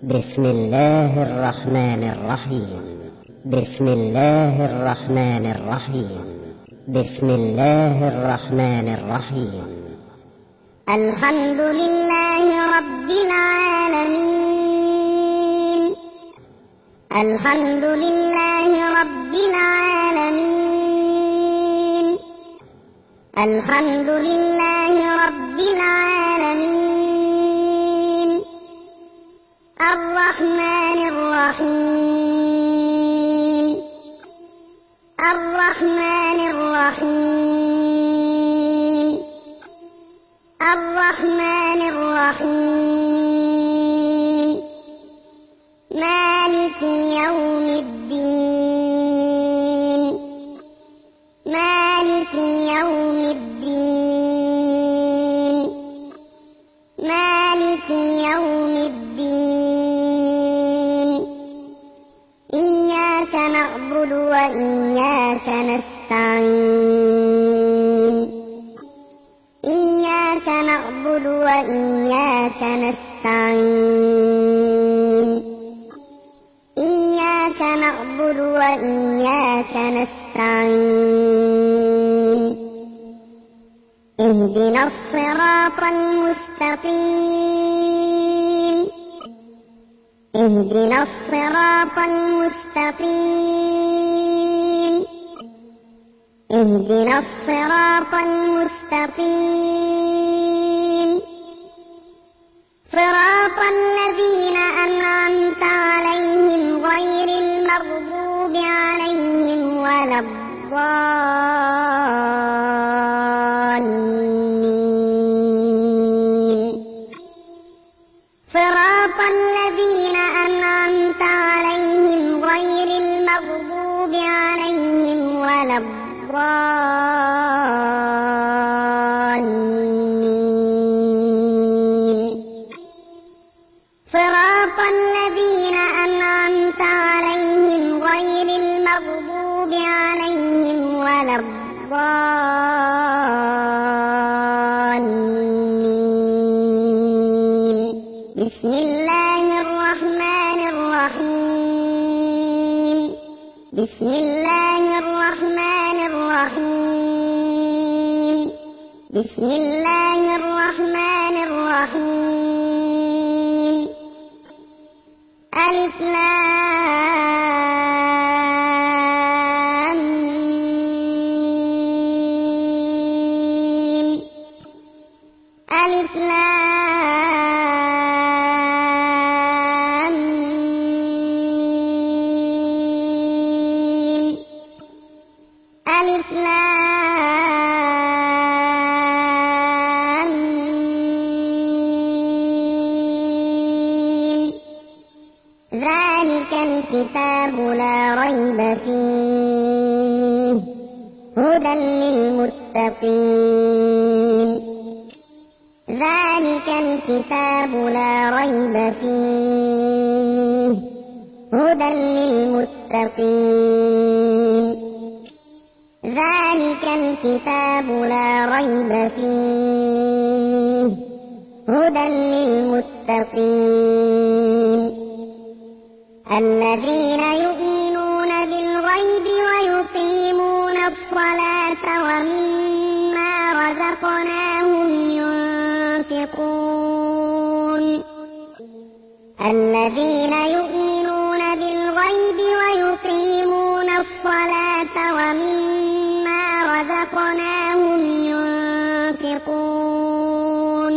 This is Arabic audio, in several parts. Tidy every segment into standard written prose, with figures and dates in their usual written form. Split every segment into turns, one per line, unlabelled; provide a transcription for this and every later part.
بسم الله الرحمن الرحيم. بسم الله الرحمن الرحيم. بسم الله الرحمن الرحيم.
الحمد لله رب العالمين. الحمد لله رب العالمين. الحمد لله رب العالمين. الرحمن الرحيم. الرحمن الرحيم. الرحمن الرحيم. مالك يوم الدين. مالك يوم الدين. مالك يوم الدين. إياك نعبد وإياك نستعين. إياك نعبد وإياك نستعين. إياك نعبد وإياك نستعين. اهدنا الصراط المستقيم. اهدنا الصراط المستقيم. اهدنا الصراط المستقيم. صراط الذين أنعمت عليهم غير المغضوب عليهم ولا الضالين. صراط الذين أنعمت عليهم غير المغضوب عليهم ولا الضالين. صراط الذين أنعمت عليهم غير المغضوب عليهم ولا الضالين. بسم الله الرحمن الرحيم. بسم الله الرحمن الرحيم. بسم الله الرحمن الرحيم. ألف لام ميم. ألف لام ميم. ألف لام ميم. ذلك الكتاب لا ريب فيه هدى للمتقين. ذلك الكتاب لا ريب فيه هدى للمتقين. ذلك الكتاب لا ريب فيه هدى للمتقين. الذين يؤمنون بالغيب ويقيمون الصلاة ومما رزقناهم ينفقون. الذين يؤمنون بالغيب ويقيمون الصلاة ومما رزقناهم ينفقون.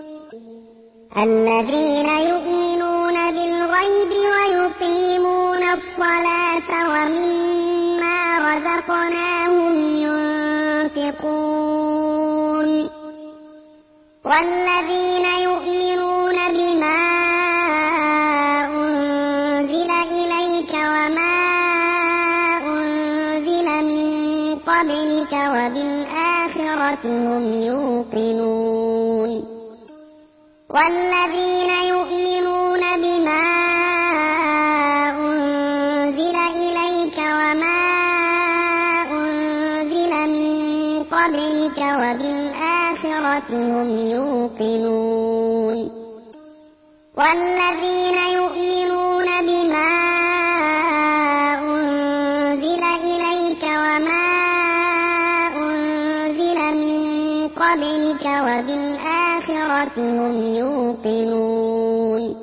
الذين يؤمنون بالغيب ويقيمون الصلاة ومما رزقناهم ينفقون. والذين يؤمنون بما أنزل إليك وما أنزل من قبلك وبالآخرة هم يوقنون. والذين يؤمنون بما أنزل إليك وما أنزل من قبلك وبالآخرة هم يوقنون. والذين يؤمنون والآخرة هم يوقنون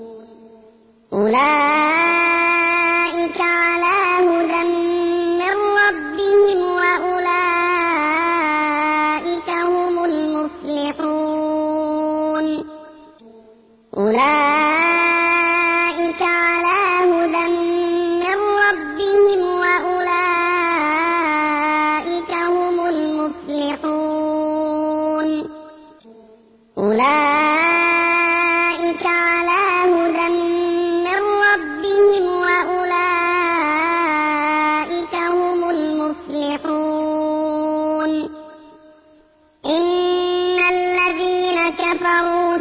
أولئك على هدى من ربهم وأولئك هم المفلحون أولئك على هدى من ربهم وأولئك هم المفلحون أولئك على هدى من ربهم وأولئك هم المفلحون إن الذين كفروا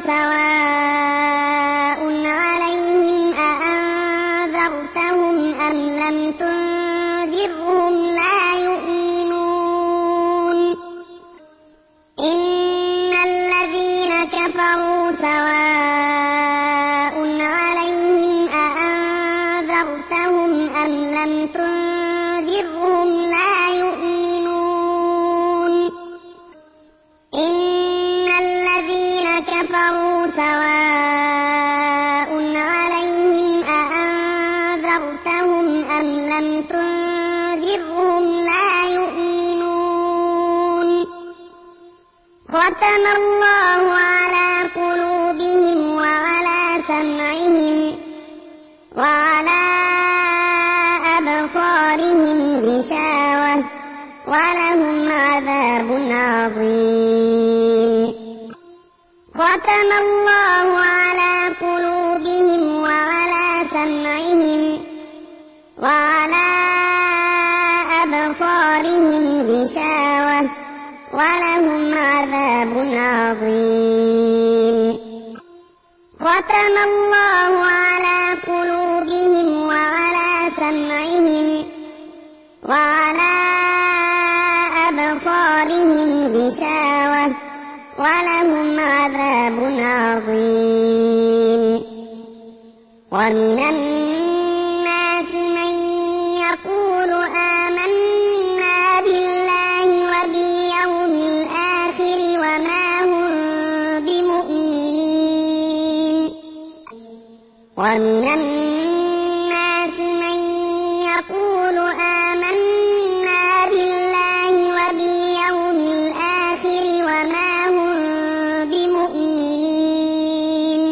سواء عليهم أأنذرتهم أم لم تنذرهم لا يؤمنون إن الذين كفروا سواء عليهم أأنذرتهم أم لم تنذرهم لا يؤمنون إن الذين كفروا سواء عليهم أأنذرتهم أم لم تنذرهم لا يؤمنون ختم الله على قلوبهم وعلى سمعهم وعلى أبصارهم غشاوة ولهم عذاب عظيم ختم الله على قلوبهم وعلى سمعهم وعلى أبصارهم غشاوة ولهم عذاب عظيم ختم الله على قلوبهم وعلى سمعهم وعلى أبصارهم غشاوة ولهم عذاب عظيم ومن الناس من يقول آمنا بالله وباليوم الآخر وما هم بمؤمنين ومن الناس من يقول آمنا بالله وباليوم الآخر وما هم بمؤمنين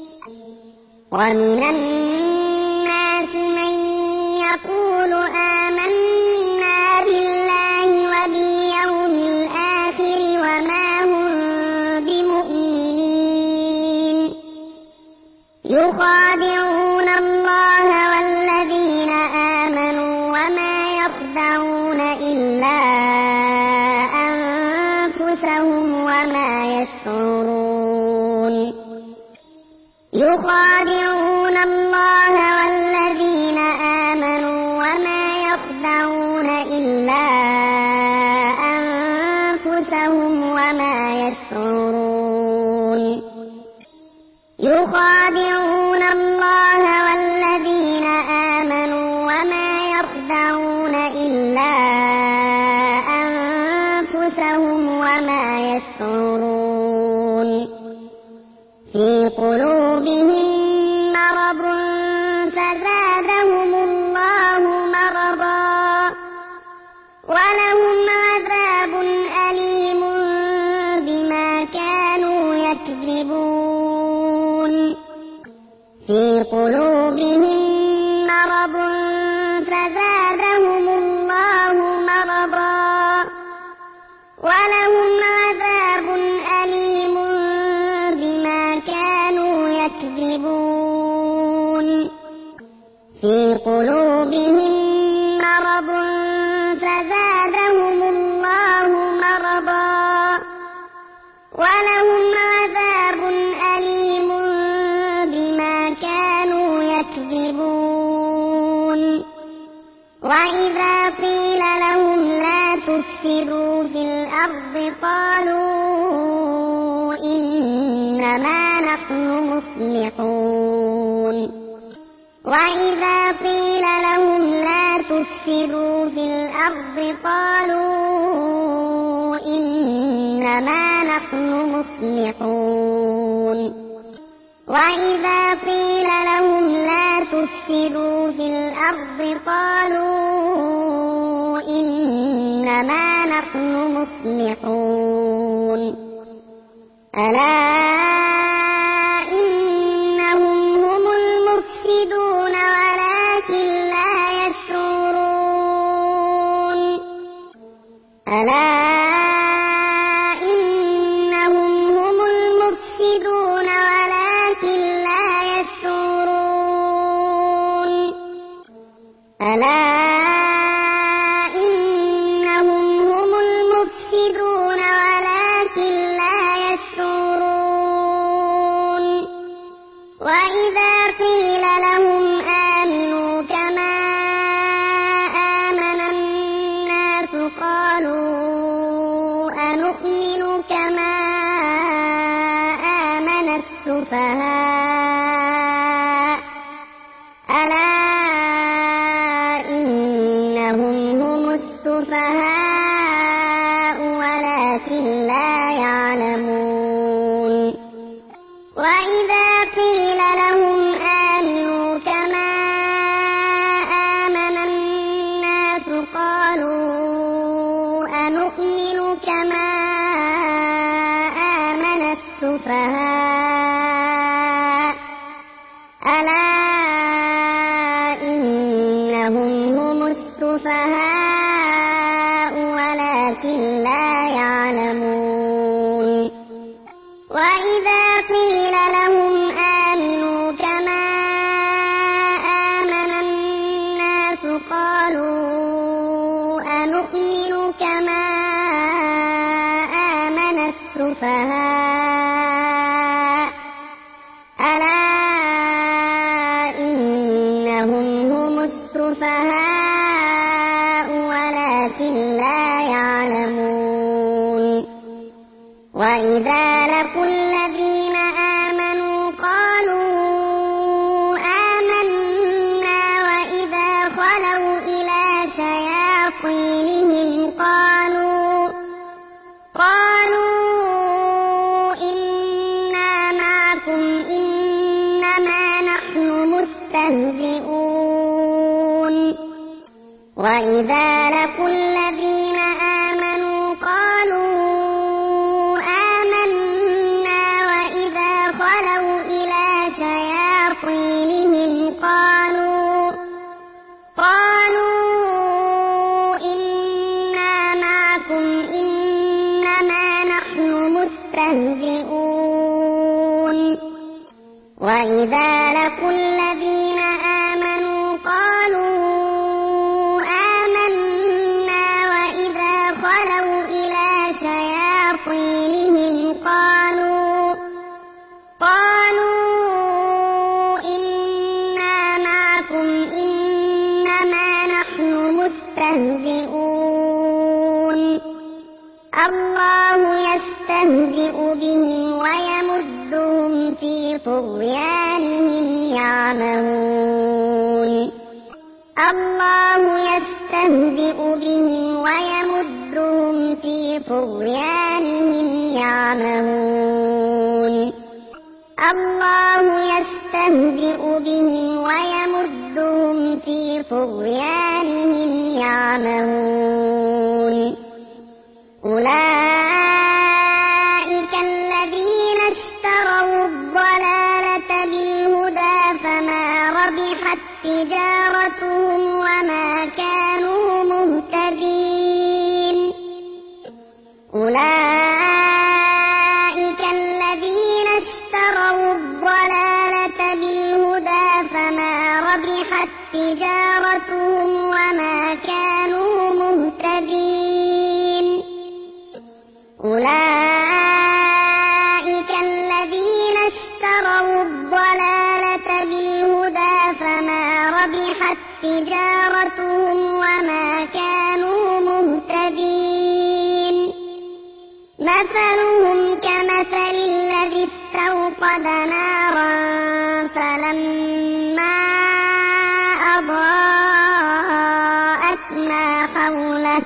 ومن الناس من يقول آمنا بالله وباليوم الآخر وما هم بمؤمنين يخادعون الله والذين آمنوا وما يخدعون إلا أنفسهم وما يشعرون يخادعون الله والذين آمنوا وما يخدعون إلا أنفسهم وما يشعرون يخادعون الله والذين آمنوا وما يخدعون إلا أنفسهم وما يشعرون في قلوبهم مرض فزادهم الله مرضا ولهم عذاب أليم بما كانوا يكذبون في قلوبهم مرض فزادهم الله مرضا ولهم عذاب أليم بما كانوا يكذبون في قلوبهم مرض فزادهم الله مرضا ولهم عذاب أليم بما كانوا يكذبون وإذا قيل لهم لا تفسدوا في الأرض قالوا إنما نحن مصلحون وإذا قيل لهم لا تفسدوا في الأرض قالوا إنما نحن مصلحون وإذا قيل لهم لا تفسدوا في الأرض قالوا إنما نحن مصلحون ألا إنهم هم المفسدون ولكن لا يشعرون ألا إنهم هم المفسدون ولكن لا يشعرون ألا إنهم هم المفسدون ولكن لا يشعرون وإذا قيل لهم آمنوا كما آمن الناس قالوا أنؤمن كما آمن السفهاء ألا إنهم هم السفهاء ولكن لا يعلمون وإذا قيل لهم آمنوا كما آمن الناس قالوا أنؤمن كما آمن السفهاء ألا إنهم هم السفهاء ولكن لا يعلمون وإذا قيل لهم آمنوا كما آمن الناس قالوا أنؤمن كما آمن السفهاء ألا إنهم هم السفهاء ولكن لا يعلمون وإذا لقوا الذين آمنوا قالوا آمنا وإذا خلوا إلى شياطينهم قالوا إنا معكم إنما نحن مستهزئون وإذا لقوا الذين آمنوا قالوا آمنا وإذا خلوا إلى شياطينهم قالوا إنا معكم إنما نحن مستهزئون وإذا لقوا الذين آمنوا قالوا آمنا وإذا خلوا إلى شياطينهم قالوا إنا معكم إنما نحن مستهزئون الله يستهزئ بهم ويمدهم في طغيانهم يعمهون الله يستهزئ بهم ويمدهم في طغيانهم يعمهون الله يستهزئ بهم ويمدهم في طغيانهم يعمهون أولئك الذين اشتروا الضلالة بالهدى فما ربحت تجارتهم وما كانوا مهتدين أولئك الذين اشتروا الضلالة بالهدى فما ربحت تجارتهم وما كانوا مهتدين أولئك الذين اشتروا الضلالة بالهدى فما ربحت تجارتهم وما كانوا مهتدين مثلهم كمثل الذي استوقد نارا فلما أضاءت ما حوله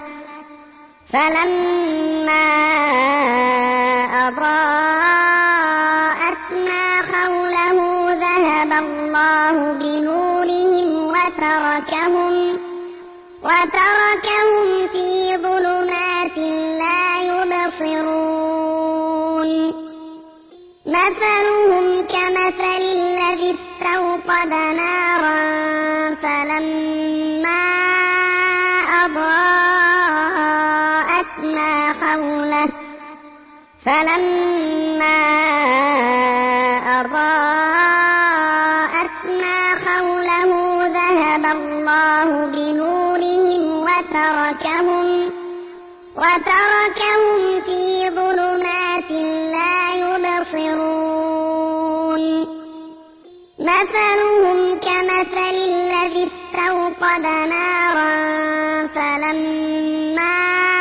فلما أضاءت ما حوله الله بنورهم وتركهم في ظلمات لا يبصرون مثلهم كمثل الذي استوقد نارا فلما أضاءت ما حوله ذهب الله بنورهم وتركهم في ظلمات لا يبصرون مثلهم كمثل الذي استوقد نارا فلما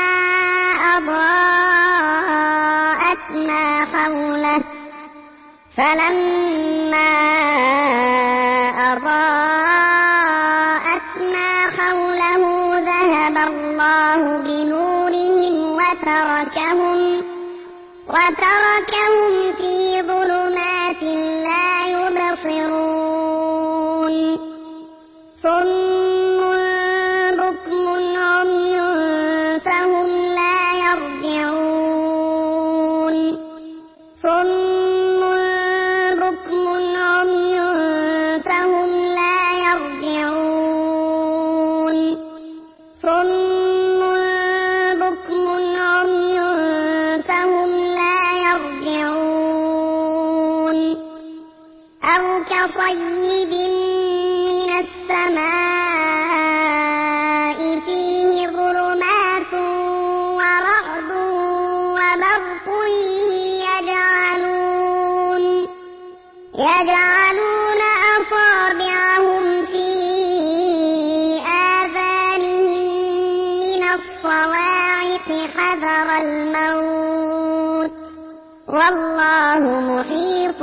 أضاءت ما حوله ذهب الله بنورهم وتركهم في ظلمات لا يبصرون صم بكم عمي فهم لا يرجعون أو كصيب من السماء فيه ظلمات ورعد وبرق يجعلون أصابعهم في آذانهم من الصواعق حذر الموت والله محيط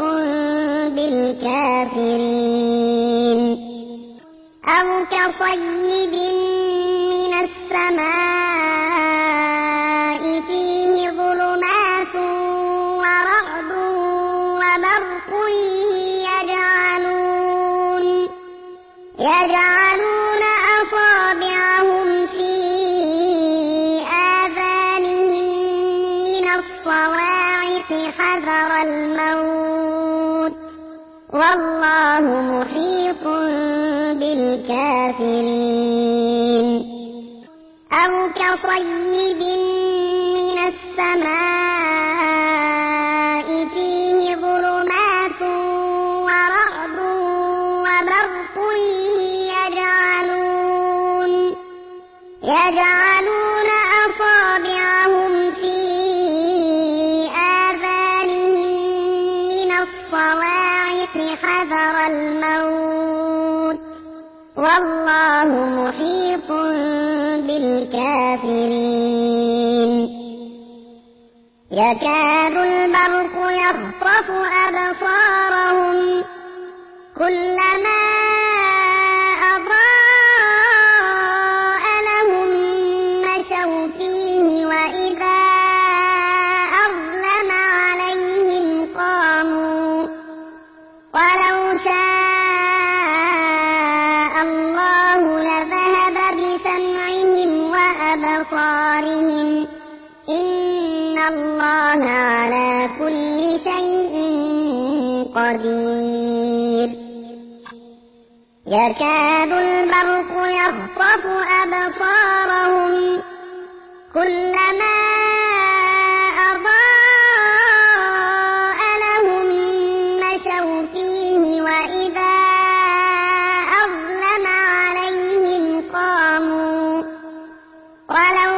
بالكافرين أو كصيب من السماء فيه ظلمات ورعد وبرق يجعلون أصابعهم في آذانهم من الصواعق حذر الموت والله محيط بالكافرين أو كصيب من السماء فيه ظلمات ورعد وبرق يجعلون أصابعهم في آذانهم من الصواعق حذر الموت والله محيط بالكافرين يكاد البرق يخطف أبصارهم كلما أضاء لهم مشوا فيه وإذا أظلم عليهم قاموا ولو شاء الله لذهب بسمعهم وأبصارهم إن الله على كل شيء قدير يكاد البرق يخطف أبصارهم كلما أضاء لهم مشوا فيه وإذا أظلم عليهم قاموا ولو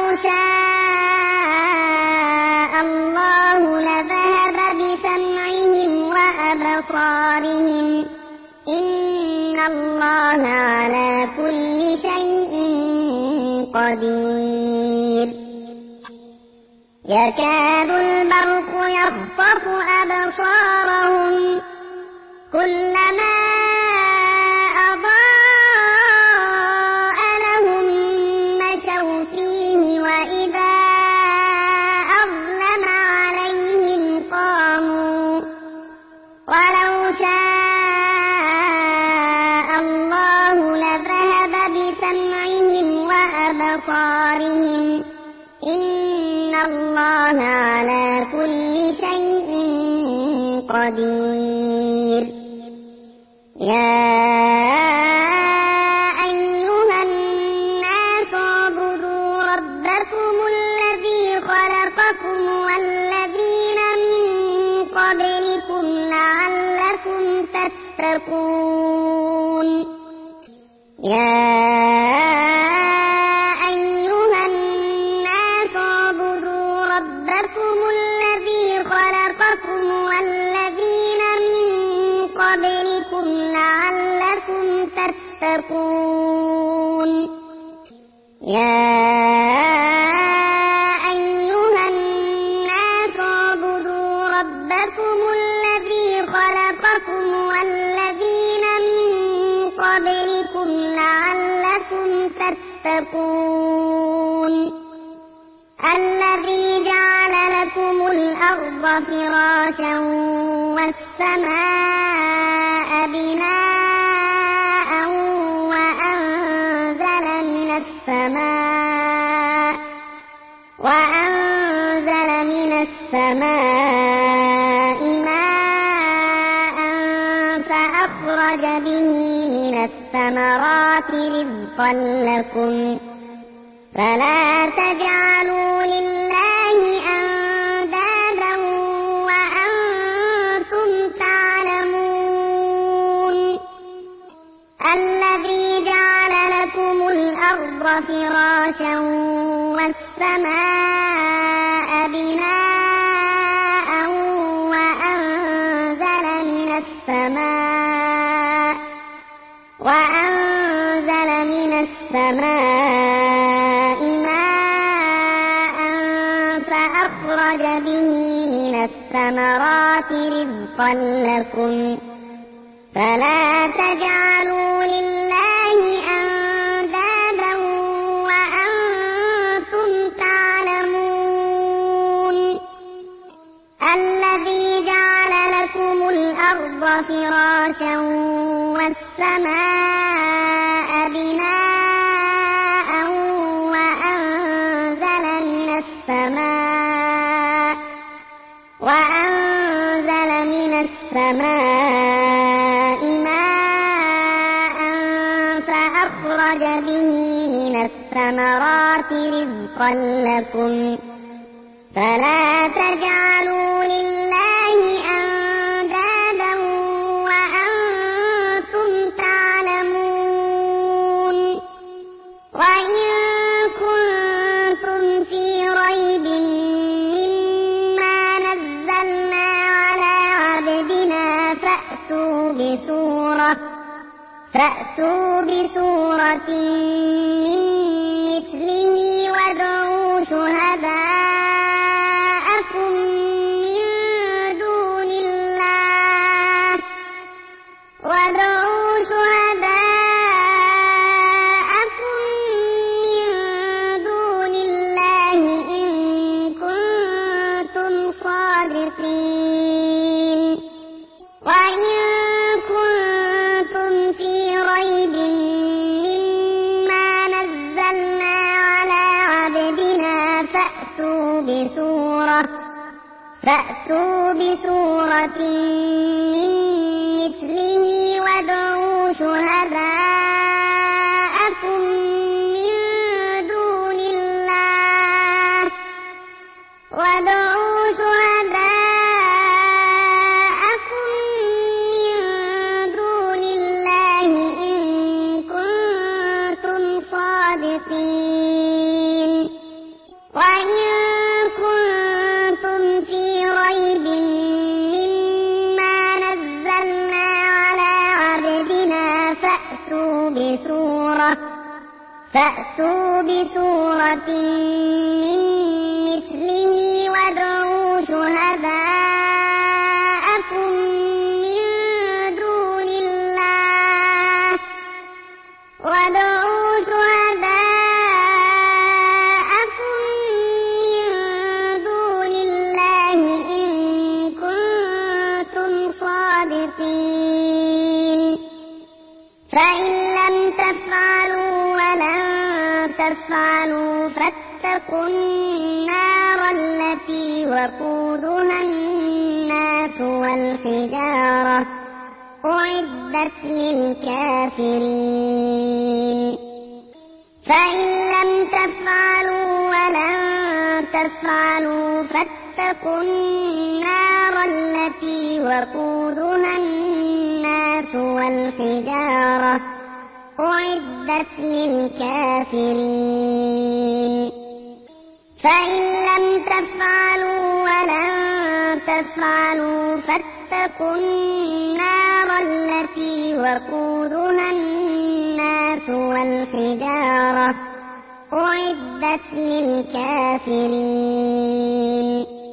شاء الله لذهب بسمعهم وأبصارهم إن الله على كل شيء قدير يكاد البرق يخطف أبصارهم كلما أضاء لهم مشوا فيه وإذا أظلم عليهم قاموا ولو شاء أبصارهم إن الله على كل شيء قدير يا أيها الناس اعبدوا ربكم الذي خلقكم والذين من قبلكم لعلكم تتقون يا أيها الناس اعبدوا ربكم الذي خلقكم والذين من قبلكم لعلكم تتقون يا أيها الناس اعبدوا ربكم الذي خلقكم والذين من قبلكم لعلكم تتقون الذي جعل لكم الأرض فراشا والسماء بناء وأنزل من السماء ماء فأخرج به من الثمرات رزقا لكم فلا تجعلوا لله أندادا وأنتم تعلمون الذي جعل لكم الأرض فراشا والسماء بناء وأنزل من السماء ماء فأخرج به من الثمرات رزقا لكم فلا تجعلوا لله أندادا وأنتم تعلمون الذي جعل لكم الأرض فراشا والسماء بناء وأنزل من السماء ماء فأخرج به من الثمرات رزقا لكم فلا تجعلوا لله أندادا وأنتم تعلمون وإن كنتم في ريب مما نزلنا على عبدنا فأتوا بسورة من مثله وادعوا شهداءكم من دون الله إن كنتم صادقين وإن كنتم في ريب مما نزلنا على عبدنا فأتوا بسورة من مثله وادعوا شهداءكم من دون الله إن كنتم صادقين وإن كنتم في ريب مما نزلنا على عبدنا فأتوا بسورة من مثله وادعوا شهداءكم من دون الله إن كنتم صادقين فإن لم تفعلوا ولن تفعلوا فاتقوا النار التي وقودها الناس والحجارة أعدت للكافرين فإن لم تفعلوا ولن تفعلوا فاتقوا النار التي وقودها الناس والحجارة أعدت للكافرين فإن لم تفعلوا ولن تفعلوا فاتقوا النار التي وقودها الناس والحجارة أعدت للكافرين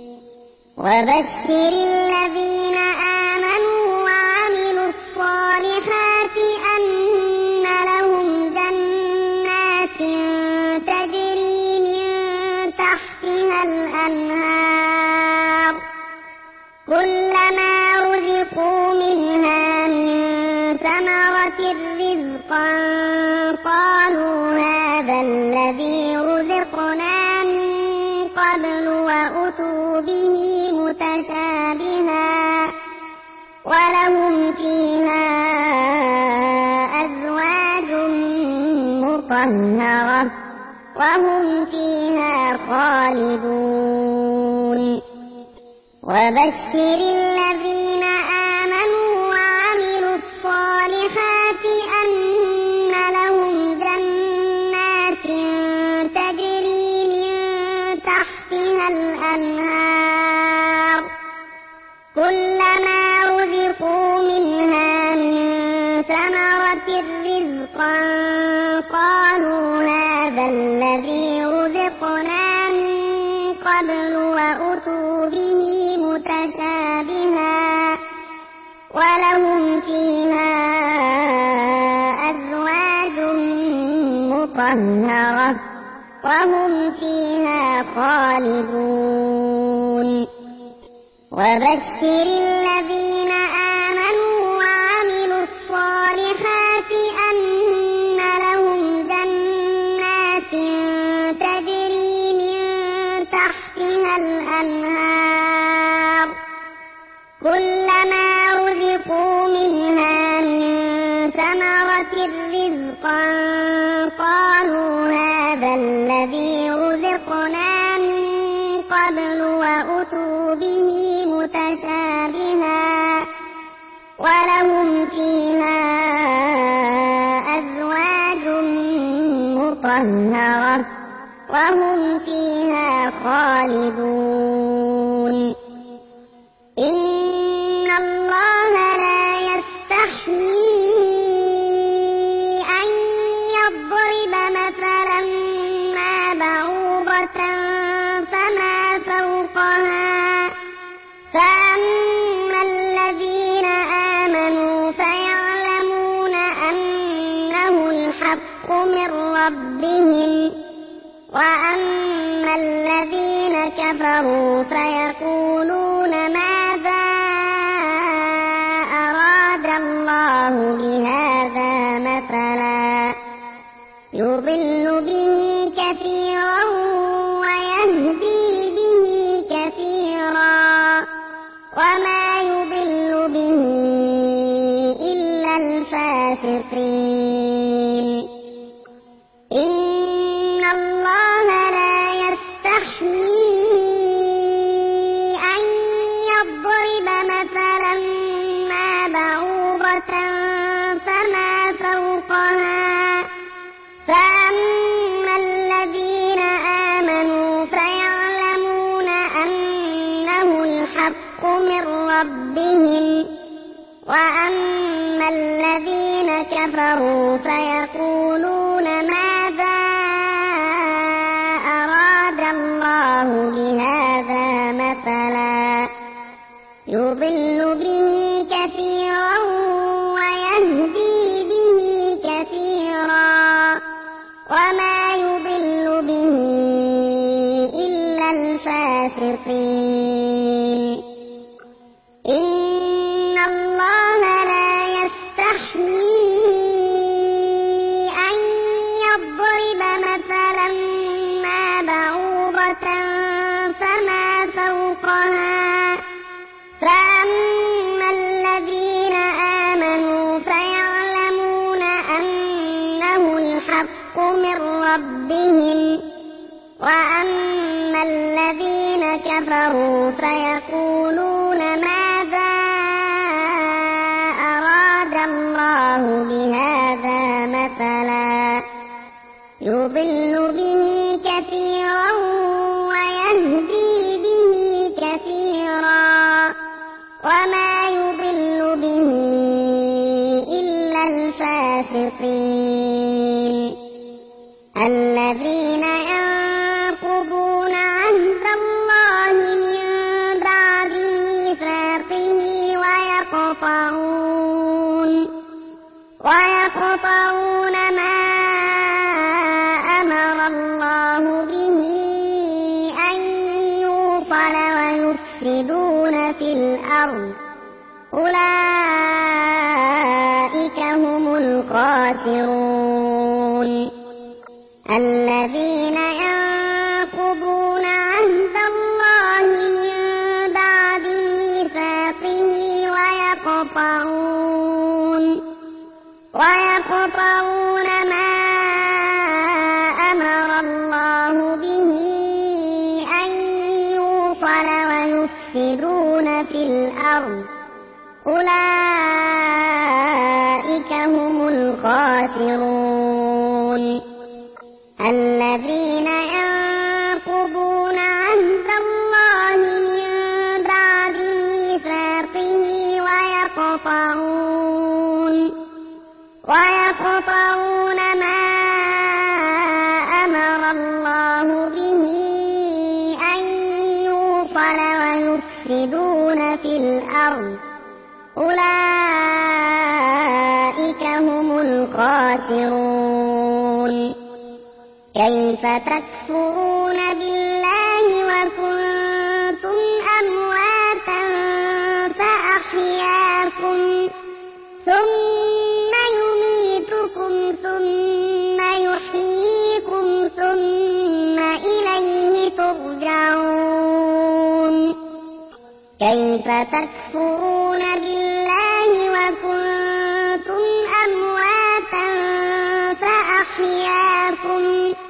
وبشر الذين آمنوا وعملوا الصالحات أن لهم جنات تجري من تحتها الأنهار كلما رزقوا منها من ثمرة رزقا قالوا هذا الذي رزقنا من قبل وأتوا به متشابها ولهم فيها أزواج مطهرة وهم فيها خالدون وبشر الذين آمنوا وعملوا الصالحات أن لهم جنات تجري من تحتها الأنهار كلما رزقوا منها من ثمرة رزقا قالوا هذا الذي رزقنا من قبل وأتوا به متشابها ولهم فيها أزواج مطهرة وهم فيها خالدون وبشر الذين آمنوا وعملوا الصالحات أن لهم جنات تجري من تحتها الأنهار كلما رزقوا منها من ثمرة رزقا قالوا هذا الذي رزقنا من قبل وأتوا به متشابها ولهم فيها أزواج مطهرة وهم فيها خالدون إن الله لا يستحيي أن يضرب مثلا ما بعوضة فما فوقها فأما الذين آمنوا فيعلمون أنه الحق من ربهم وأما الذين كفروا فيقولون ماذا أراد الله بهذا مثلا يضل به كثيرا ويهدي به كثيرا وما يضل به إلا الفاسقين إن الله لا يستحيي أن يضرب مثلا ما بعوضة فما فوقها فأما الذين آمنوا فيعلمون أنه الحق من ربهم وأما الذين كفروا فيقولون ماذا أراد الله بهذا مثلا يضل به كثيرا ويهدي به كثيرا وما يضل به إلا الفاسقين إن الله لا يستحيي أن ربهم وأما الذين كفروا فيقولون ماذا أراد الله بهذا مثلا يضل به كثيرا ويهدي به كثيرا وما يضل به إلا الفاسقين الذين ينقضون عهد الله من بعد ميثاقه ويقطعون ما أمر الله به أن يوصل ويفسدون في الأرض أولئك هم الخاسرون الذين ينقضون عهد الله من بعد ميثاقه ويقطعون ما أمر الله به أن يوصل ويفسدون في الأرض أولئك هم الخاسرون الذين ينقضون عهد الله من بعد ميثاقه ويقطعون ما أمر الله به أن يوصل ويفسدون في الأرض أولئك هم الخاسرون كيف تكفرون بالله وكنتم أمواتا فأحياكم ثم يميتكم ثم يحييكم ثم إليه ترجعون كيف تكفرون بالله وكنتم أمواتا فأحياكم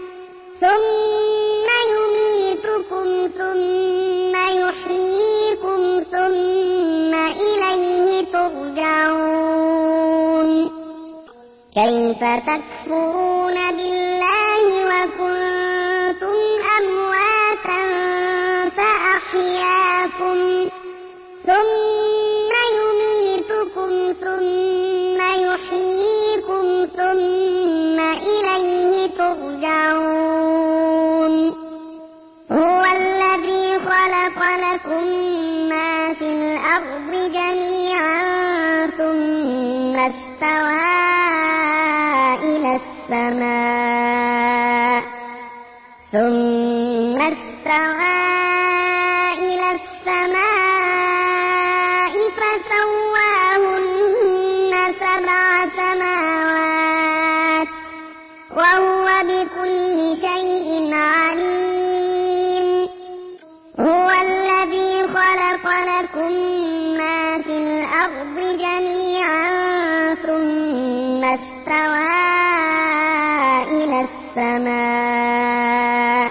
ثم يميتكم ثم يحييكم ثم إليه ترجعون كيف تكفرون بالله وكنتم أمواتا فأحياكم ثم يميتكم ثم يحييكم ثم إليه ترجعون هو الذي خلق لكم ما في الأرض جميعا ثم استوى إلى السماء فسواهن سبع سماوات وهو بكل شيء عليم هو الذي خلق لكم ما في الأرض جميعا ثم استوى إلى السماء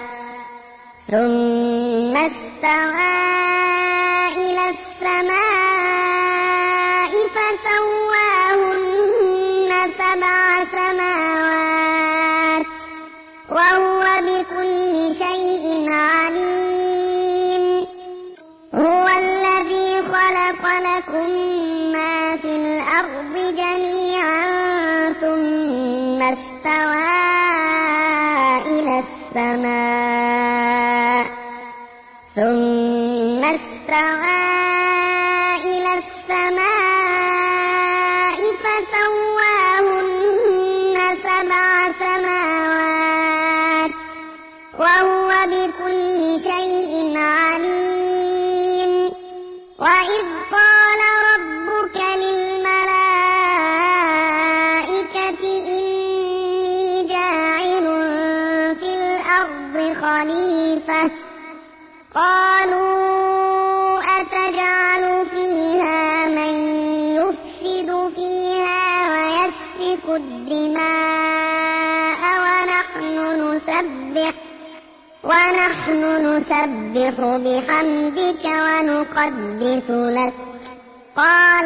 فسواهن سبع سماوات وهو بكل شيء عليم هو الذي خلق لكم ما في الأرض جميعا ثم استوى إلى السماء فسواهن سبع سماوات وهو بكل شيء عليم وإذ قال ربك للملائكة إني جاعل في الأرض خليفة قالوا أتجعل فيها من يفسد فيها ويسفك الدماء ونحن نسبح بحمدك ونقدس لك قال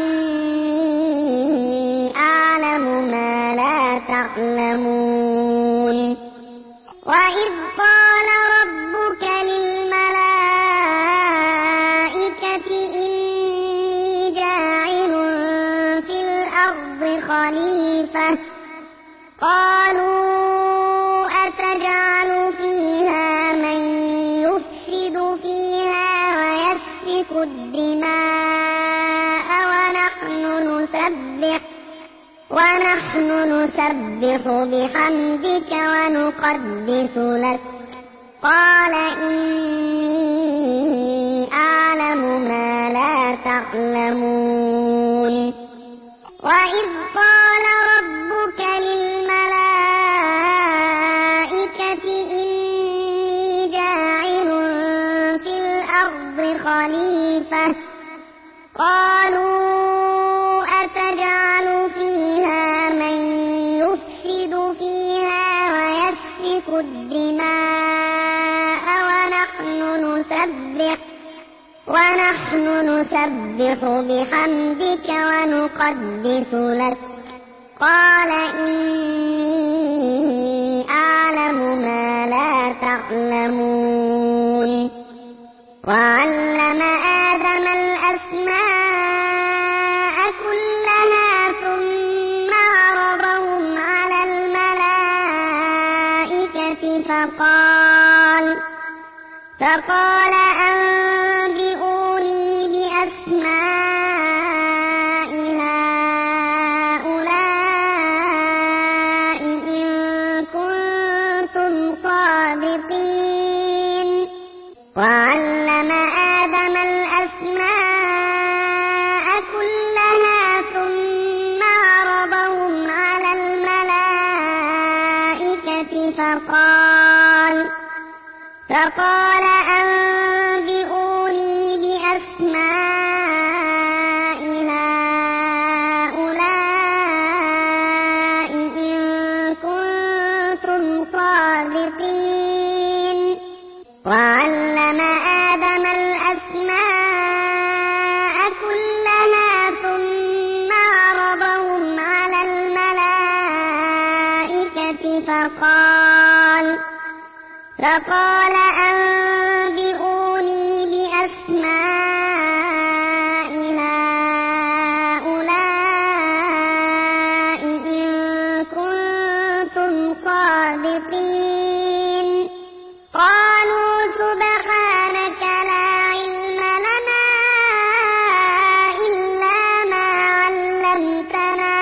إني أعلم ما لا تعلمون وإذ قال ربك للملائكة إني جاعل في الأرض خليفة قالوا أتجعل فيها من يفسد فيها ويسفك الدماء ونحن نسبح بحمدك ونقدس لك قال إني أعلم ما لا تعلمون وإذ قال ربك للملائكة إني جاعل في الأرض خليفة قالوا أتجعل فيها من يفسد فيها ويسفك الدماء ونحن نسبح بحمدك ونقدس لك قال إني أعلم ما لا تعلمون وعلم آدم الأسماء كلها ثم عرضهم على الملائكة فقال أنبئوني بأسماء هؤلاء إن كنتم صادقين وعلم آدم الأسماء كلها ثم عرضهم على الملائكة فقال أنبئوني بأسماء هؤلاء إن كنتم صادقين وعلم آدم الأسماء كلها ثم عرضهم على الملائكة فقال أنبئوني بأسماء هؤلاء إن كنتم صادقين قالوا سبحانك لا علم لنا إلا ما علمتنا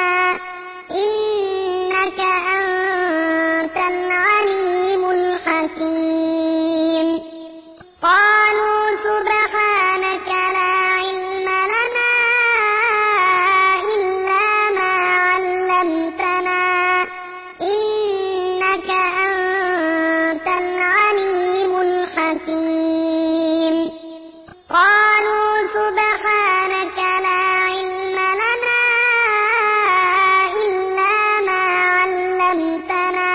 إنك أنت العليم الحكيم قالوا سبحانك لا علم لنا إلا ما علمتنا إنك أنت العليم الحكيم قالوا سبحانك لا علم لنا إلا ما علمتنا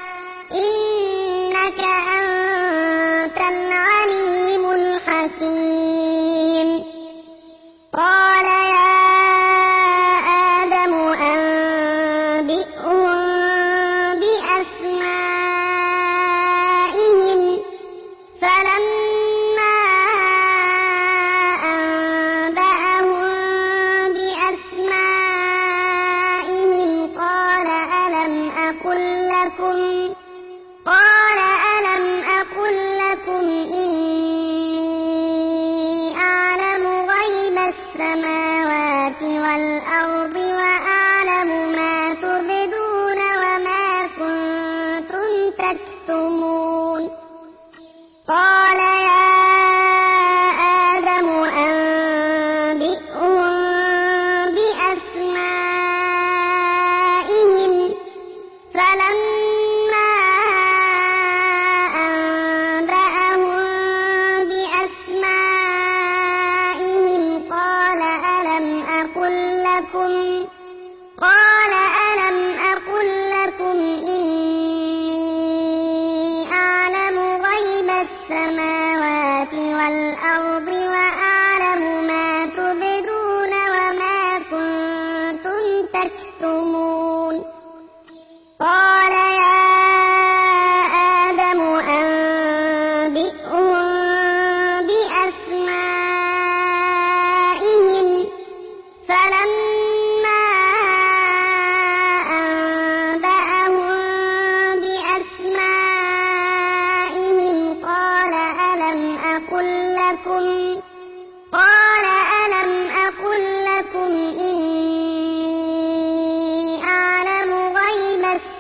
إنك أنت العليم الحكيم قال يا آدم أنبئهم بأسمائهم فلما أنبأهم بأسمائهم قال ألم أقل لكم إني أعلم غيب السماوات والأرض وأعلم ما تبدون وما كنتم تكتمون قال يا آدم أنبئهم بأسمائهم فلما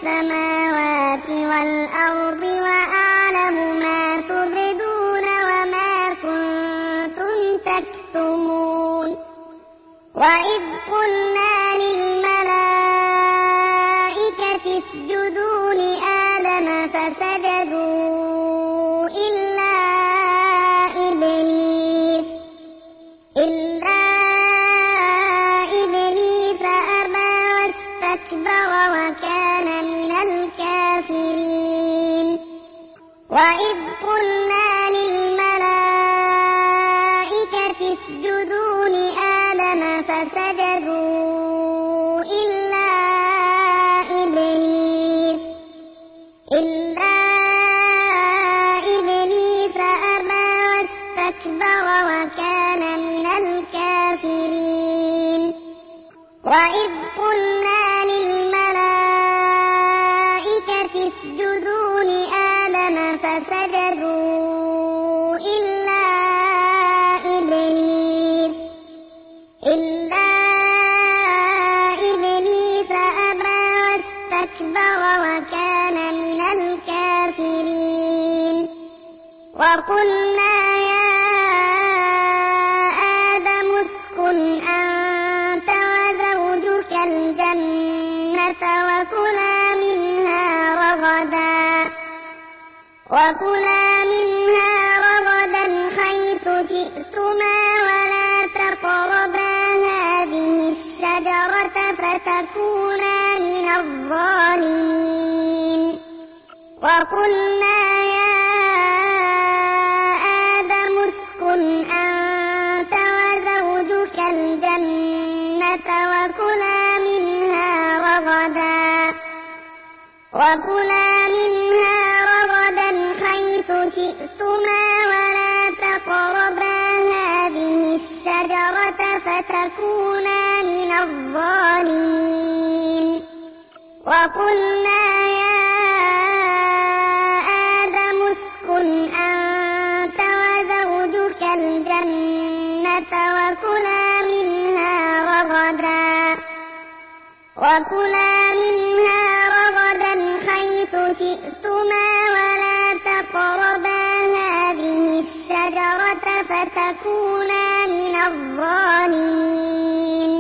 السماوات والأرض وأعلم ما تبدون وما كنتم تكتمون وإذ قلنا للملائكة اسجدوا لآدم فسجدوا إلا إبليس أبى واستكبر وكان من الكافرين وإذ قلنا للملائكة اسجدوا لآدم فسجدوا إلا إبليس أبى واستكبر وكان من الكافرين وإذ قلنا للملائكة اسجدوا لآدم فسجدوا إلا إبليس أبى واستكبر وكان من الكافرين وقلنا يا آدم اسكن أنت وزوجك الجنة وكلا منها رغدا حيث شئتما ولا تقربا هذه الشجرة فتكونا من الظالمين وقلنا يا آدم اسكن أنت وزوجك الجنة وكلا منها رغدا حيث شئتما ولا تقربا هذه الشجرة فتكونا من الظالمين وقلنا يا آدم اسكن أنت وزوجك الجنة وكلا منها رغدا حيث شئتما ولا تقربا هذه الشجرة فتكونا من الظالمين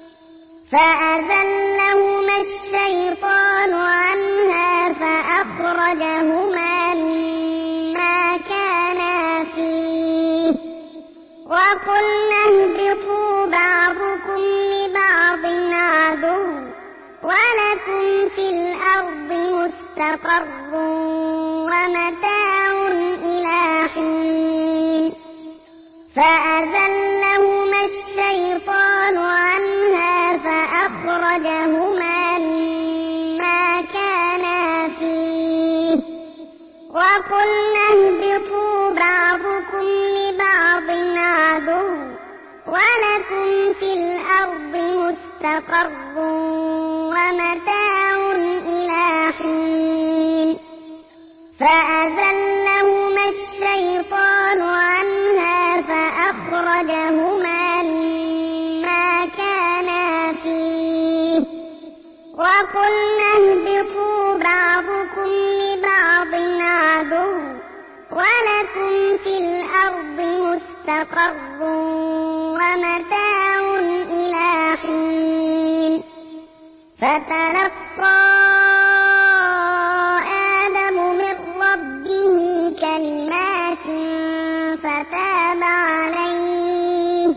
فأزلهما الشيطان عنها فأخرجهما مما كانا فيه وقلنا اهبطوا بعضكم لبعض عدو ولكم في الأرض مستقر ومتاع إلى حين فأزلهما الشيطان عنها فأخرجهما مما كانا فيه وقلنا اهبطوا بعضكم لبعض عدو ولكم في الأرض مستقر ومتاع إلى حين فأزلهما الشيطان عنها فأخرجهما مما كانا فيه وقلنا اهبطوا بعضكم لبعض عدو ولكم في الأرض مستقر ومتاع إلى حين فتلقى آدم من ربه كلمات فتاب عليه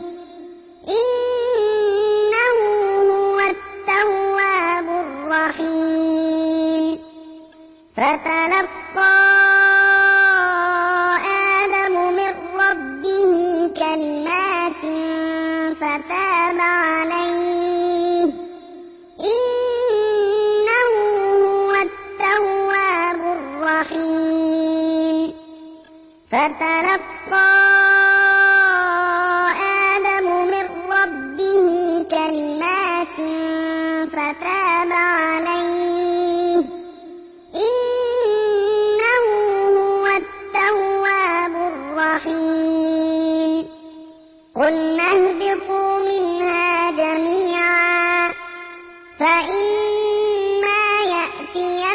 إنه هو التواب الرحيم فتلقى آدم من ربه كلمات فتاب عليه إنه هو التواب الرحيم فتلقى آدم من ربه كلمات فتاب عليه إنه هو التواب الرحيم قلنا اهبطوا منها جميعا فإما يأتين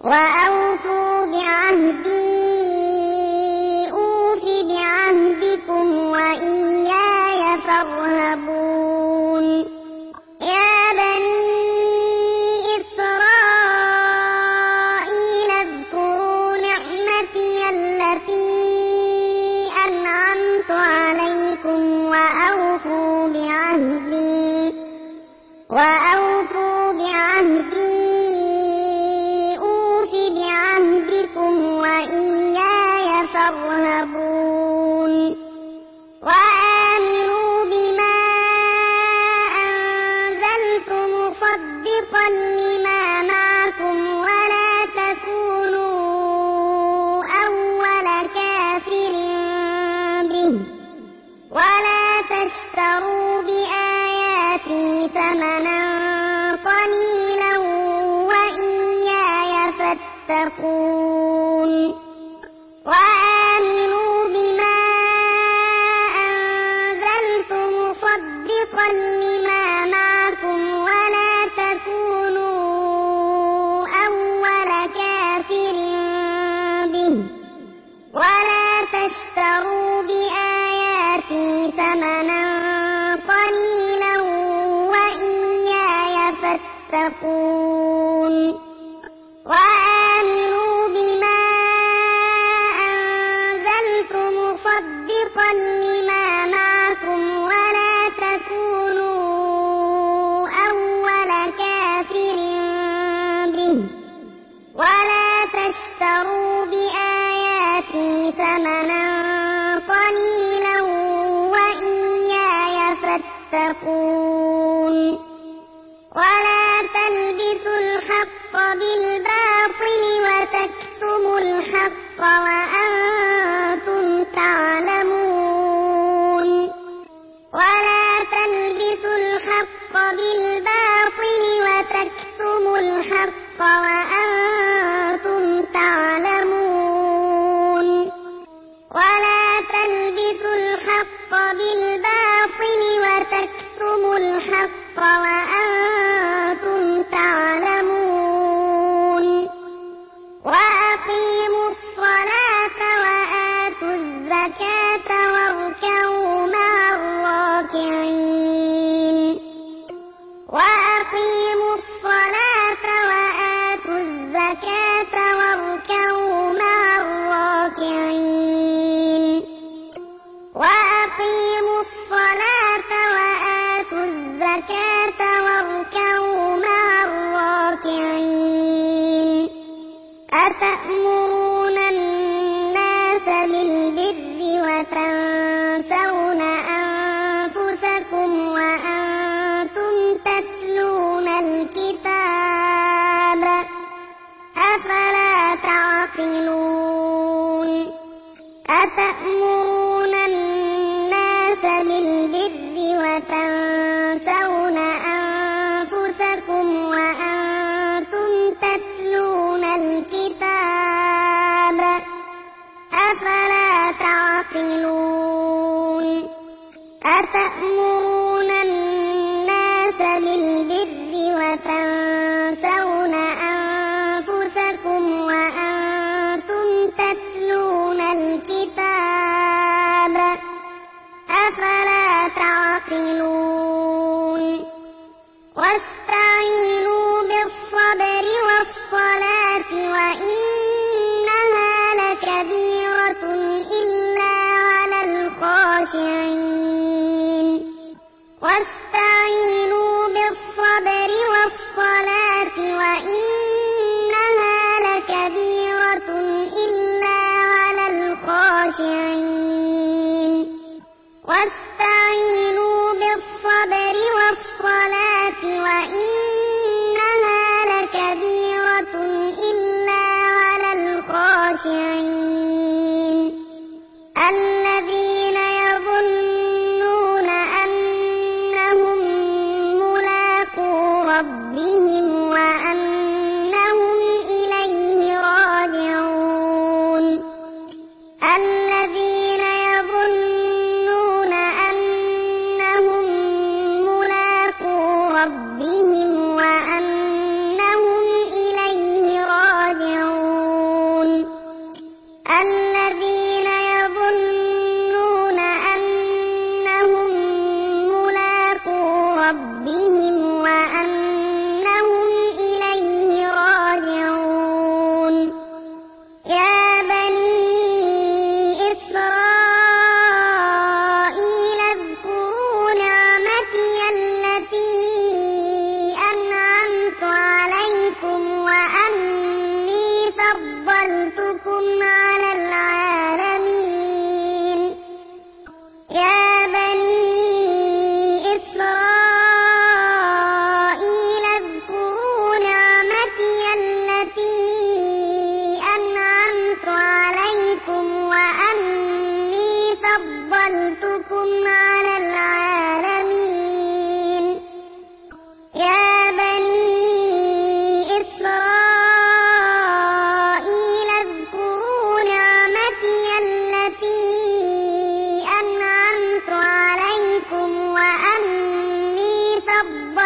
وأوفوا بعهدي أوف بعهدكم وإياي فارهبون يا بني إسرائيل اذكروا نعمتي التي أنعمت عليكم وأوفوا بعهدي أوف بعهدكم وإياي فارهبون وآمنوا بما أنزلت مصدقا لما معكم ولا تكونوا أول كافر به ولا تشتروا بآياتي ثمنا قليلا وإياي فاتقون وآمنوا بما أنزلت مصدقا لما معكم ولا تكونوا أول كافر به ولا تشتروا بآياتي ثمنا قليلا وإياي فاتقون وآمنوا بما أنزلت مصدقا لما معكم ولا تكونوا أول كافر به ولا تشتروا بآياتي ثمنا قليلا وإياي فاتقون ولا تلبسوا الحق بالباطل وتكتموا الحق وأنتم تعلمون ولا تلبسوا الحق بالباطل وتكتموا الحق وأنتم تعلمون ولا تلبسوا الحق بالباطل وتكتموا الحق وأنتم تعلمون وأقيموا الصلاة وآتوا الزكاة واركعوا مع الراكعين وأقيموا الصلاة وآتوا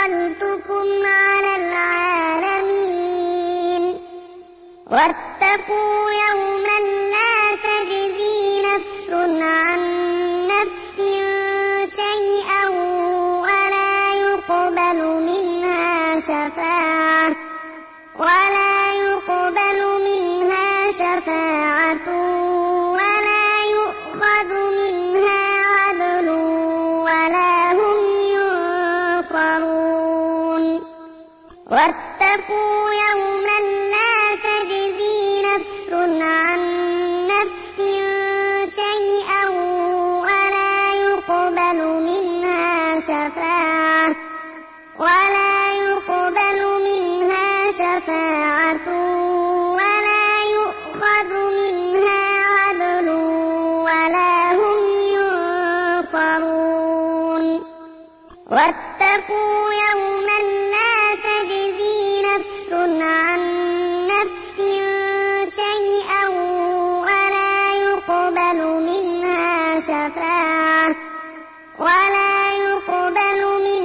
فضلتكم على العالمين واتقوا يوما لا تجزي نفس عن نفس شيئا ولا يقبل منها شفاعة ولا يؤخذ منها عدل ولا هم ينصرون واتقوا يوما لا تجزي نفس عن نفس شيئا ولا يقبل منها شفاعة ولا يؤخذ منها عدل ولا هم ينصرون واتقوا يوما لا تجزي نفس عن نفس شيئا ولا يقبل منها شفاعة ولا يؤخذ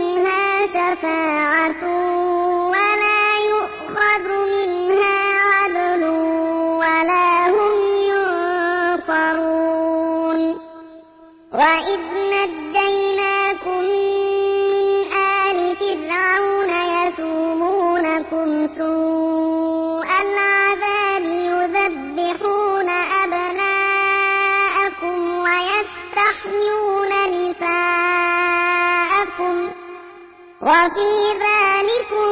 منها عدل ولا هم ينصرون وإذ نجيناكم من آل فرعون يسومونكم سوء العذاب يذبحون أبناءكم ويستحيون نساءكم وفي ذلكم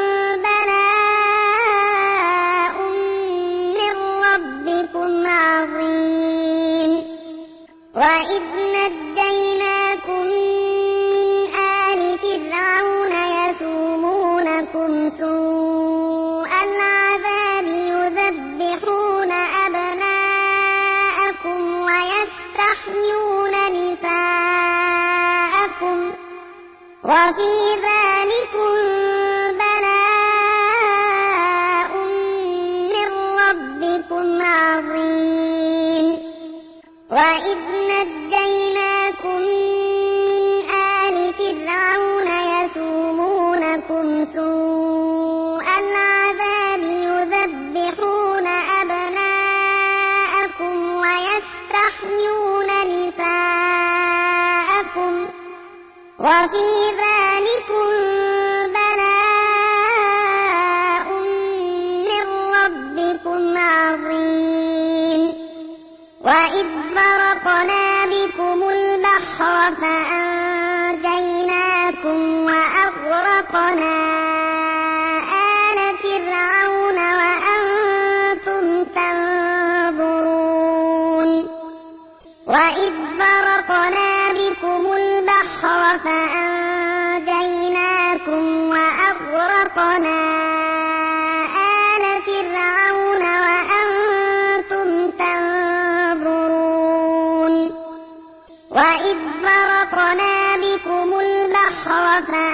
بلاء من ربكم عظيم وإذ نجيناكم من آل فرعون يسومونكم سوء العذاب يذبحون أبناءكم ويستحيون نساءكم وفي ذلكم بلاء من ربكم عظيم وإذ نجيناكم من آل فرعون يسومونكم سوء العذاب يذبحون أبناءكم ويستحيون نساءكم وفي ذلكم بلاء من ربكم عظيم وإذ فرقنا بكم البحر فأنجيناكم وأغرقنا آل فرعون وأنتم تنظرون وإذ فرقنا بكم البحر فأنجيناكم وأغرقنا آل فرعون وأنتم تنظرون وإذ فرقنا بكم البحر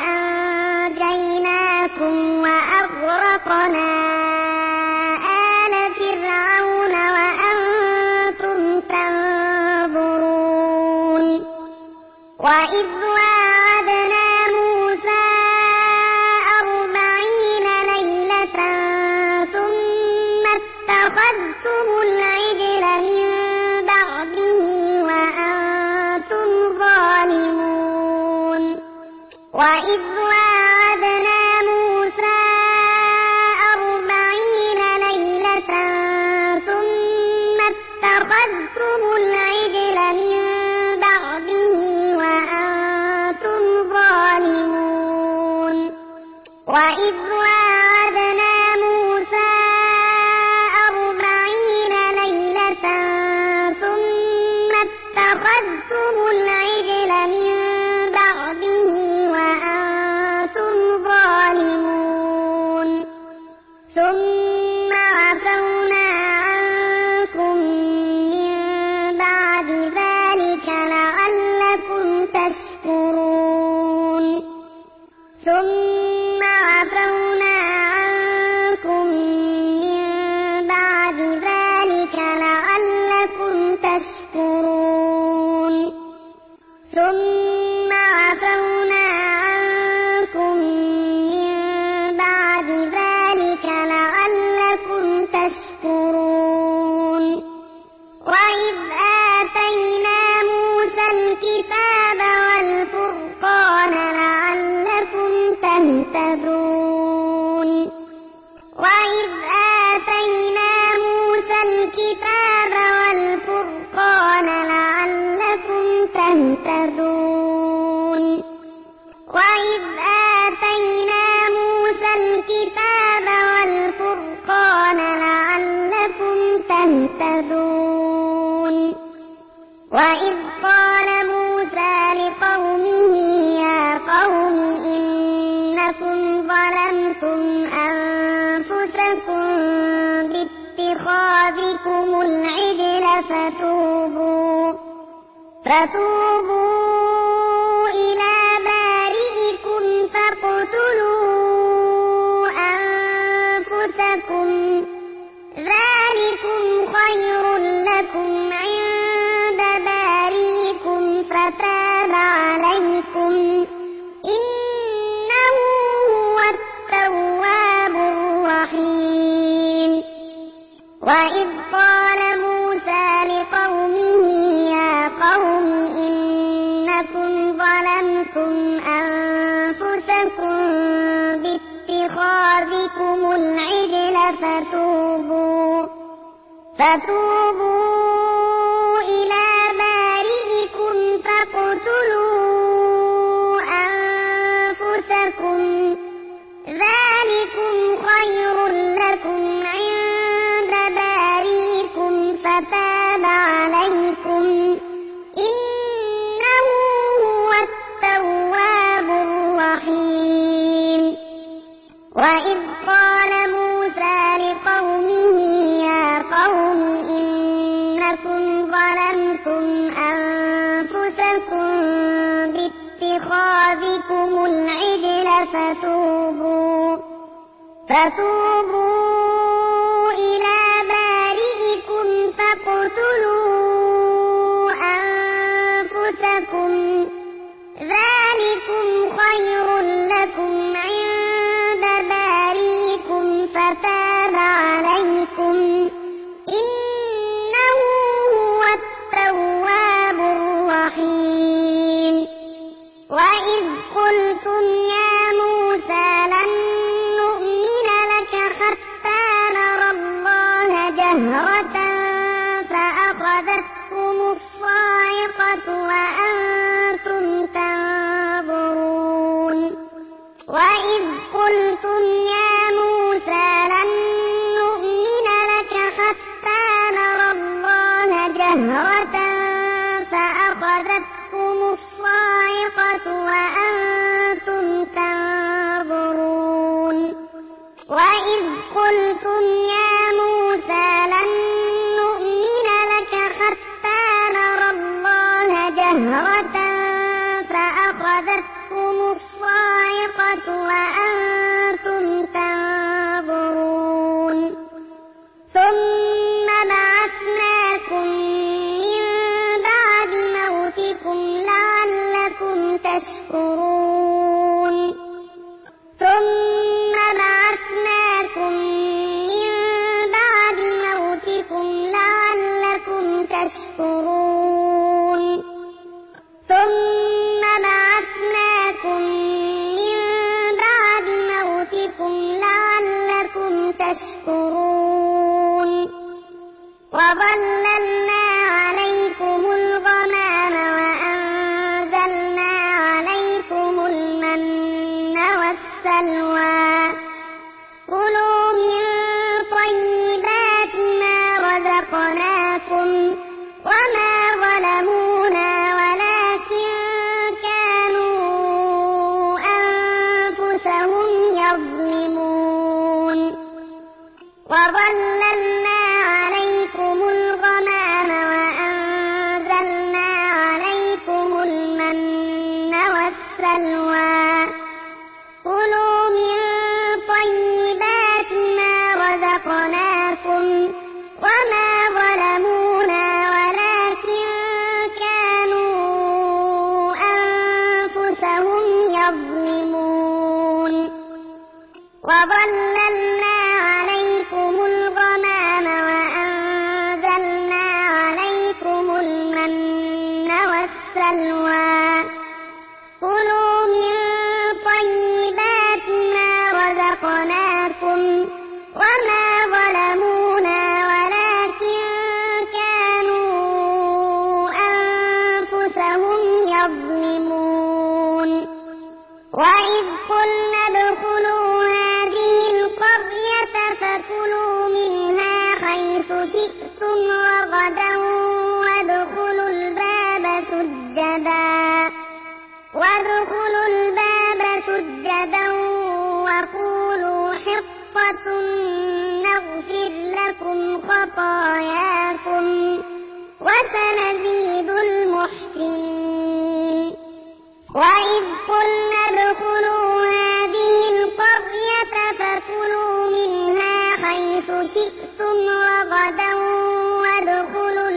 فأنجيناكم وأغرقنا آل فرعون وأنتم تنظرون وإذ واعدنا موسى 40 ليلة ثم اتخذتم العجل من بعده وأنتم ظالمون وإذ واعدنا موسى 40 ليلة ثم اتخذتم العجل من بعده وأنتم ظالمون وإذ واعدنا موسى 40 ليلة ثم اتخذتم العجل من بعده وأنتم ظالمون ثم عفونا عنكم من بعد ذلك لعلكم تشكرون ثم عفونا عنكم من بعد ذلك لعلكم تشكرون ثم عفونا عنكم ظلمتم أنفسكم باتخاذكم العجل فتوبوا إلى بارئكم فاقتلوا أنفسكم ذلكم خير لكم عند بارئكم فتاب عليكم إنه هو التواب الرحيم. وإذ قال موسى لقومه يا قوم إنكم ظلمتم أنفسكم باتخاذكم العجل فتوبوا إلى بارئكم فاقتلوا أنفسكم ذلكم خير لكم عند بارئكم فتاب عليكم إنه هو التواب الرحيم. وإذ قال موسى لقومه يا قوم إنكم ظلمتم أنفسكم باتخاذكم العجل فتوبوا إلى بارئكم فاقتلوا أنفسكم ذلكم خير لكم عند بارئكم فتاب عليكم إنه هو التواب الرحيم. وإذ قلتم يا موسى لن نؤمن لك حتى نرى الله جهرة فأخذتكم الصاعقة وأنتم تنظرون. وإذ قلتم يا موسى لن نؤمن لك حتى نرى الله جهرة فأخذتكم الصاعقة وأنتم تنظرون. وإذ قلتم يا موسى لن نؤمن لك حتى نرى الله جهرة فأخذتكم الصاعقة وأنتم تنظرون. ثم بعثناكم من بعد موتكم لعلكم تشكرون. ثم بعثناكم من بعد موتكم لعلكم تشكرون. ثم بعثناكم من بعد موتكم لعلكم تشكرون. وظللنا عليكم الغمام وأنزلنا عليكم المن والسلوى كلوا من طيبات ما رزقناكم وما ظلمونا ولكن كانوا أنفسهم يظلمون. وظللنا عليكم الغمام وأنزلنا عليكم المن والسلوى كلوا من طيبات ما رزقناكم وما ظلمونا ولكن كانوا أنفسهم يظلمون. وظللنا عليكم الغمام وأنزلنا عليكم المن والسلوى كلوا من طيبات ما رزقناكم وما ظلمونا ولكن كانوا أنفسهم يظلمون. وإذ قلنا ادخلوا هذه القرية فكلوا منها حيث شئتم رغدا وادخلوا الباب سجدا وقولوا حطة نغفر لكم خطاياكم وسنزيد المحسنين وإذ قلنا ادخلوا هذه القرية فكلوا منها حيث شئتم رغدا وادخلوا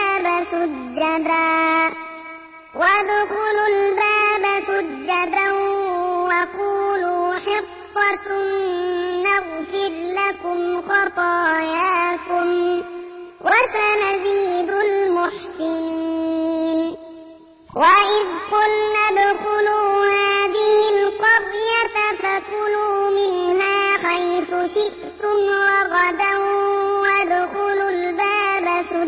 الباب سجدا وقولوا حطة نغفر لكم خطاياكم وسنزيد المحسنين وإذ قلنا ادخلوا هذه القرية فكلوا منها حيث شئتم رغدا وادخلوا الباب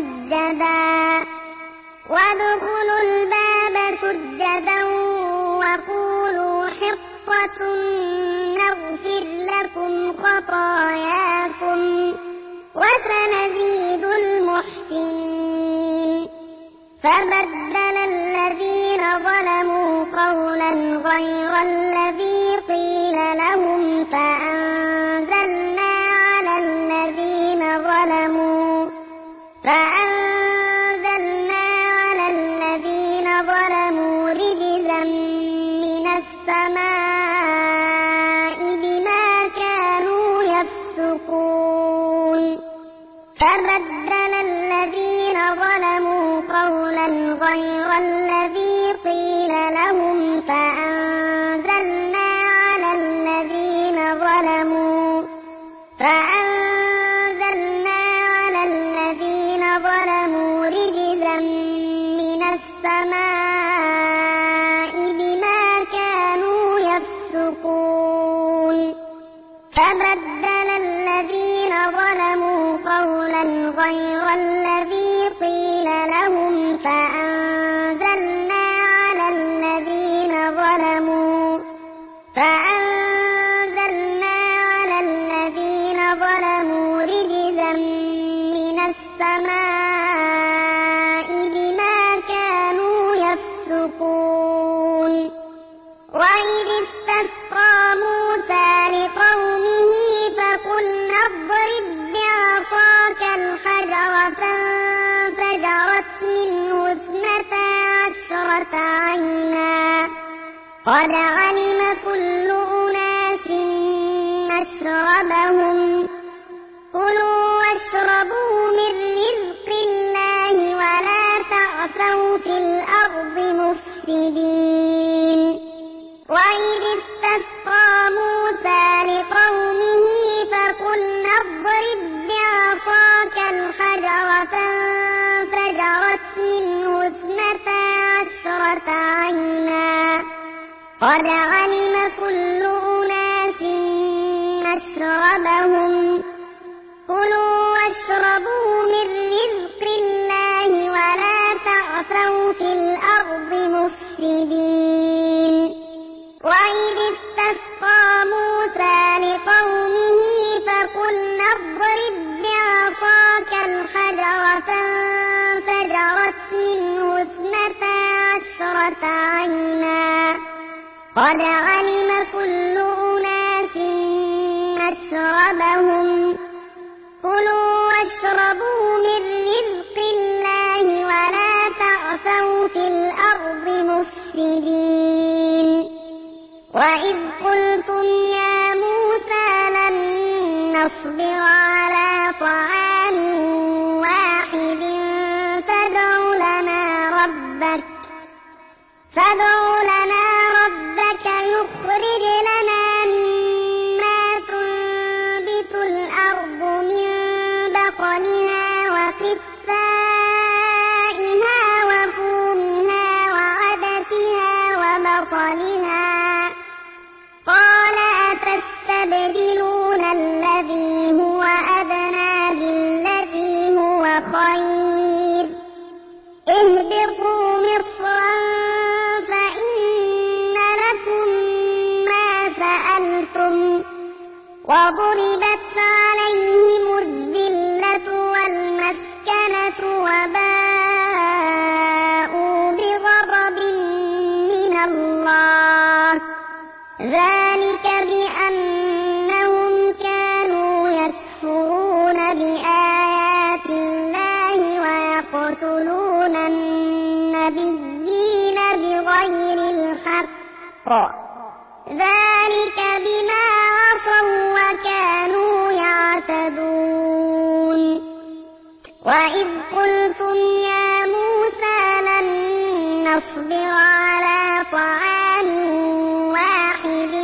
سجدا وقولوا حطة نغفر لكم خطاياكم وسنزيد المحسنين فبدل الذين ظلموا قولا غير الذي قيل لهم فأنزلنا على الذين ظلموا رجزا من السماء بما كانوا يفسقون فبدل الذين ظلموا قولا غير الذي قيل لهم فأنزلنا على الذين ظلموا رجزا من السماء بما كانوا يفسقون فبدل الذين ظلموا قولا غير الذي قيل لهم فأنزلنا على الذين ظلموا رجزا من السماء بما كانوا يفسقون وإذ استسقى موسى لقومه فقلنا اضرب بعصاك الحجر فانفجرت منه 12 عينا قد علم كل أناس مشربهم كلوا واشربوا من رزق الله ولا تعثوا في الأرض مفسدين وإذ استسقى موسى لقومه فقلنا اضرب بعصاك الحجر فانفجرت منه 12 عينا قد علم كل أناس مشربهم كلوا واشربوا من رزق الله ولا تعثوا في الأرض مفسدين وإذ استسقى موسى لقومه فقلنا اضرب بعصاك الحجر فانفجرت منه 12 عينا قد علم كل أناس مشربهم كلوا واشربوا من رزق الله ولا تعثوا في الأرض مفسدين وإذ قلتم يا موسى لن نصبر على طعام واحد فادع لنا ربك يخرج لنا مما تنبت الأرض من بقلها وقثائها وفومها وعدسها وبصلها قال أتستبدلون الذي هو أدنى بالذي هو خير اهبطوا مصرا فإن لكم ما سألتم وضربت عليهم الذلة والمسكنة وباءوا بغضب من الله ذلك بأنهم كانوا ذلك بما عصوا وكانوا يعتدون وإذ قلتم يا موسى لن نصبر على طعام واحد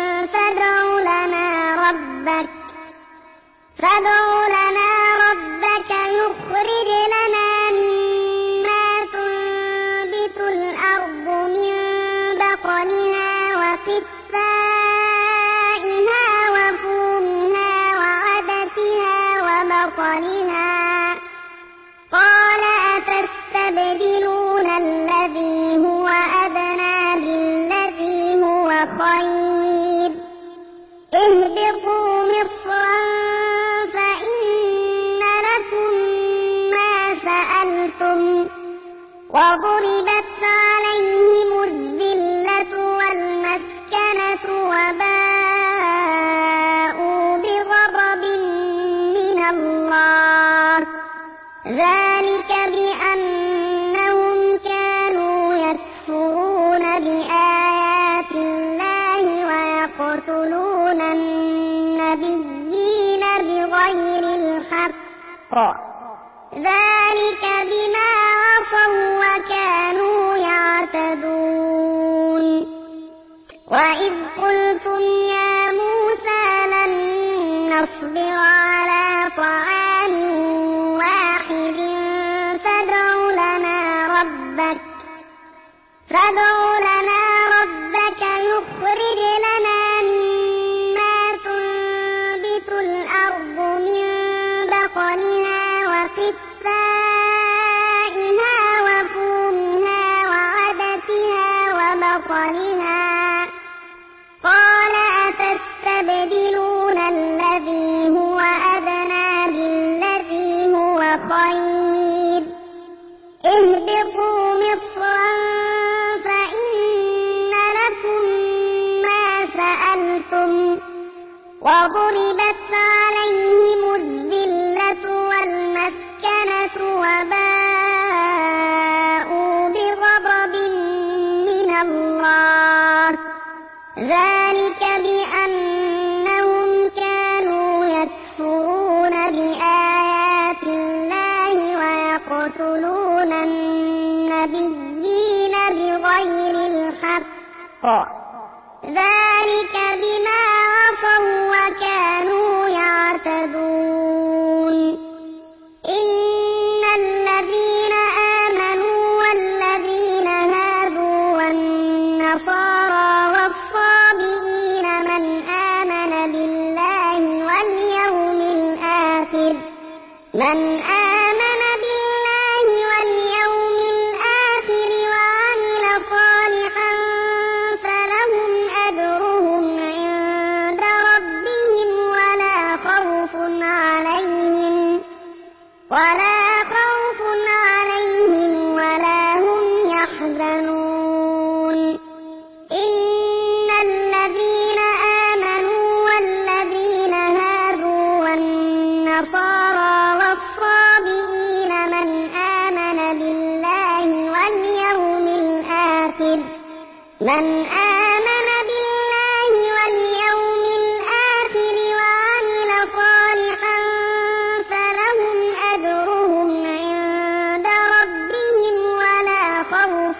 فادع لنا ربك يخرج لنا مما تنبت الأرض من بقلها وقثائها وفومها وعدسها وبصلها قال أتستبدلون الذي هو أدنى بالذي هو خير اهبطوا مصرا فإن لكم ما سألتم وضربت عليهم الذلة والمسكنة وباءوا بغضب من الله ذلك بأنهم كانوا يكفرون بآيات الله ويقتلون النبيين بغير الحق ذلك بما عصوا وكانوا يعتدون وإذ قلتم يا موسى لن نصبر على طعام واحد فادع لنا ربك يخرج لنا مما تنبت الأرض من بقلها وقثائها وفومها وعدسها وبصلها قال أتستبدلون الذي هو أدنى بالذي هو خير اهبطوا مصرا فإن لكم ما سألتم وضربت عليهم الذلة والمسكنة وباءوا بغضب من الله ذلك بأنهم كانوا يكفرون بآيات الله ويقتلون النبيين بغير الحق ذلك بما عصوا وكانوا يعتدون إن الذين آمنوا والذين هادوا والنصارى والصابئين من آمن بالله واليوم الآخر وعمل صالحا فلهم أجرهم عند ربهم ولا خوف عليهم ولا هم يحزنون إن الذين آمنوا والذين هادوا والنصارى والصابئين من آمن بالله واليوم الآخر وعمل صالحا فلهم أجرهم عند ربهم ولا خوف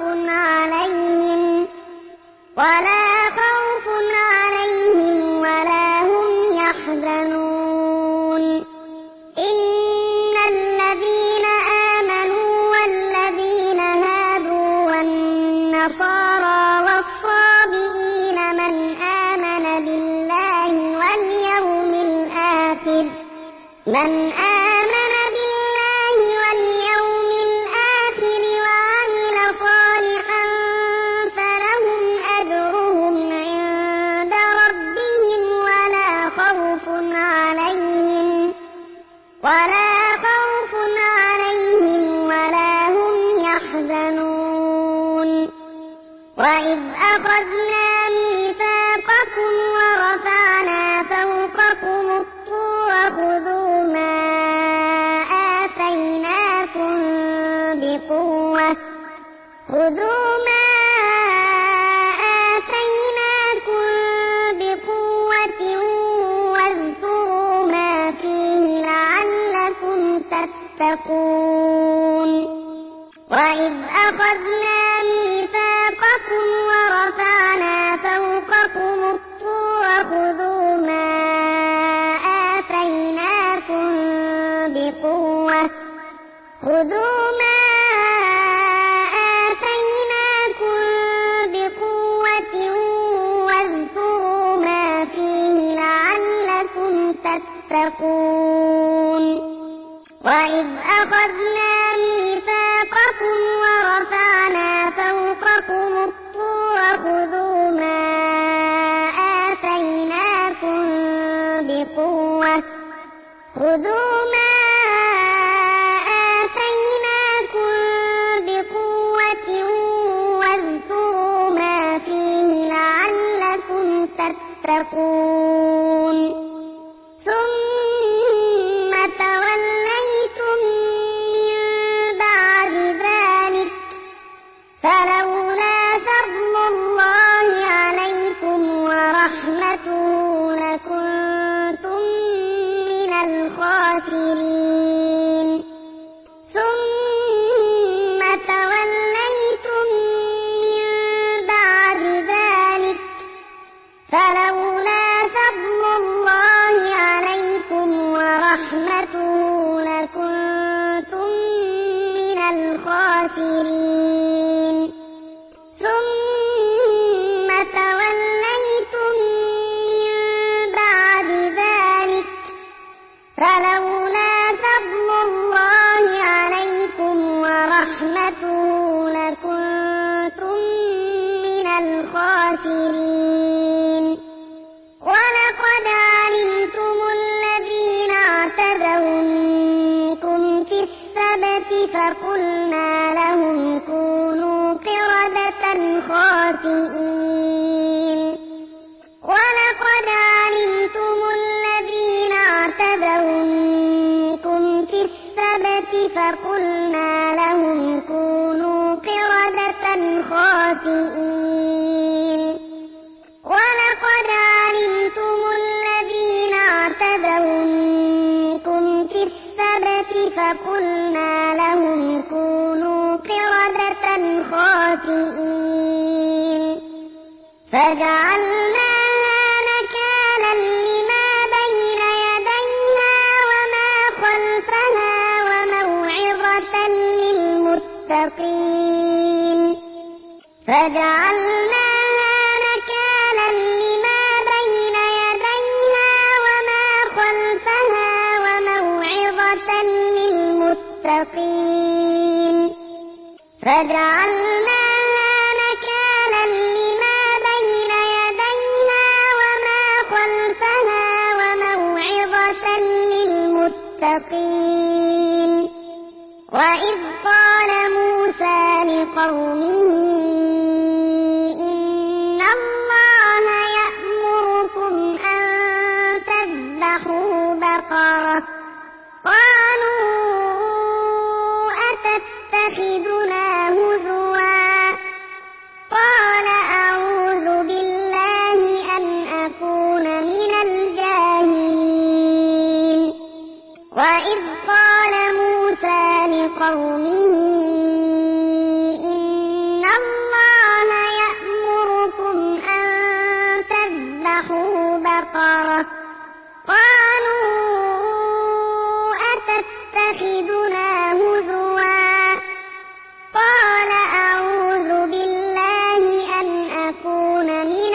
عليهم ولا هم يحزنون إن الذين آمنوا والذين هادوا والنصارى والصابئين من آمن بالله واليوم الآخر وعمل صالحا فلهم أجرهم عند ربهم ولا خوف عليهم ولا هم يحزنون وإذ أخذنا ميثاقكم ورفعنا فوقكم الطور خذوا ما خذوا ما آتيناكم بقوة واذكروا ما فيه لعلكم تتقون وإذ أخذنا ميثاقكم ورفعنا فوقكم الطور خذوا ما آتيناكم بقوة واذكروا ما فيه لعلكم تتقون ثم توليتم من بعد ذلك فلولا فضل الله عليكم ورحمته لكنتم من الخاسرين ثم توليتم من بعد ذلك فلولا فضل الله عليكم ورحمته لكنتم من الخاسرين ثم توليتم من بعد ذلك فلولا فضل الله عليكم ورحمته لكنتم من الخاسرين ولقد علمتم الذين اعتدوا منكم في السبت فقلنا لهم كونوا قردة خاسئين ولقد علمتم الذين اعتدوا منكم في السبت فقلنا لهم كونوا قردة خاسئين ولقد علمتم الذين اعتدوا منكم في السبت فقلنا لهم كونوا قردة خاسئين فجعلناها نكالا لما بين يديها وما خلفها وموعظة للمتقين فجعلناها نكالا لما بين يديها وما خلفها وموعظة للمتقين فجعلناها نكالا لما بين يديها وما خلفها وموعظة للمتقين وإذ قال موسى لقومه إن الله يأمركم أن تذبحوا بقرة قالوا أتتخذنا هزوا قال أعوذ بالله أن أكون من الجاهلين وإذ قال موسى لقومه إن الله يأمركم أن تذبحوا بقرة قالوا أتتخذنا هزوا قال أعوذ بالله أن أكون من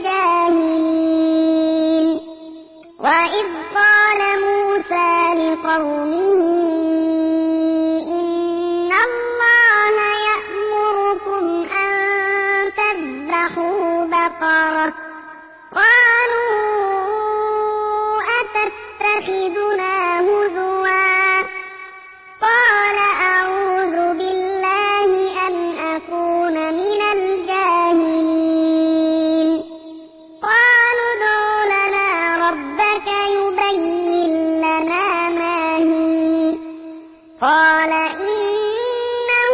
الجاهلين وإذ قال موسى لقومه إن الله يأمركم أن تذبحوا بقرة قالوا أتتخذنا هزوا قال أعوذ بالله أن أكون من الجاهلين قالوا ادع لنا ربك يبين لنا ما هي قال إنه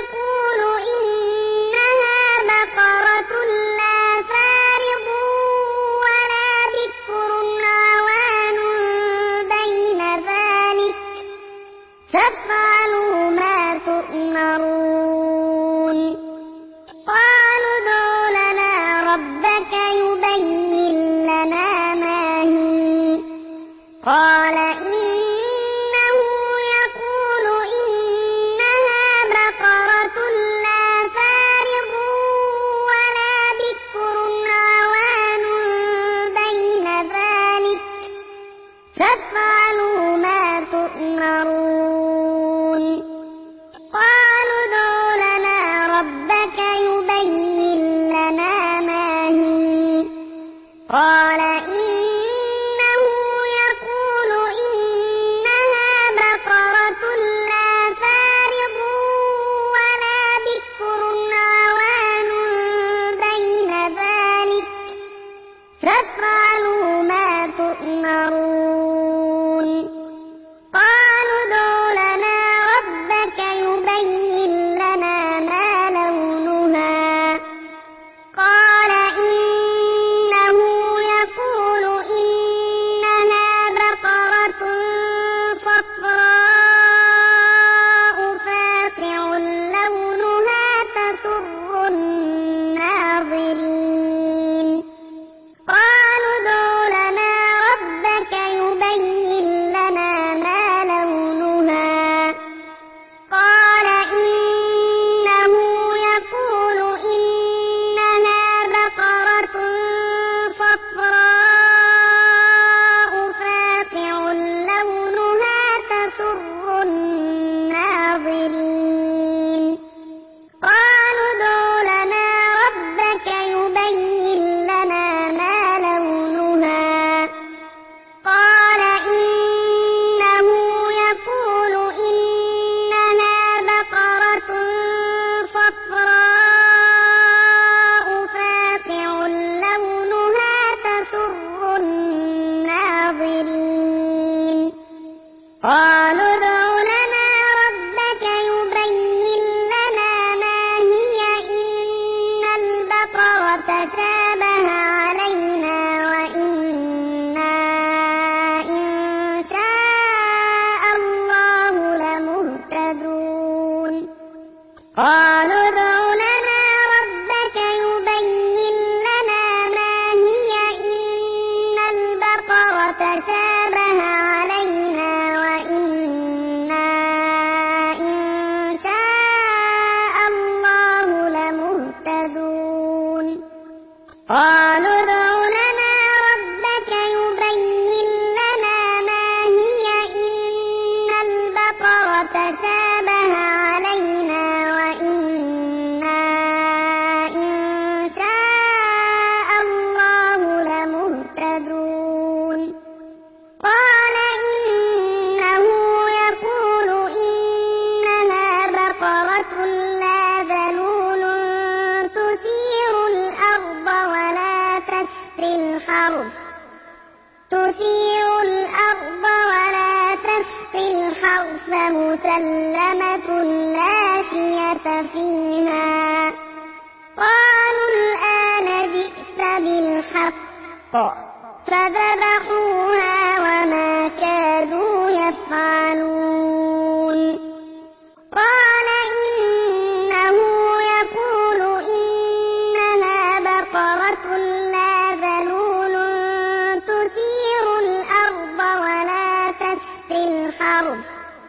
يقول إنها بقرة لا فارض فافعلوا ما تؤمرون قالوا ادع لنا ربك يبين لنا ما هي قال إنه يقول إنها بقرة لا فارض ولا بكر عوان بين ذلك فافعلوا ما تؤمرون قالوا ادع لنا ربك يبين لنا ما لونها قال إنه يقول إنها بقرة صفراء فاقع لونها تسر الناظرين قالوا ادع لنا ربك يبين لنا ما لونها قال إنه يقول إنها بقرة صفراء فاقع لونها تسر الناظرين قالوا ادع لنا ربك يبين لنا ما لونها قال إنه يقول إنها بقرة صفراء فاقع لونها تسر الناظرين قالوا ادع لنا ربك يبين لنا ما هي إن البقرة شابه علينا وإنا إن شاء الله لمهتدون قالوا ادع لنا ربك يبين لنا ما هي إن البقرة شابه علينا وإنا إن شاء الله لمهتدون قالوا ادع لنا ربك يبين لنا ما هي إن البقرة شابه علينا وإنا إن شاء الله لمهتدون قال إنه يقول إنها بقرة لا ذلول تثير الأرض ولا تسقي الحرث مسلمة لا شية فيها قالوا الآن جئت بالحق فذبحوها وما كادوا يفعلون قال إنه يقول إنها بقرة لا ذلول تثير الأرض ولا تسقي الحرث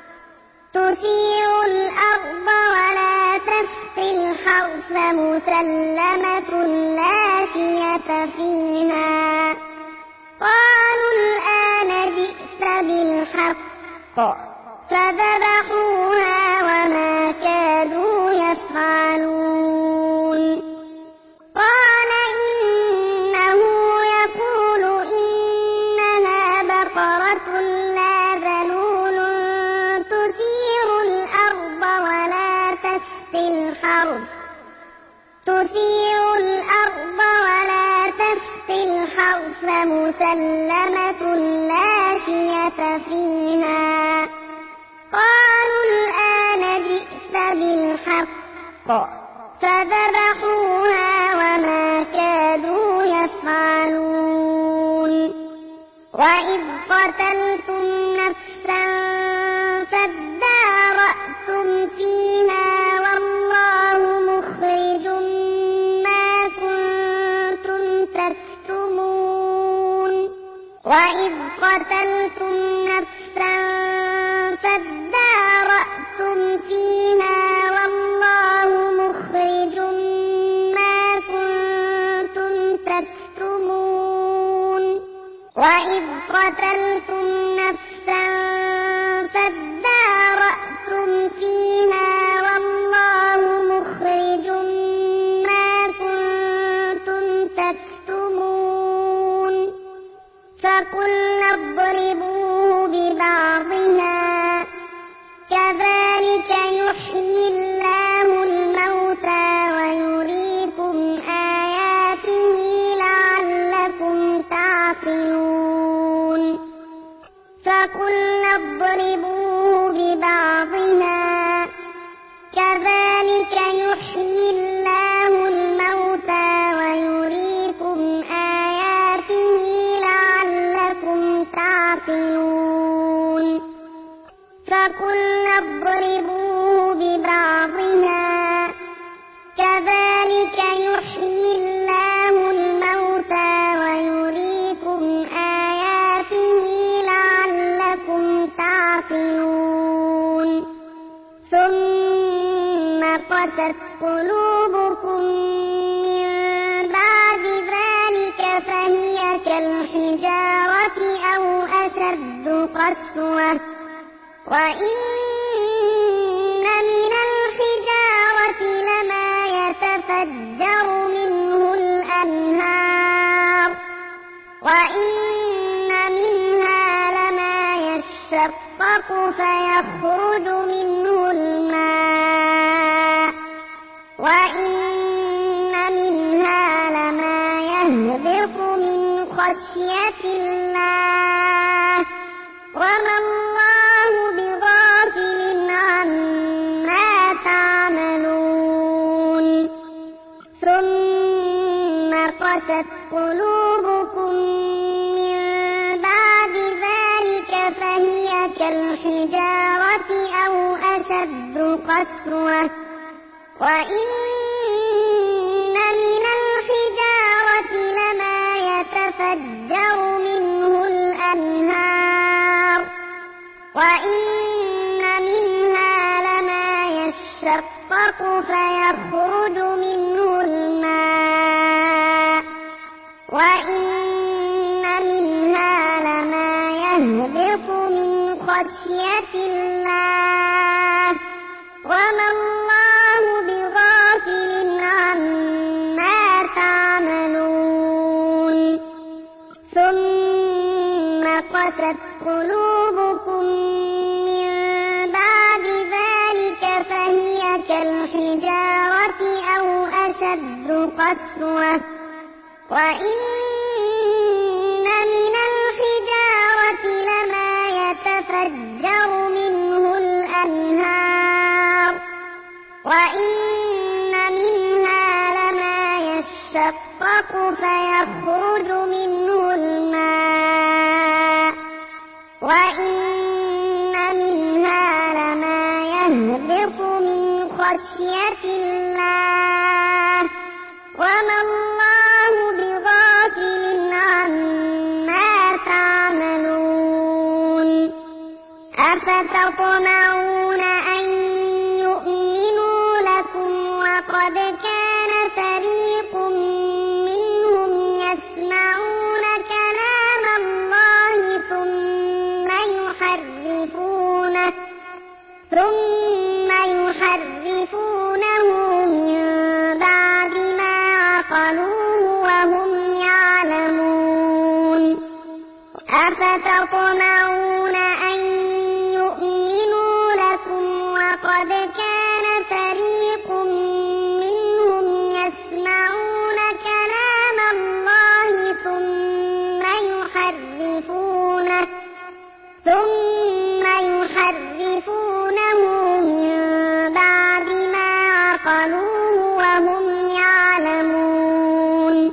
مسلمة لا شية فيها قالوا الآن جئت بالحق فذبحوها وما كادوا يفعلون قال إنه يقول إنها بقرة لا ذلول تثير الأرض ولا تسقي الحرث مسلمة لا شية فيها قالوا الآن جئت بالحق فذبحوها وما كادوا يفعلون وإذ قتلتم نفسا فادارأتم فيها والله مخرج ما كنتم تكتمون وإذ قتلتم نفسا فادارأتم فيها والله مخرج ما كنتم تكتمون وإذ قتلتم نفسا فادارأتم فيها والله مخرج ما كنتم تكتمون فقلنا اضربوه ببعضها كذلك يحيي الله الموتى ويريكم آياته لعلكم تعقلون فقلنا اضربوه ببعضها كذلك يحيي الله الموتى ويريكم آياته لعلكم تعقلون فقلنا اضربوه ببعضها كذلك يحيي الله الموتى ويريكم آياته لعلكم تعقلون ثم قست قلوبكم من بعد ذلك فهي كالحجارة أو أشد قسوة وإن من الحجارة لما يتفجر منه الأنهار وإن منها لما يشقق فيخرج منه الماء وإن منها لما يهبط من خشية الله وما الله بغافل عما تعملون ثم قست قلوبكم من بعد ذلك فهي كالحجارة أو أشد قسوة وإن من الحجارة لما يتفجر منه الأنهار وإن منها لما يشقق فيخرج منه الماء وإن منها لما يهبط من خشية الله وما الله بغافل عما تعملون ثم قست قلوبكم من بعد ذلك فهي كالحجارة أو أشد قسوة وإن من الحجارة لما يتفجر منه الأنهار وإن منها لما يشقق فيخرج منه الماء وإن منها لما يهبط من خشية الله وما الله بغافل عما تعملون أفتطمعون أن يؤمنوا لكم وقد كان فريق منهم يسمعون كلام الله ثم يحرفونه من بعد ما عقلوه وهم يعلمون أفتطمعون أن يؤمنوا لكم وقد كان فريق منهم يسمعون كلام الله ثم يحرفونه من بعد ما عقلوه وهم يعلمون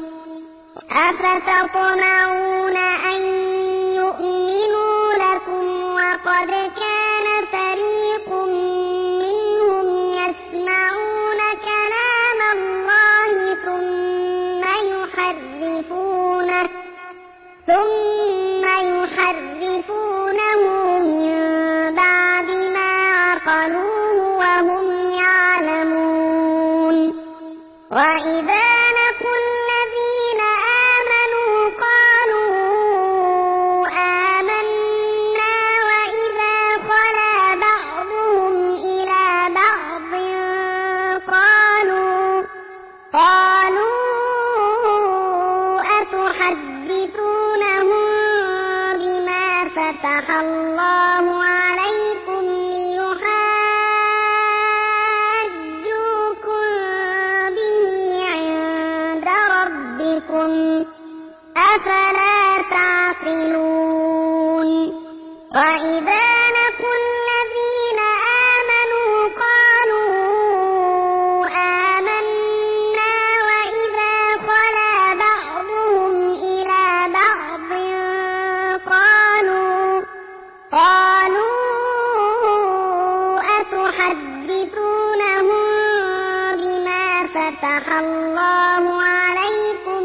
أفتطمعون أن يؤمنوا لكم وقد كان فريق منهم يسمعون كلام الله ثم يحرفونه من بعد ما عقلوه وهم يعلمون وإذا لقوا الذين آمنوا قالوا فتح الله عليكم ليحاجوكم به عند ربكم أفلا تعقلون وإذا لقوا الذين آمنوا قالوا آمنا وإذا خلا بعضهم إلى بعض قالوا أتحدثونهم بما فتح الله عليكم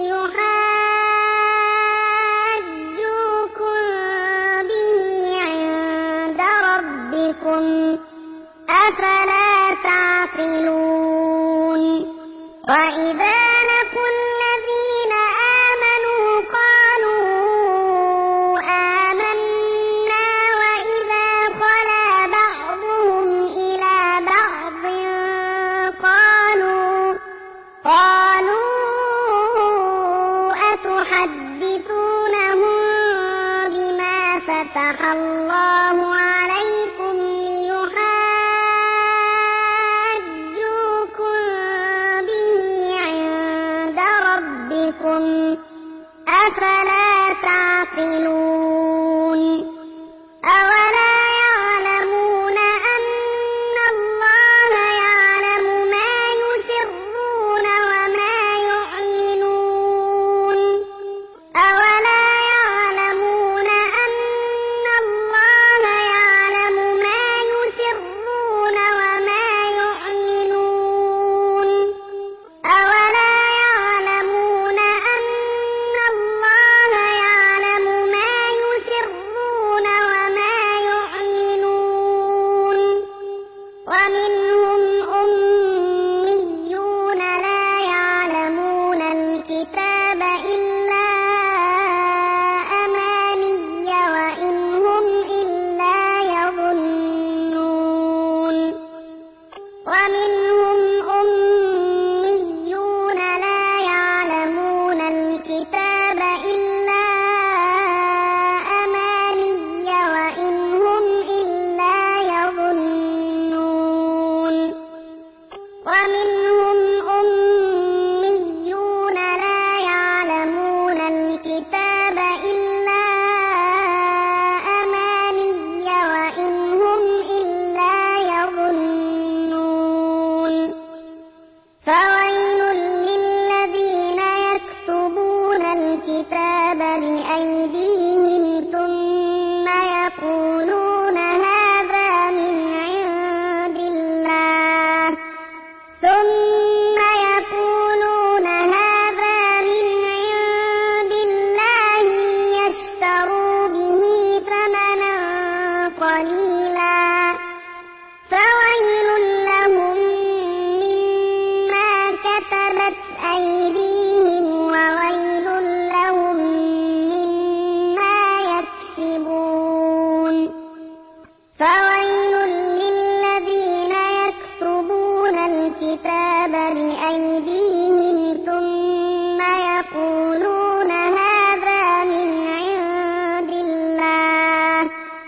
ليحاجوكم به عند ربكم أفلا تعقلون وإذا لقوا الذين آمنوا قالوا آمنا وإذا خلا بعضهم إلى بعض قالوا أتحدثونهم بما فتح الله عليكم ليحاجوكم به عند ربكم أفلا تعقلون أولا يعلمون أن الله يعلم ما يسرون وما يعلنون أولا يعلمون أن الله يعلم ما يسرون وما يعلنون أولا يعلمون أن الله يعلم ما يسرون وما يعلنون ومنهم أميون لا يعلمون الكتاب إلا أماني وإن هم إلا يظنون ومنهم أميون لا يعلمون الكتاب إلا أماني وإن هم إلا يظنون ومنهم أميون لا يعلمون الكتاب إلا أماني وإن هم إلا يظنون فويل للذين يكتبون الكتاب بأيديهم ثم يقولون هذا من عند الله ليشتروا به ثمنا قليلا فويل لهم مما كتبت أيديهم وويل لهم مما يكسبون فويل للذين يكتبون الكتاب بأيديهم ثم يقولون هذا من عند الله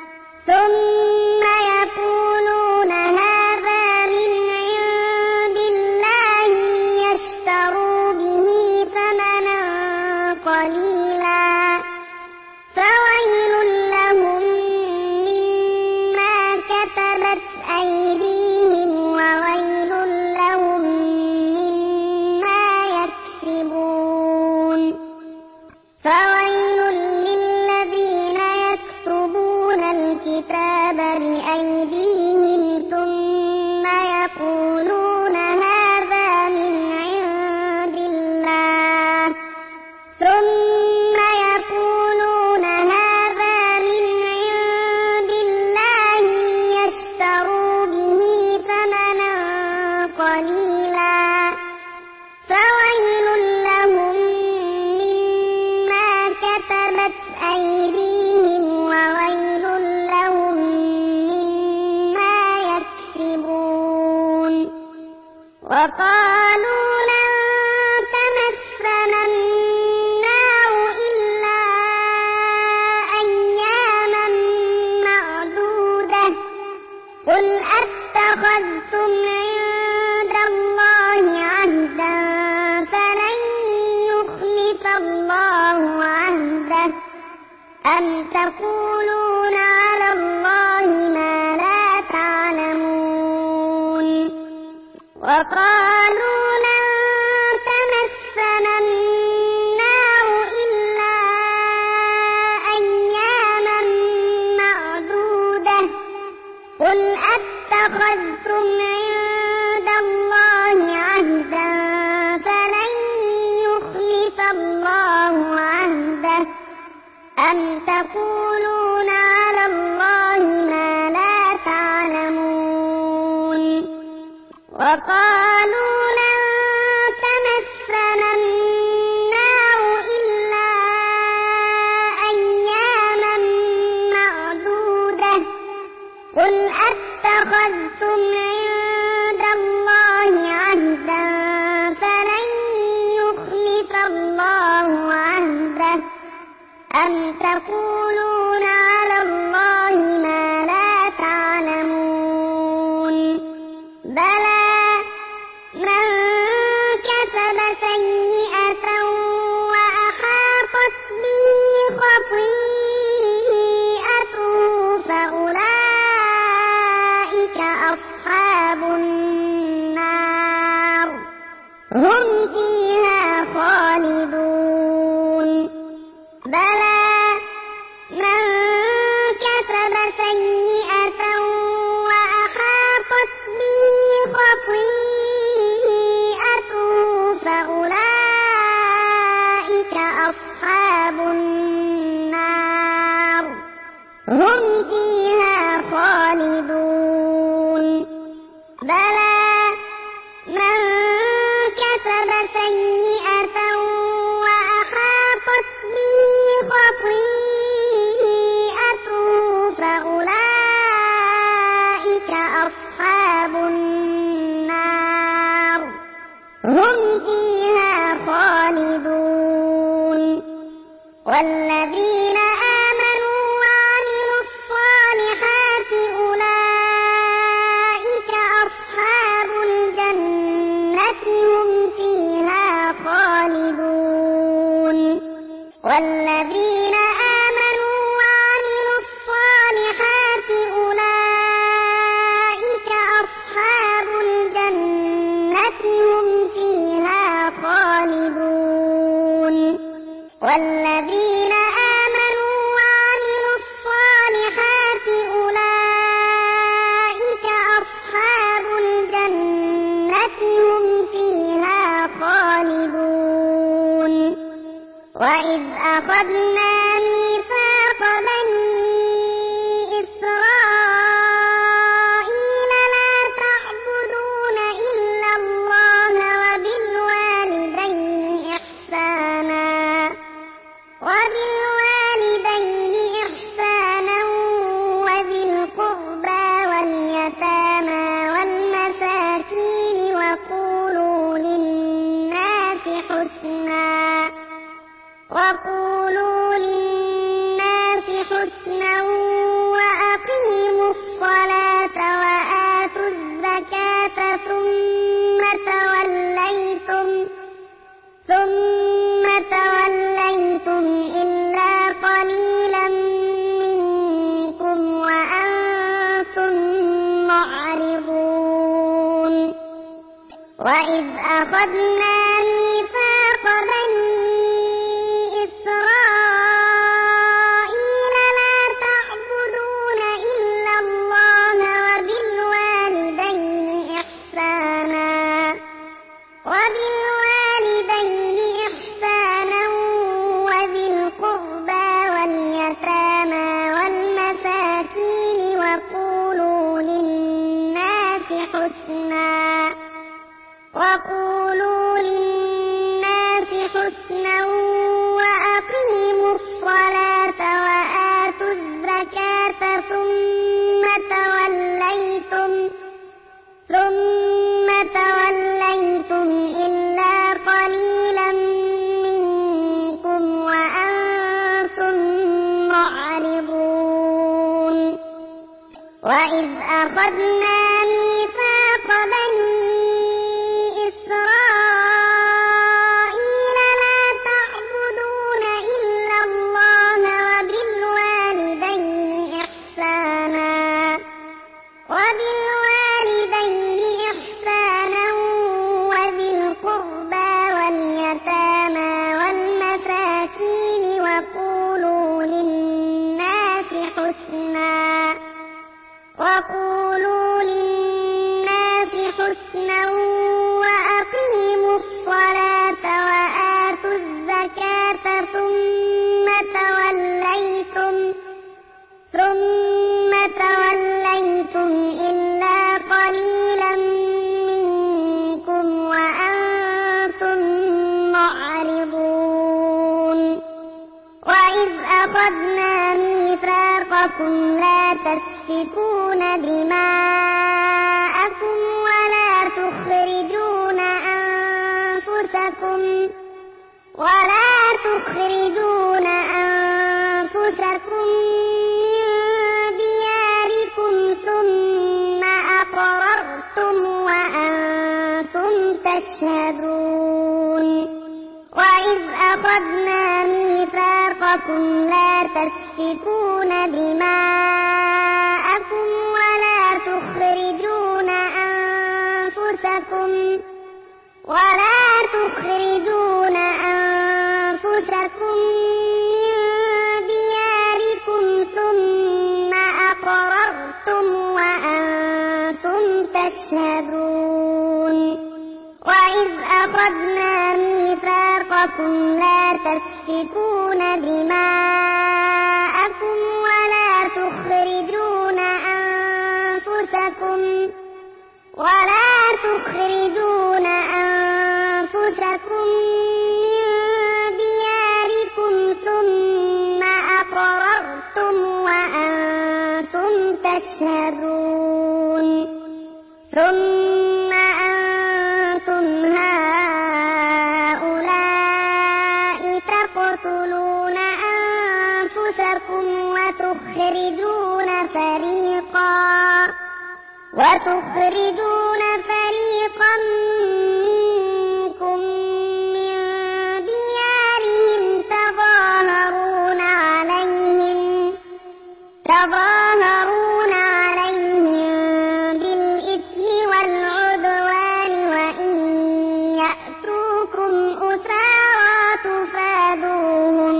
ليشتروا به ثمنا قليلا فويل لهم مما كتبت أيديهم وويل لهم مما يكسبون فويل للذين يكتبون الكتاب بأيديهم ثم يقولون هذا من عند الله ليشتروا به ثمنا قليلا فويل لهم مما كتبت أيديهم وويل لهم مما يكسبون وقالوا لن تمسنا النار إلا أياما الله عهده أم تقولون على الله ما لا تعلمون وقالوا لن تمسنا النار إلا أياما معدودة قل أتخذتم عند الله عهدا فلن يخلف الله عهده أم تقولون على الله ما لا تعلمون وقالوا لن تمسنا النار إلا أياما معدودة قل أتخذتم عند الله عهدا فلن يخلف الله عهده أم تقولون على الله ما لا تعلمون بلى من كسب سيئة وأحاطت به خطيئته فأولئك أصحاب النار هم فيها خالدون بلى من كسب سيئة وأحاطت به خطيئته فأولئك أصحاب النار هم فيها خالدون بلى من كسب سيئة وأحاطت به خطيئته فأولئك أصحاب النار هم فيها خالدون والذين آمنوا وعملوا الصالحات أولئك أصحاب الجنة هم فيها خالدون والذين آمنوا وعملوا الصالحات أولئك أصحاب الجنة هم فيها خالدون والذين آمنوا وعملوا الصالحات أولئك أصحاب الجنة هم فيها خالدون وإذ أخذنا ميثاق بني إسرائيل لا تعبدون إلا الله وبالوالدين إحسانا وذي القربى واليتامى والمساكين وقولوا للناس حسنا وأقيموا الصلاة وآتوا الزكاة ثم توليتم إلا قليلا منكم وأنتم معرضون وإذ أخذنا ميثاق بني إسرائيل لا تعبدون إلا الله وبالوالدين إحسانا وذي القربى واليتامى والمساكين وقولوا للناس حسنا وأقيموا الصلاة وآتوا الزكاة ثم توليتم إلا قليلا منكم وأنتم معرضون وإذ أخذنا ميثاق بني إسرائيل لا تعبدون أخذنا ميثاقكم لا تسفكون دماءكم ولا تخرجون أنفسكم من دياركم ثم أقررتم وأنتم تشهدون وإذ أخذنا ميثاقكم لا تسفكون دماءكم ولا تخرجون أنفسكم من دياركم ثم أقررتم وأنتم تشهدون وإذ أخذنا ميثاقكم لا تسفكون دماءكم ولا تخرجون أنفسكم من دياركم ثم أقررتم وأنتم تشهدون ثم أنتم هؤلاء تقتلون أنفسكم وتخرجون فريقا منكم من ديارهم تظاهرون عليهم بالإثم والعدوان وإن يأتوكم أسارى تفادوهم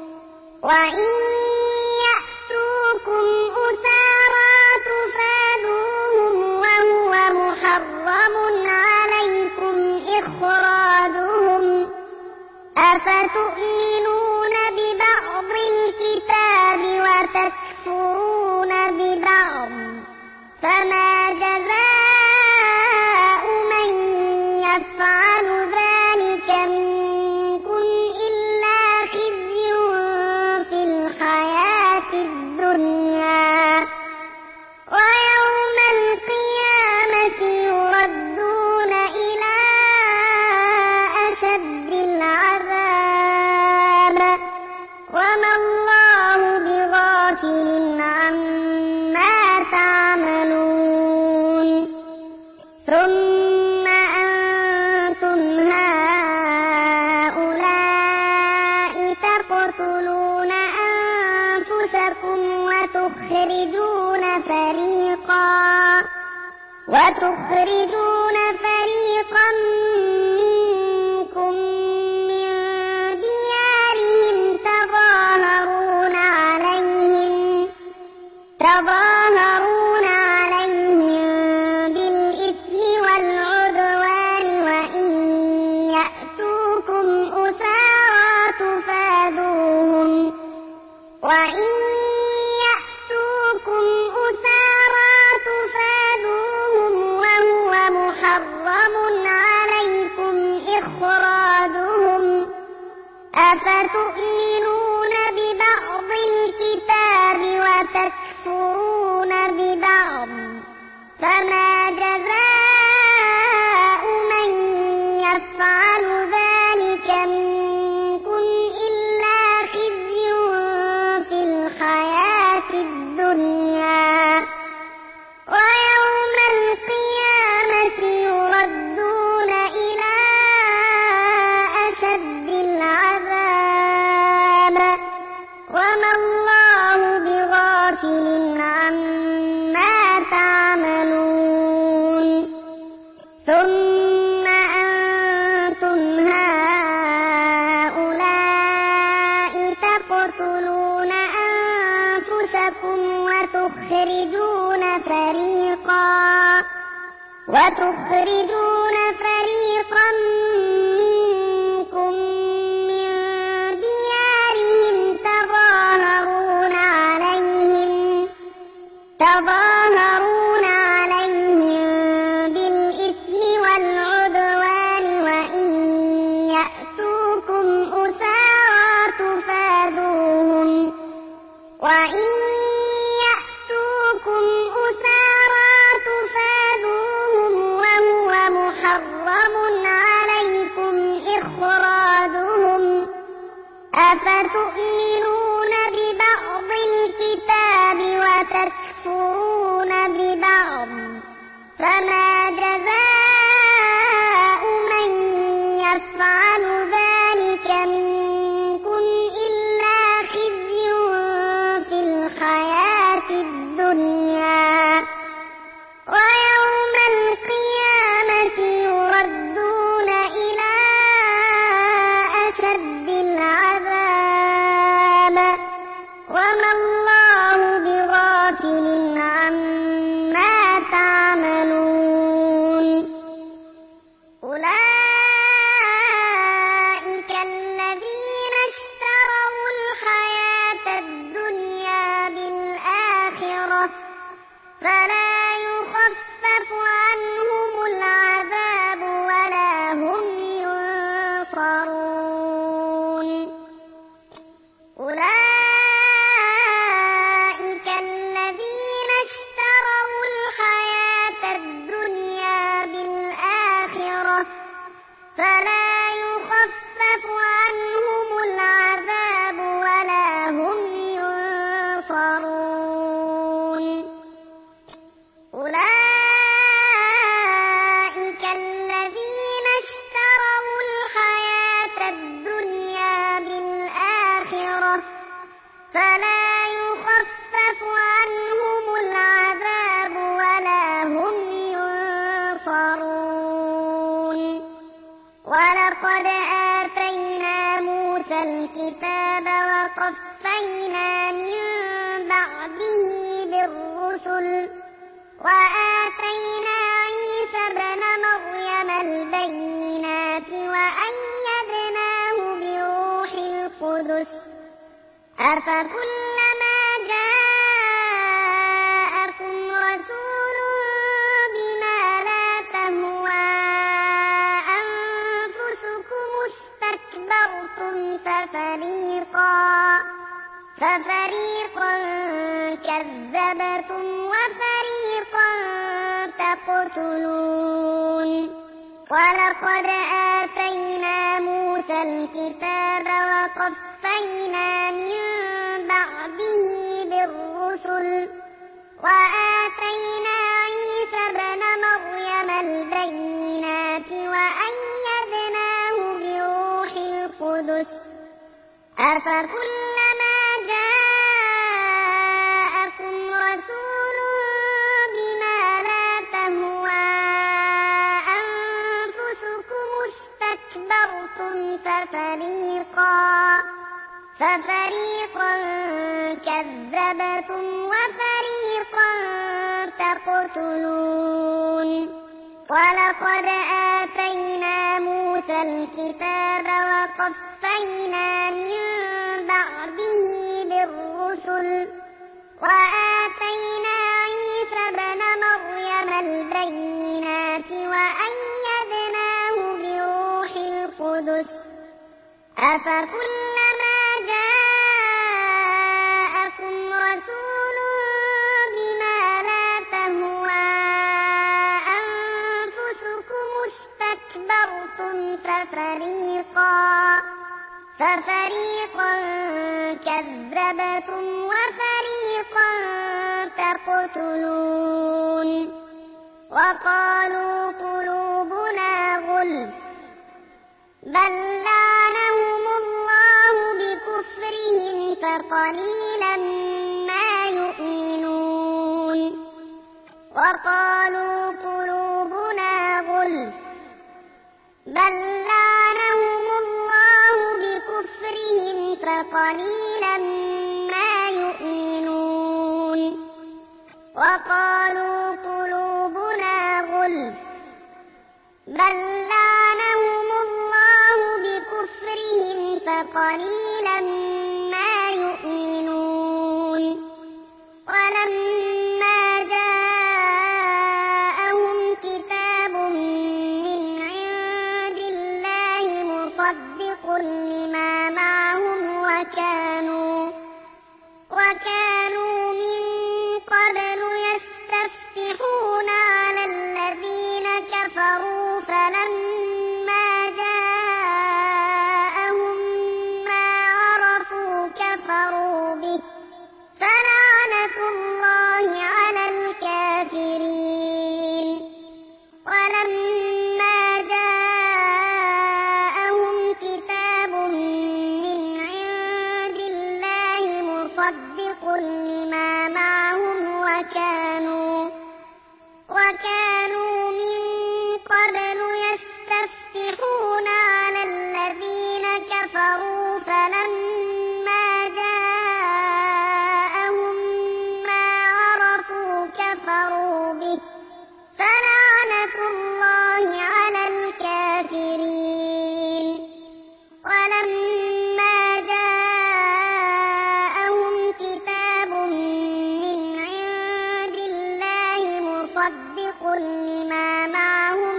وهو محرم عليكم إخراجهم أفتؤمنون ببعض الكتاب وتكفرون ببعض فما جزاء من يفعل ذلك منكم إلا خزي في الحياة الدنيا ويوم القيامة يردون إلى أشد العذاب وما الله بغافل عما تعملون ثم أنتم هؤلاء تقتلون أنفسكم وتخرجون فريقا منكم من ديارهم تظاهرون عليهم بالإثم والعدوان وإن يأتوكم أسارى تفادوهم وهو محرم عليكم إخراجهم أفتؤمنون ببعض الكتاب وتكفرون ببعض فما جزاء من يفعل ذلك منكم إلا خزي في الحياة الدنيا ويوم القيامة يردون إلى أشد العذاب وما الله بغافل عما تعملون ثم أنتم هؤلاء تقتلون أنفسكم وتخرجون فريقا منكم من ديارهم تظاهرون عليهم بالإثم والعدوان وإن يأتوكم أسارى تفادوهم أفتؤمنون ببعض الكتاب وتكفرون ببعض فما جزاء من يفعل ذلك منكم إلا خزي في الحياة الدنيا ويوم القيامة يردون إلى أشد العذاب وما الله بغافل عما تعملون أولئك الذين اشتروا الحياة الدنيا بالآخرة فلا يخفف عنهم العذاب ولا هم ينصرون أولئك الذين اشتروا الحياة الدنيا بالآخرة فلا يخفف عنهم العذاب ولا هم ينصرون أولئك الذين اشتروا الحياة الدنيا بالآخرة فلا يخفف عنهم العذاب ولا هم ينصرون ولقد آتينا موسى الكتاب وقفينا من بعده بالرسل وآتينا عيسى ابن مريم البينات وأيدناه بروح القدس أفكلما جاءكم رسول بما لا تهوى أنفسكم استكبرتم ففريقا كذبتم وفريقا تقتلون ولقد آتينا موسى الكتاب وقفينا من بعده بالرسل وآتينا عيسى ابن مريم البينات وأيدناه بروح القدس أفكلما جاءكم رسول بما لا تهوى أنفسكم استكبرتم ففريقا كذبتم وفريقا تقتلون ولقد آتينا موسى الكتاب وقفينا من بعده بالرسل وآتينا عيسى ابن مريم البينات وأيدناه بروح القدس أفكلما جاءكم رسول بما لا تهوى أنفسكم استكبرتم ففريقا كذبتم وفريقا تقتلون وقالوا قلوبنا غلف بل لعنهم الله بكفرهم فقليلا ما يؤمنون وقالوا قلوبنا غلف بل لعنهم الله بكفرهم فقليلا ما يؤمنون وقالوا قلوبنا غلف بل لعنهم الله بكفرهم فقليلا ما يؤمنون ولما جاءهم كتاب من عند الله مصدق لما معهم وكانوا من قبل يستفتحون على الذين كفروا فلما جاءهم ما كفروا به فلعنة الله على الكافرين. ولما جاءهم كتاب من عند الله مصدق لما معهم وكانوا من قبل يستفتحون على الذين كفروا فلما جاءهم ما عرفوا كفروا به فلعنة الله على الكافرين. ولما جاءهم كتاب من عند الله مصدق لما معهم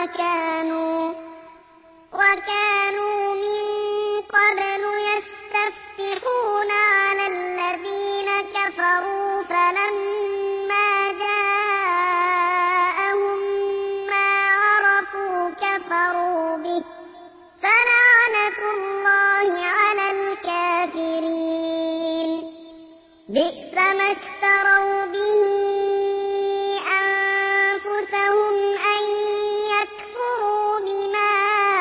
وكانوا من قبل يستفتحون على الذين كفروا فلما جاءهم ما عرفوا كفروا به فلعنة الله على الكافرين. بئس ما اشتروا به أنفسهم أن يكفروا بما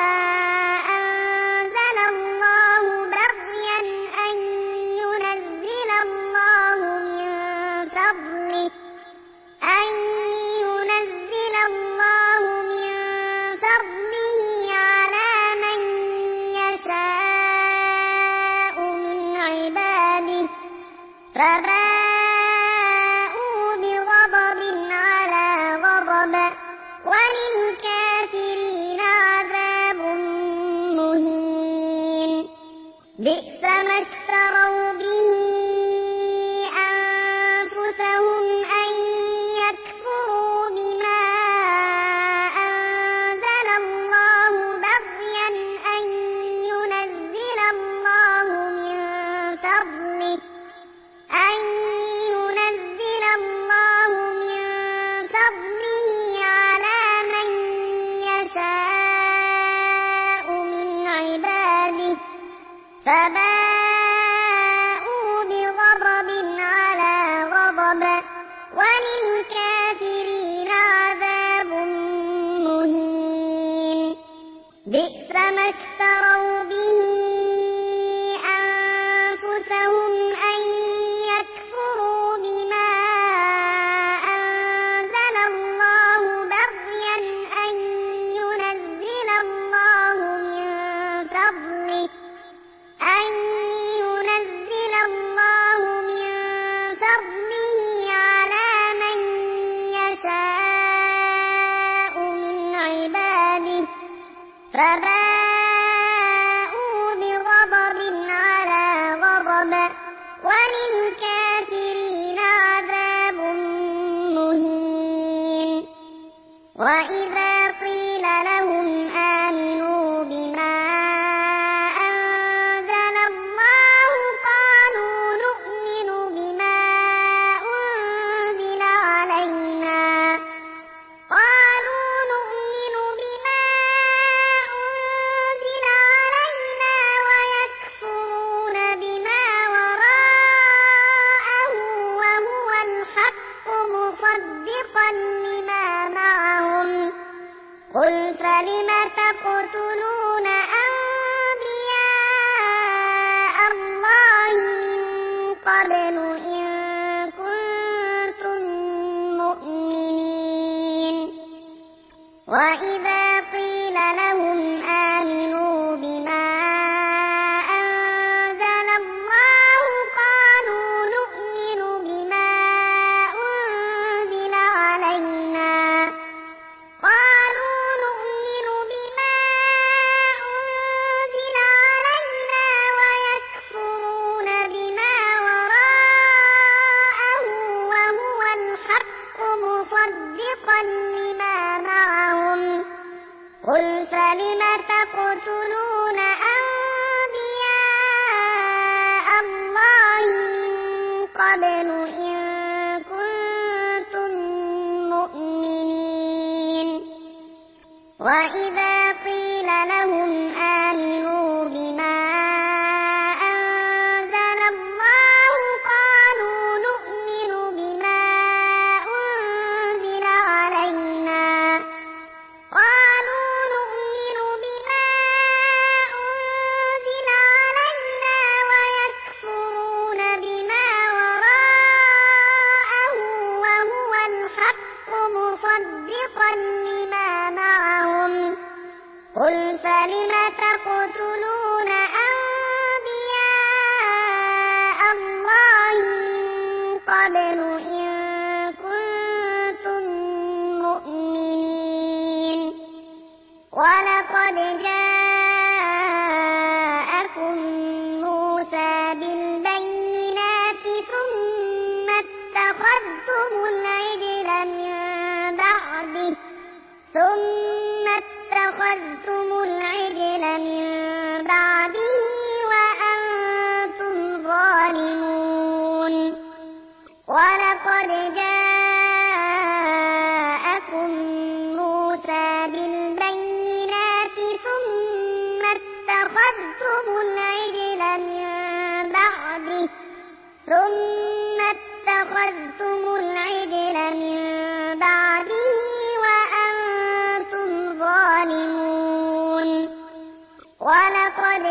أنزل الله بغيا أن ينزل الله من فضله على من يشاء من عباده فباءوا بغضب على غضب وللكافرين عذاب مهين. بئس ما اشتروا به أنفسهم أن يكفروا بما أنزل الله بغيا أن ينزل الله من فضله على من يشاء من عباده فباءوا بغضب على غضب وللكافرين عذاب مهين. بئس ما اشتروا به أنفسهم أن يكفروا بما أنزل الله بغيا أن ينزل الله من فضله على من يشاء من عباده فباءوا بغضب على غضب وللكافرين عذاب مهين. وإذا قيل لهم آمنوا بما أنزل الله قالوا نؤمن بما أنزل علينا ويكفرون بما وراءه وهو الحق مصدقا لما معهم. قل فلم تقتلون أنبياء الله من قبل إن كنتم مؤمنين. وإذا قيل لهم آمنوا بما أنزل الله قالوا نؤمن بما أنزل علينا ويكفرون بما وراءه وهو الحق مصدقا لما معهم. قل فلم تقتلون أنبياء الله من قبل إن كنتم مؤمنين. وإذا قيل لهم آمنوا بما أنزل الله ثم اتخذتم العجل من بعده وأنتم ظالمون ولقد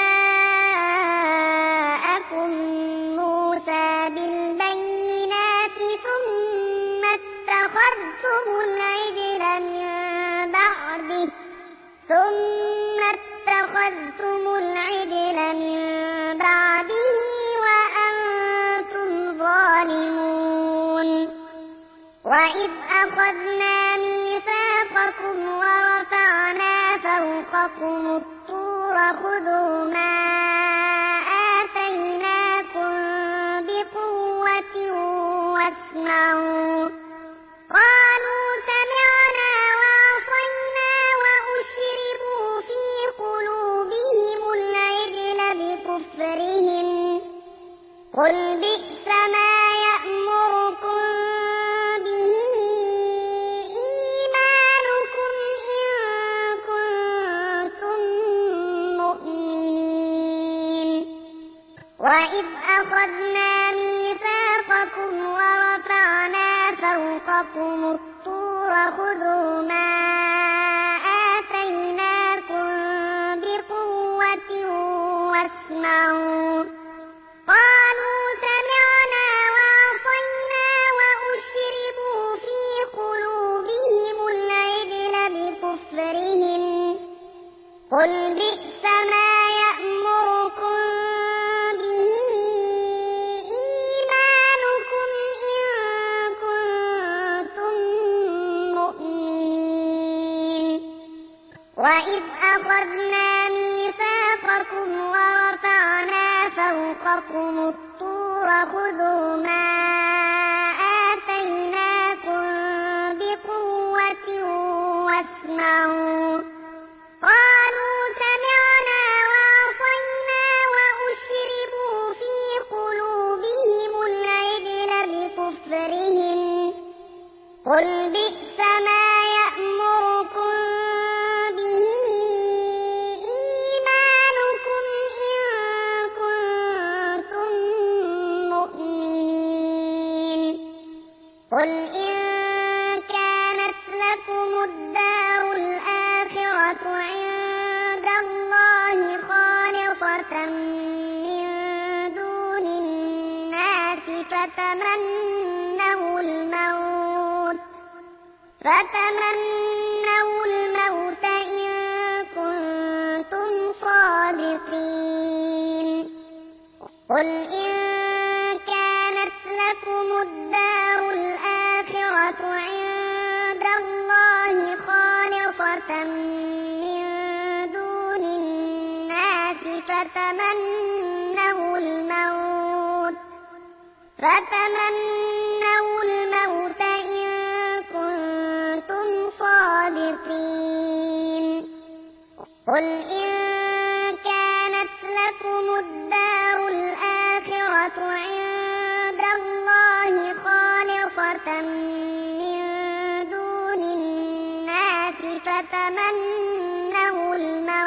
جاءكم موسى بالبينات ثم اتخذتم العجل من بعده وأنتم ظالمون وإذ أخذنا ميثاقكم ورفعنا فوقكم الطور خذوا ما آتيناكم بقوة واسمعوا قالوا سمعنا وعصينا وأشربوا في قلوبهم العجل بكفرهم قل بئس ما يأمركم به إيمانكم إن كنتم مؤمنين وإذ أخذنا ميثاقكم ورفعنا فوقكم الطور خذوا ما آتيناكم بقوة واسمعوا قالوا سمعنا وعصينا وأشربوا في قلوبهم العجل بكفرهم قل بئس ما يأمركم به إيمانكم إن كنتم مؤمنين وإذ أخذنا ميثاقكم ورفعنا فوقكم الطور خذوا ما آتيناكم بقوة واسمعوا قالوا سمعنا وعصينا وأشربوا في قلوبهم العجل بكفرهم قل بئس ما يأمركم به إيمانكم إن كنتم مؤمنين قل إن كانت لكم الدار الآخرة عند الله خالصة من دون الناس فتمنوا الموت إن كنتم صادقين قل إن كانت لكم الدار الآخرة عند الله خالصة من دون الناس فتمنوا الموت إن كنتم صادقين قل إن كانت لكم الدار الآخرة عند الله خالصة من دون الناس فتمنوا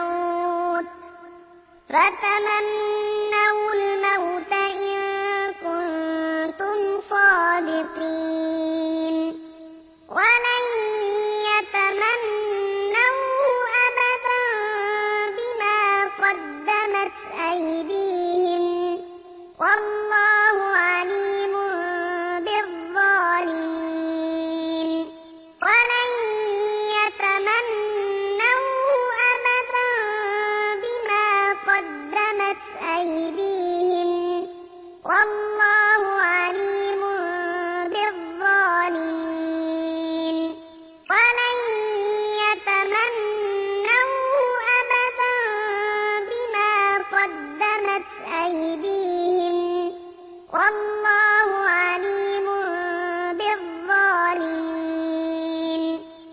الموت إن كنتم صادقين ولن يتمنوه أبدا بما قدمت أيديهم والله عليم بالظالمين ولن يتمنوه أبدا بما قدمت أيديهم والله عليم بالظالمين ولن يتمنوه أبدا بما قدمت أيديهم والله عليم بالظالمين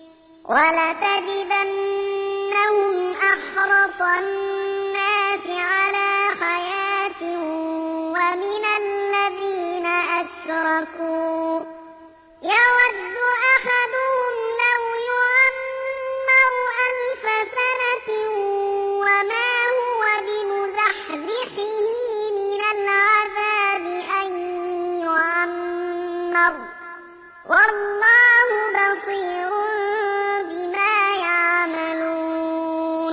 ولتجدنهم أحرص الناس على حياة ومن الذين أشركوا يود أحدهم لو يعمر 1000 سنة وما هو بمزحزحه من العذاب أن وَعَمَّرَ وَاللَّهُ بَصِيرٌ بِمَا يَعْمَلُونَ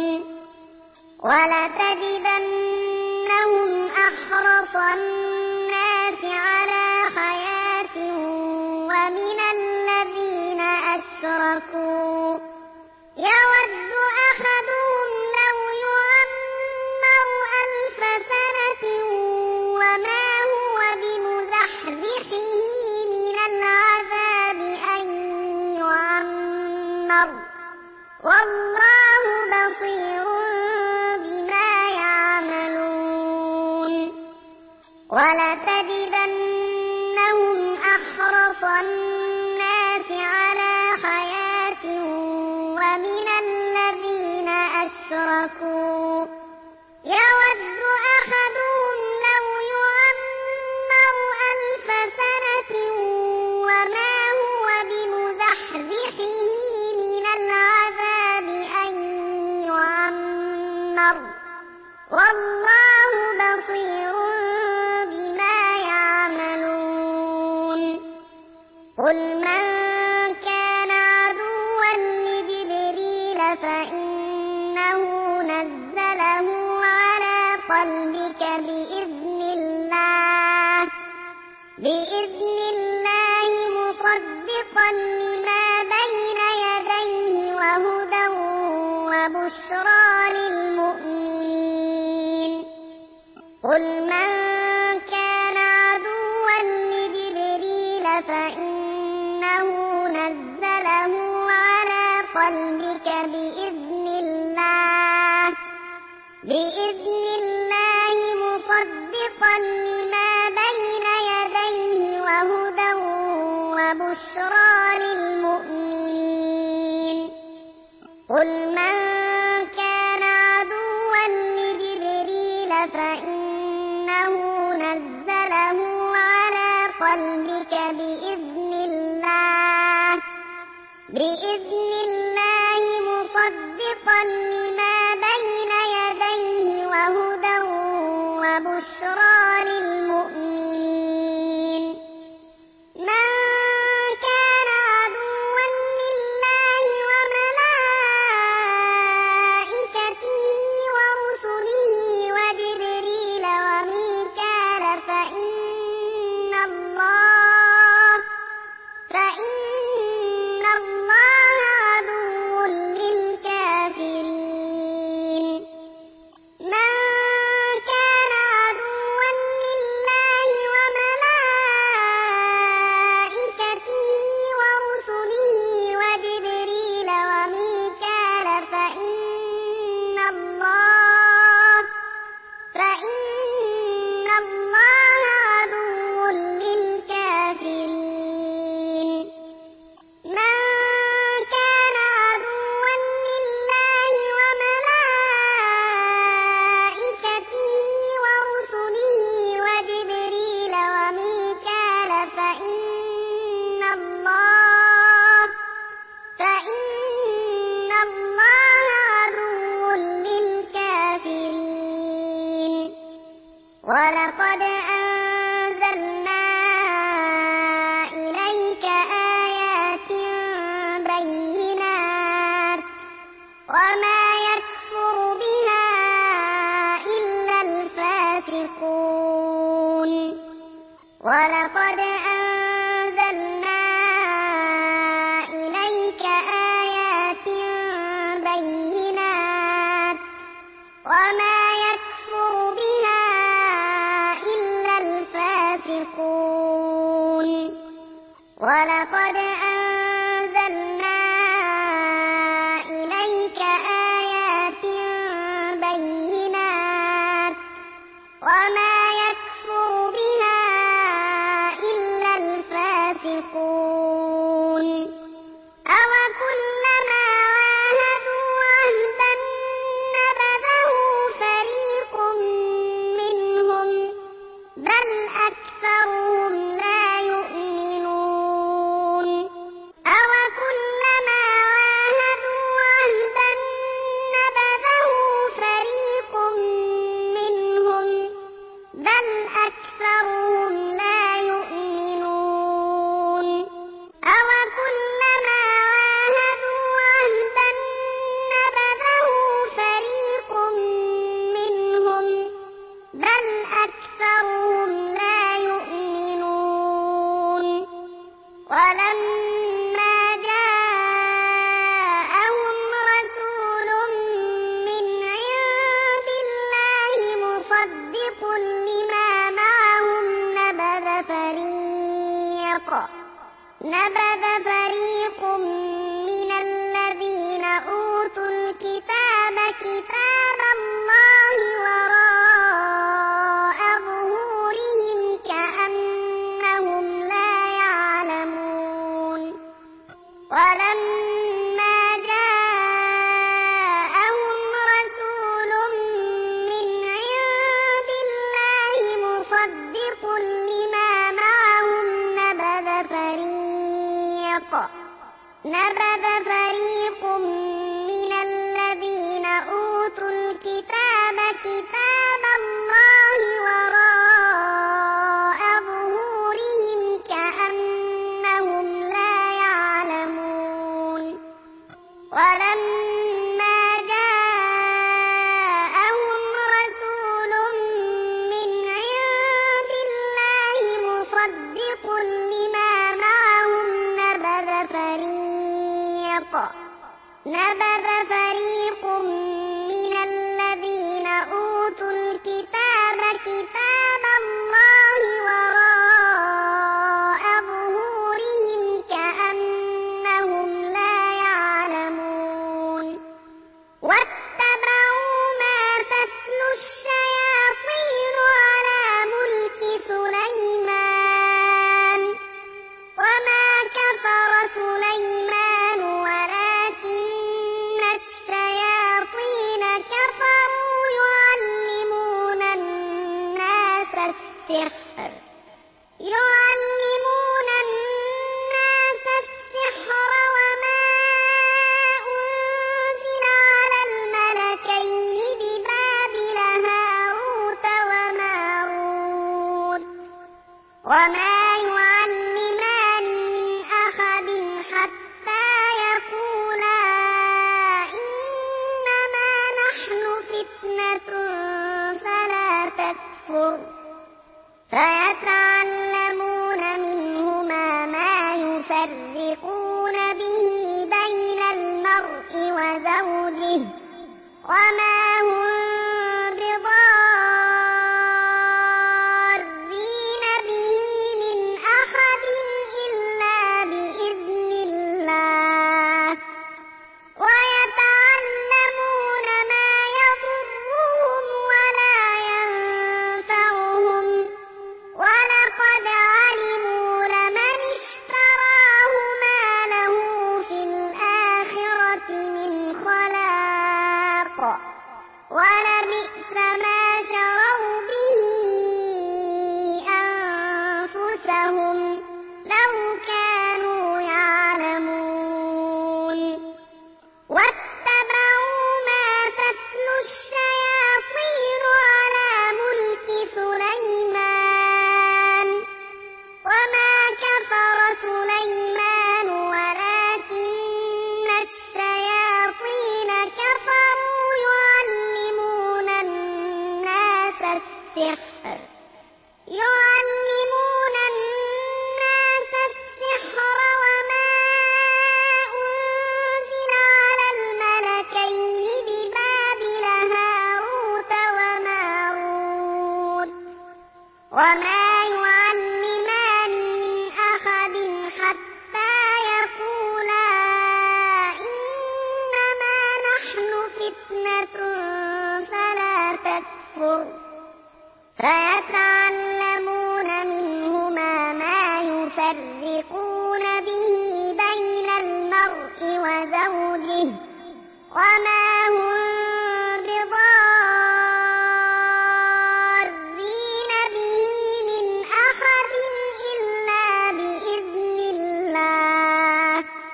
وَلَتَجِدَنَّهُمْ أَحْرَصَ النَّاسِ عَلَى حَيَاةٍ وَمِنَ الَّذِينَ أَشْرَكُوا يَوَدُّ أَحَدُهُمْ لَوْ يُعَمَّرُ أَلْفَ سَنَةٍ وَمَا هُوَ بِمُزَحْزِحِهِ مِنَ الْعَذَابِ أَن يُعَمَّرَ وَاللَّهُ بَصِيرٌ بِمَا يَعْمَلُونَ وَلَتَجِدَنَّهُمْ أَحْرَصَ النَّاسِ عَلَى حَيَاةٍ وَمِنَ الَّذِينَ أَشْرَكُوا يَوَدُّ أَحَدُهُمْ لَوْ يُعَمَّرُ أَلْفَ سَنَةٍ وَمَا هُوَ بِمُزَحْزِحِهِ مِنَ الْعَذَابِ أَن يُعَمَّرَ وَاللَّهُ بَصِيرٌ بِمَا يَعْمَلُونَ قُلْ مَن كَانَ عَدُوًّا لِّجِبْرِيلَ فَإِنَّهُ نَزَّلَهُ عَلَىٰ قَلْبِكَ بِإِذْنِ اللَّهِ مُصَدِّقًا لِّمَا بَيْنَ يَدَيْهِ وَهُدًى وَبُشْرَىٰ لِلْمُؤْمِنِينَ قُلْ مَن كَانَ عَدُوًّا لِّجِبْرِيلَ فَإِنَّهُ نَزَّلَهُ عَلَىٰ قَلْبِكَ بِإِذْنِ اللَّهِ مُصَدِّقًا لِّمَا بَيْنَ يَدَيْهِ وَهُدًى وَبُشْرَىٰ لِلْمُؤْمِنِينَ قُلْ مَن كَانَ عَدُوًّا لِّجِبْرِيلَ فَإِنَّهُ نَزَّلَهُ عَلَىٰ قَلْبِكَ بِإِذْنِ اللَّهِ مُصَدِّقًا لِّمَا بَيْنَ يَدَيْهِ وَهُدًى وَبُشْرَىٰ لِلْمُؤْمِنِينَ مَن كَانَ عَدُوًّا لِّلَّهِ وَمَلَائِكَتِهِ وَرُسُلِهِ وَجِبْرِيلَ وَمِيكَالَ فَإِنَّ اللَّهَ عَدُوٌّ لِّلْكَافِرِينَ مَن كَانَ عَدُوًّا لِّلَّهِ وَمَلَائِكَتِهِ وَرُسُلِهِ وَجِبْرِيلَ وَمِيكَالَ فَإِنَّ اللَّهَ عَدُوٌّ لِّلْكَافِرِينَ مَن كَانَ عَدُوًّا لِّلَّهِ وَمَلَائِكَتِهِ وَرُسُلِهِ وَجِبْرِيلَ وَمِيكَالَ فَإِنَّ اللَّهَ عَدُوٌّ لِّلْكَافِرِينَ وَلَقَدْ أَنزَلْنَا إِلَيْكَ آيَاتٍ بَيِّنَاتٍ وَمَا يَكْفُرُ بِهَا إِلَّا الْفَاسِقُونَ وَلَقَدْ أَنزَلْنَا إِلَيْكَ آيَاتٍ بَيِّنَاتٍ وَمَا يَكْفُرُ بِهَا إِلَّا الْفَاسِقُونَ وَلَقَدْ أَنزَلْنَا إِلَيْكَ آيَاتٍ بَيِّنَاتٍ وَمَا يَكْفُرُ بِهَا إِلَّا الْفَاسِقُونَ أَوَكُلَّمَا عَاهَدُوا عَهْدًا نَّبَذَهُ فَرِيقٌ مِّنْهُم بَلْ أَكْثَرُهُمْ لَا يُؤْمِنُونَ أَوَكُلَّمَا عَاهَدُوا عَهْدًا نَّبَذَهُ فَرِيقٌ مِّنْهُم بَلْ أَكْثَرُهُمْ لَا يُؤْمِنُونَ نبذ فريق من الذين أوتوا الكتاب كتاب الله وراء ظهورهم كأنهم لا يعلمون ولما جاءهم رسول من عند الله مصدق لما معهم نبذ فريق من الذين أوتوا الكتاب كتاب الله وراء ظهورهم كأنهم لا يعلمون ولما جاءهم رسول من عند الله مصدق لما معهم نبذ فريق من الذين أوتوا الكتاب كتاب الله وراء ظهورهم كأنهم لا يعلمون واتبعوا ما تتلو الشياطين على ملك سليمان وما كفر سليمان ولكن الشياطين كفروا يعلمون الناس السحر وما أنزل على الملكين ببابل هاروت وماروت وما يعلمان من أحد حتى يقولا إنما نحن فتنة فلا تكفر فيتعلمون منهما ما يفرقون به بين المرء وزوجه وما هم بضارين به من أحد إلا بإذن الله ويتعلمون ما يضرهم ولا ينفعهم ولقد علموا لمن اشتراه ما له في الآخرة من خلاق ولبئس ما شروا به أنفسهم لو كانوا يعلمون واتبعوا ما تتلو الشياطين على ملك سليمان وما كفر سليمان ولكن الشياطين كفروا يعلمون الناس السحر وما أنزل على الملكين ببابل هاروت وماروت وما يعلمان من أحد حتى يقولا إنما نحن فتنة فلا تكفر فيتعلمون منهما ما يفرقون به بين المرء وزوجه وما هم بضارين به من أحد إلا بإذن الله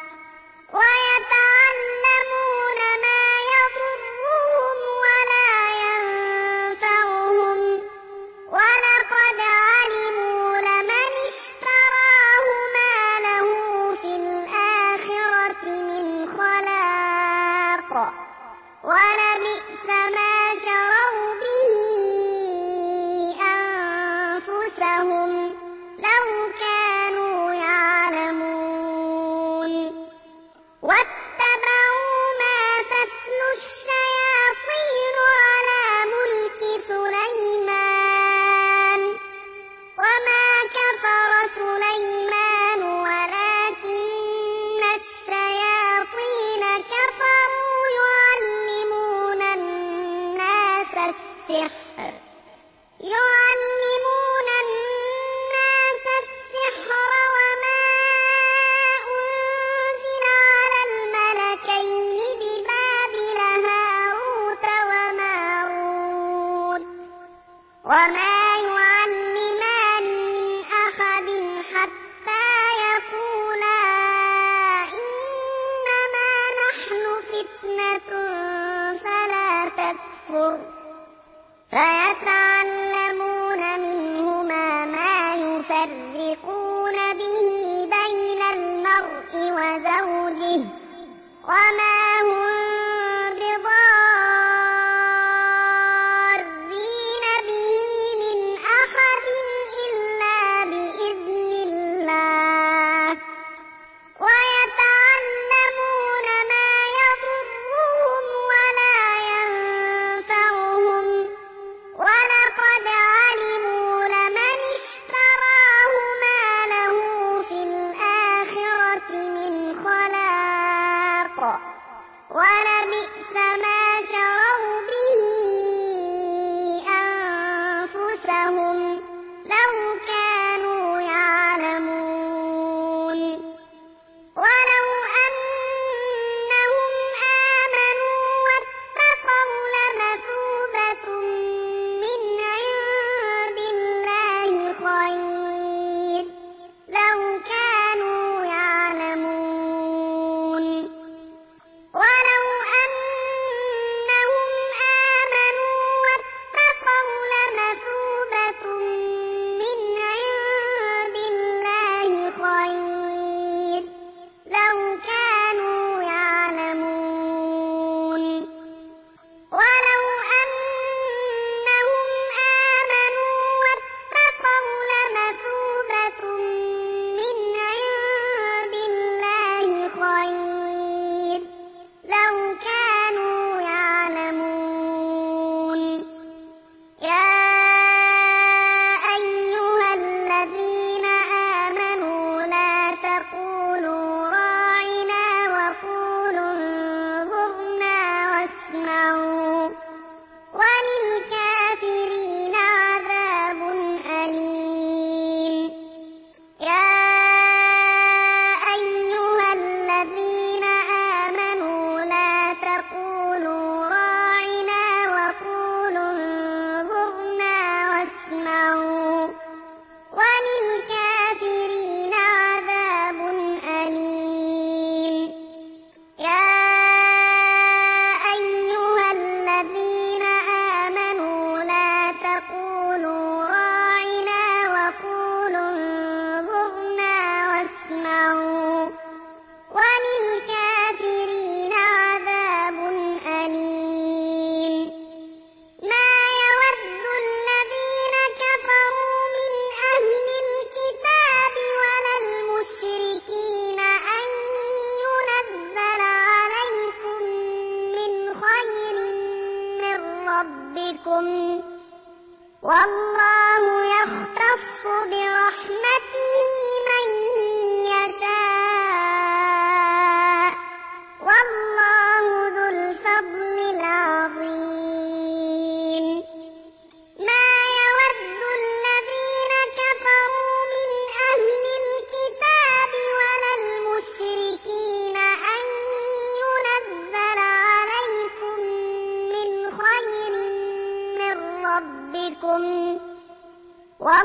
ويتعلمون ما يضرهم ولا ينفعهم ولقد علموا لمن اشتراه ما له في الآخرة من خلاق ولبئس ما شروا به أنفسهم لو كانوا يعلمون واتبعوا ما تتلو الشياطين على ملك سليمان وما كفر سليمان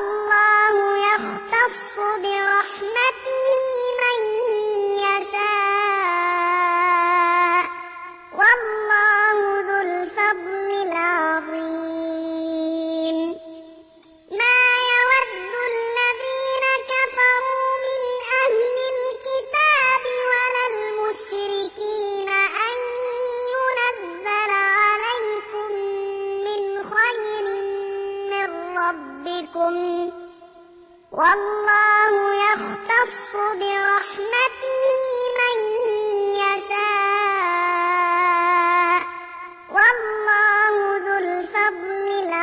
والله يختص برحمته من يشاء والله ذو الفضل العظيم ما يود الذين كفروا من أهل الكتاب ولا المشركين أن ينزل عليكم من خير من ربكم والله يختص برحمته من يشاء والله ذو الفضل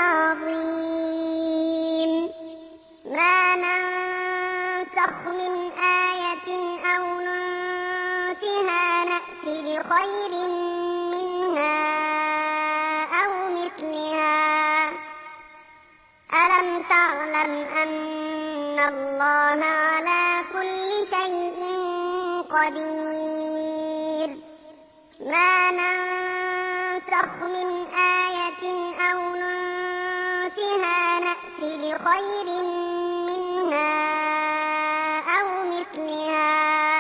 العظيم ما ننسخ من آية أو ننسها نأت بخير منها أو مثلها ألم تعلم أن الله على كل شيء قدير ما ننسخ من آية أو ننسها نأت بخير منها أو مثلها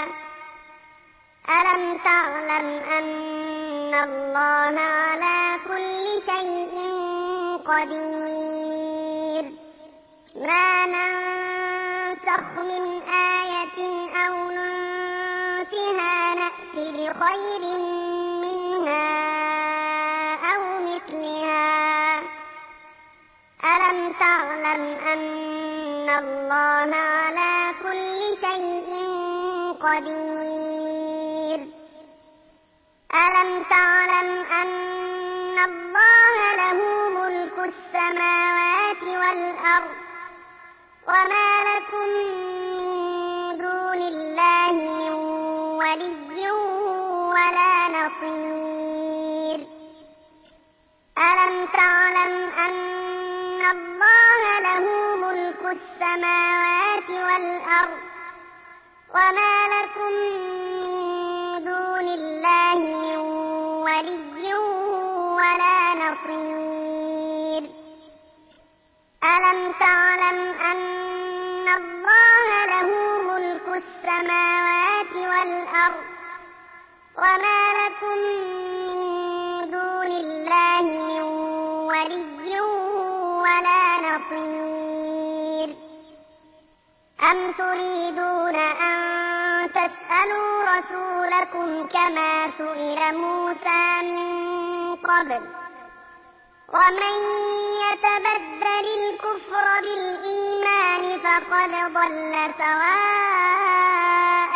ألم تعلم أن الله على كل شيء قدير ما ننسخ من آية أو ننسها نأت بخير منها أو مثلها ألم تعلم أن الله على كل شيء قدير ألم تعلم أن الله له ملك السماوات والأرض وما لكم من دون الله من ولي ولا نصير ألم تعلم أن الله له ملك السماوات والأرض وما لكم من دون الله من ولي ولا نصير ألم تعلم أن الله له ملك السماوات والأرض وما لكم من دون الله من ولي ولا نصير أم تريدون أن تسألوا رسولكم كما سئل موسى من قبل ومن يتبدل الكفر بالإيمان فقد ضل سواء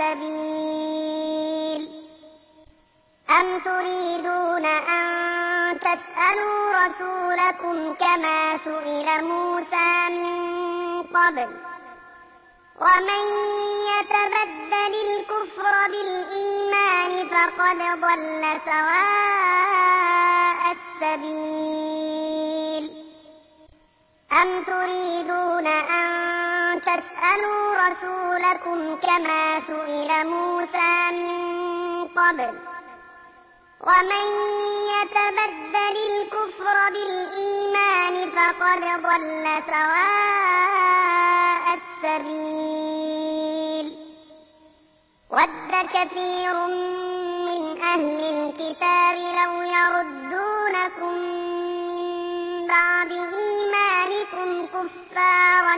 السبيل أم تريدون أن تسألوا رسولكم كما سئل موسى من قبل ومن يتبدل الكفر بالإيمان فقد ضل سواء السبيل أم تريدون أن تسألوا رسولكم كما سئل موسى من قبل ومن يتبدل الكفر بالإيمان فقد ضل سواء السبيل ود كثير من أهل الكتاب لو يردونكم من بعد إيمانكم كفارا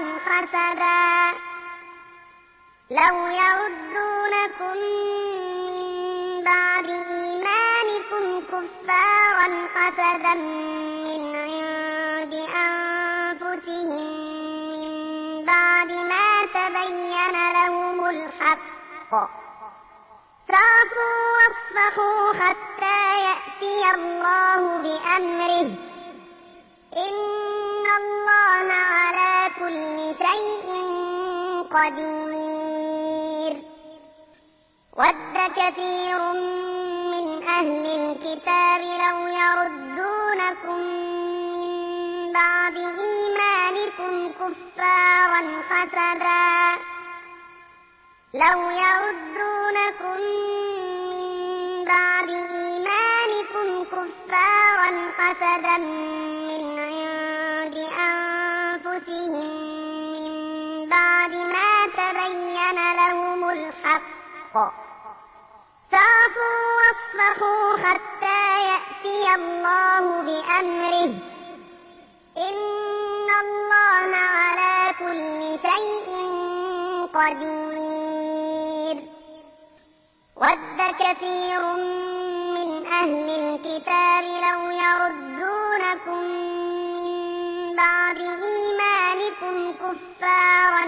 حسدا من عند أنفسهم من بعد ما تبين لهم الحق فاعفوا واصفحوا حتى يأتي الله بأمره إن الله على كل شيء قدير ود كثير من أهل الكتاب لو يردونكم من بعد إيمانكم كفارا حسدا من عند أنفسهم الحق فاعفوا واصفحوا حتى يأتي الله بأمره إن الله على كل شيء قدير ود كثير من أهل الكتاب لو يردونكم من بعد إيمانكم كفارا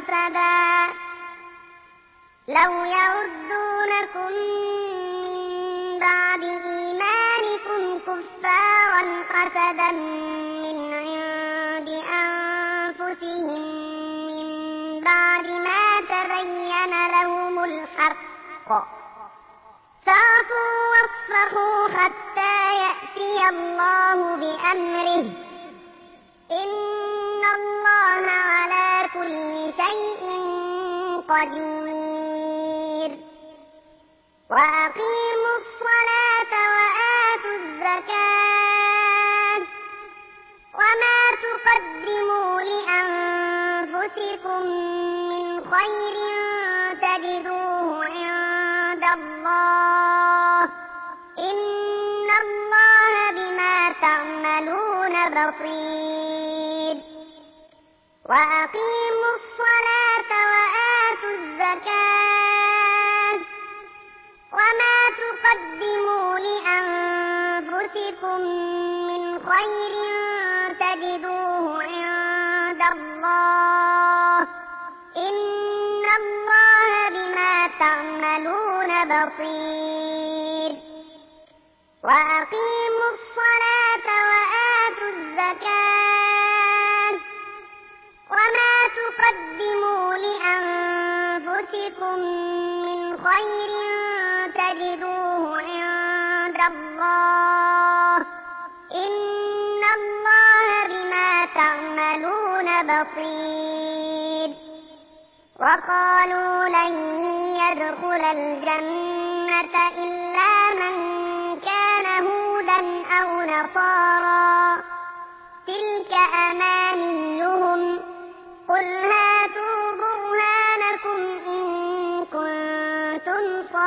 حسدا من عند أنفسهم من بعد ما تبين لهم الحق فاعفوا واصفحوا حتى يأتي الله بأمره إن الله على كل شيء قدير وأقيموا الصلاة وآتوا الزكاة وما تقدموا لأنفسكم من خير تجدوه عند الله إن الله بما تعملون بصير وأقيموا الصلاة وآتوا الزكاة وما تقدموا لأنفسكم من خير تجدوه عند الله إن الله بما تعملون بصير وأقيموا الصلاة وآتوا الزكاة وما تقدموا لأنفسكم من خير تجدوه عند الله إن الله بما تعملون بصير وقالوا لن يدخل الجنة إلا من كان هودا أو نصارى تلك أمانيهم قل هاتوا برهانكم إن كنتم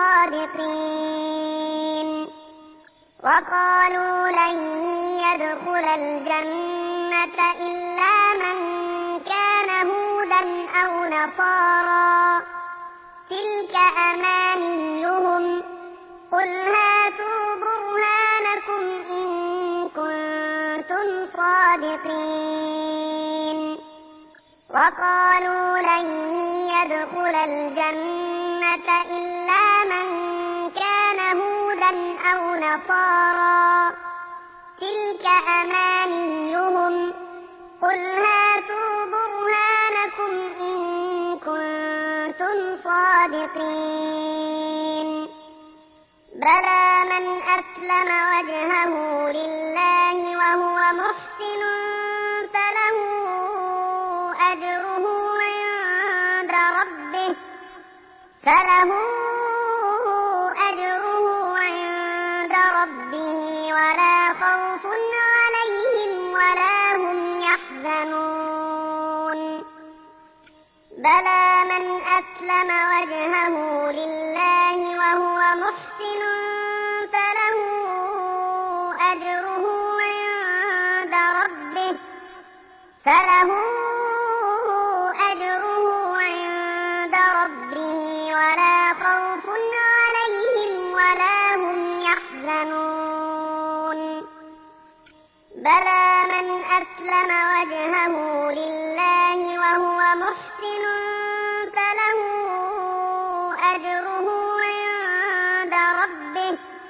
صادقين وقالوا لن يدخل الجنة إلا من كان هودا أو نصارى تلك أمانيهم قل هاتوا برهانكم إن كنتم صادقين وقالوا لن يدخل الجنة إلا من كان هودا أو نصارى تلك أمانيهم قل هاتوا برهانكم إن كنتم صادقين بلى من أسلم وجهه لله وهو محسن فله أجره عند ربه ولا خوف عليهم ولا هم يحزنون بلى من أسلم وجهه لله وهو محسن فله أجره عند ربه ولا خوف عليهم ولا هم يحزنون بلى من أسلم وجهه لله وهو محسن فله أجره عند ربه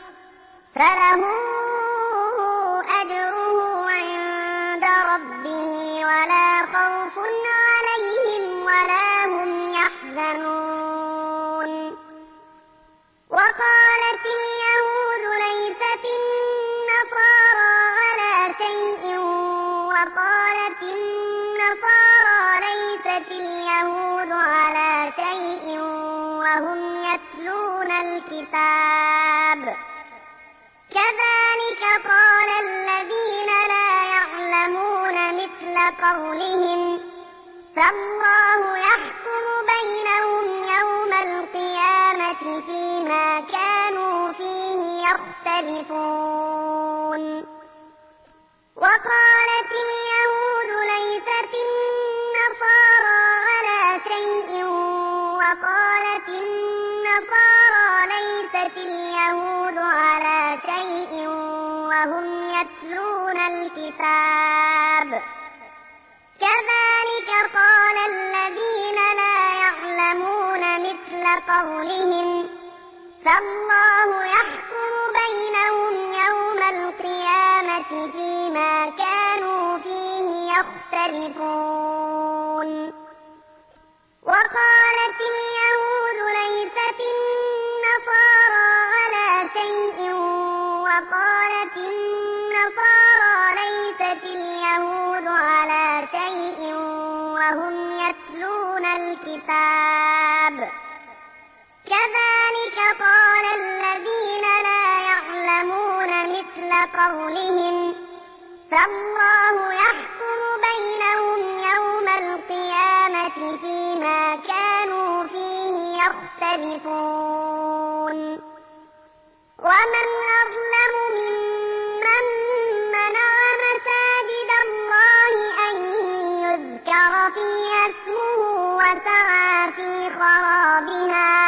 ولا خوف عليهم ولا هم يحزنون وقالت اليهود ليست النصارى على شيء وقالت النصارى ليست اليهود على شيء وهم يتلون الكتاب كذلك قال الذين لا يعلمون مثل قولهم فالله يحكم بينهم يوم القيامة فيما كانوا فيه يختلفون. وقالت اليهود ليست النصارى على شيء وقالت النصارى ليست اليهود على شيء وهم يتلون الكتاب. كذلك قال الذين لا يعلمون مثل قولهم فالله يحكم بينهم يوم القيامة فيما كانوا فيه يختلفون. وقالت اليهود ليست النصارى على شيء وقالت النصارى ليست اليهود على شيء وهم يتلون الكتاب. كذلك قال الذين لا يعلمون مثل قولهم فالله يحكم بينهم يوم القيامة فيما كانوا فيه يختلفون. ومن أظلم ممن منع مساجد الله أن يذكر فيها اسمه وسعى في خرابها.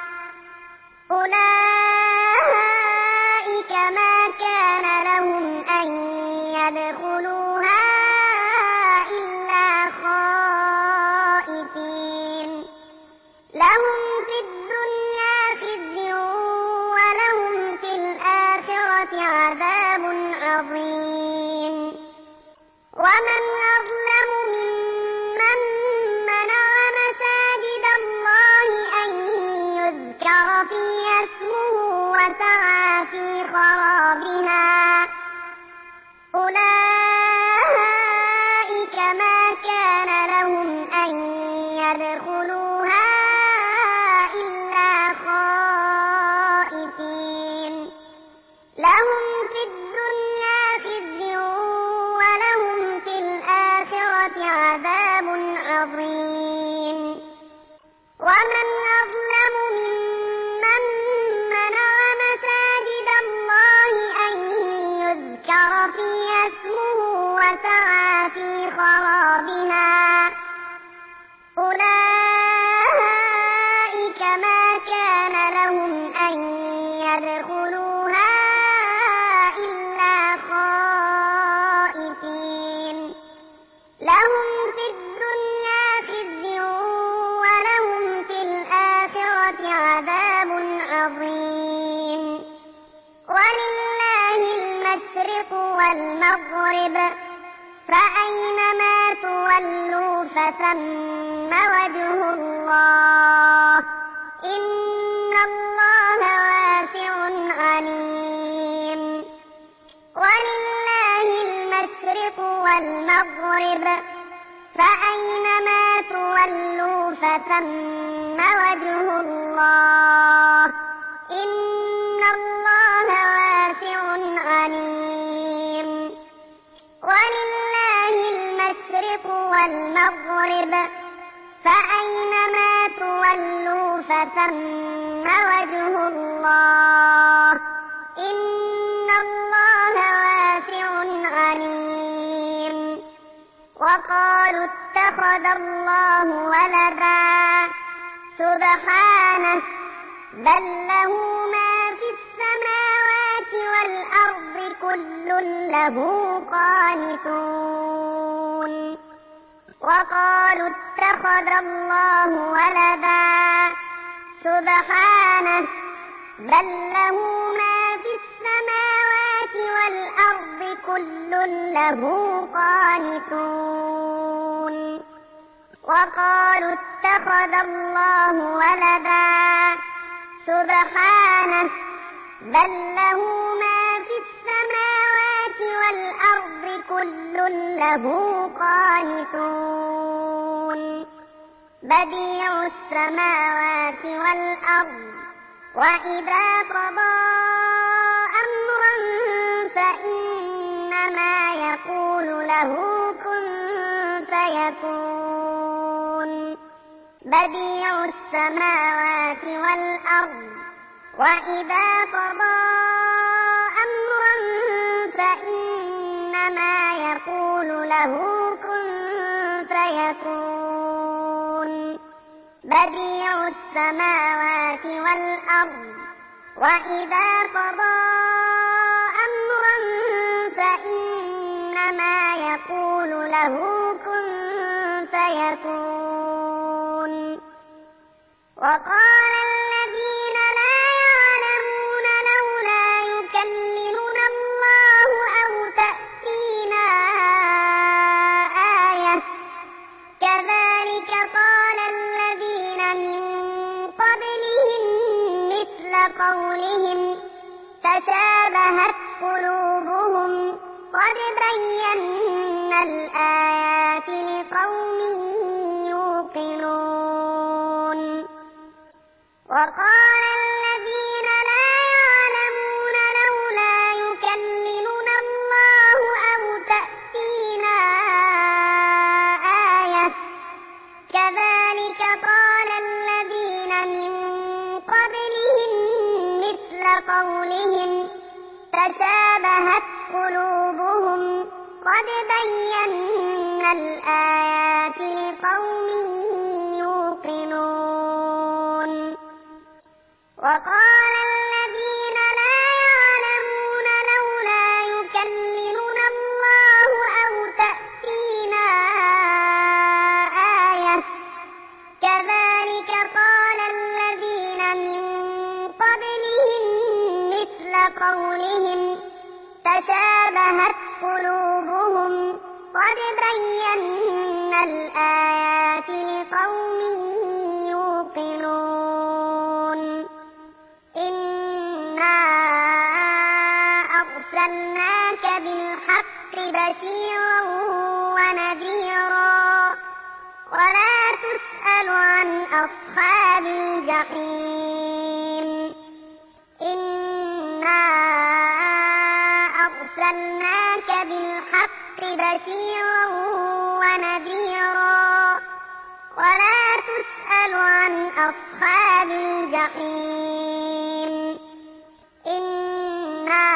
أولئك ما كان لهم أن يدخلوها إلا خائفين. لهم في الدنيا خزي ولهم في الآخرة عذاب عظيم. ومن أظلم ممن منع مساجد الله أن يذكر فيها اسمه وسعى في خرابها. أولئك ما كان لهم أن يدخلوها إلا خائفين. لهم في الدنيا خزي ولهم في الآخرة عذاب عظيم. ومن أظلم ممن منع مساجد الله أن يذكر فيها اسمه وسعى في خرابها. أولئك ما كان لهم أن يدخلوها إلا خائفين. لهم في الدنيا خزي ولهم في الآخرة عذاب عظيم. ولله المشرق والمغرب فأينما تولوا فثم وجه الله إن الله واسع عليم. ولله المشرق والمغرب فأينما تولوا فثم وجه الله إن الله واسع عليم. ولله المشرق والمغرب فأينما تولوا فثم وجه الله إن الله واسع عليم. وقالوا اتخذ الله ولدا سبحانه بل له ما في السماوات والأرض كل له قانتون. وقالوا اتخذ الله ولدا سبحانه بل له ما في السماوات والأرض كل له قانتون. وقالوا اتخذ الله ولدا سبحانه بل له ما في السماوات والأرض كل له قانتون. بديع السماوات والأرض وإذا قضى أمرا فإنما يقول له كن فيكون. بديع السماوات والأرض وإذا قضى أمرا فإنما يقول له كن فيكون بديع السماوات والأرض وإذا قضى أمرا فإنما يقول له كن فيكون وقال الذين لا يعلمون لولا يكلمنا الله أو تأتينا آية كذلك قال الذين من قبلهم مثل قولهم تشابهت قلوبهم قد بينا الآيات لقوم يوقنون وقال الذين لا يعلمون لولا يكلمنا الله أو تأتينا آية كذلك قال الذين من قبلهم مثل قولهم تشابهت قلوبهم قد بينا الآيات لقوم يوقنون وقال الذين لا يعلمون لولا يكلمنا الله أو تأتينا آية كذلك قال الذين من قبلهم مثل قولهم تشابهت قلوبهم قد بينا الآيات لقوم يوقنون إنا أرسلناك بالحق بشيرا ونذيرا ولا تسأل عن أصحاب الجحيم إنا أرسلناك بالحق بشيرا ونذيرا ولا تسأل عن أصحاب الجحيم إنا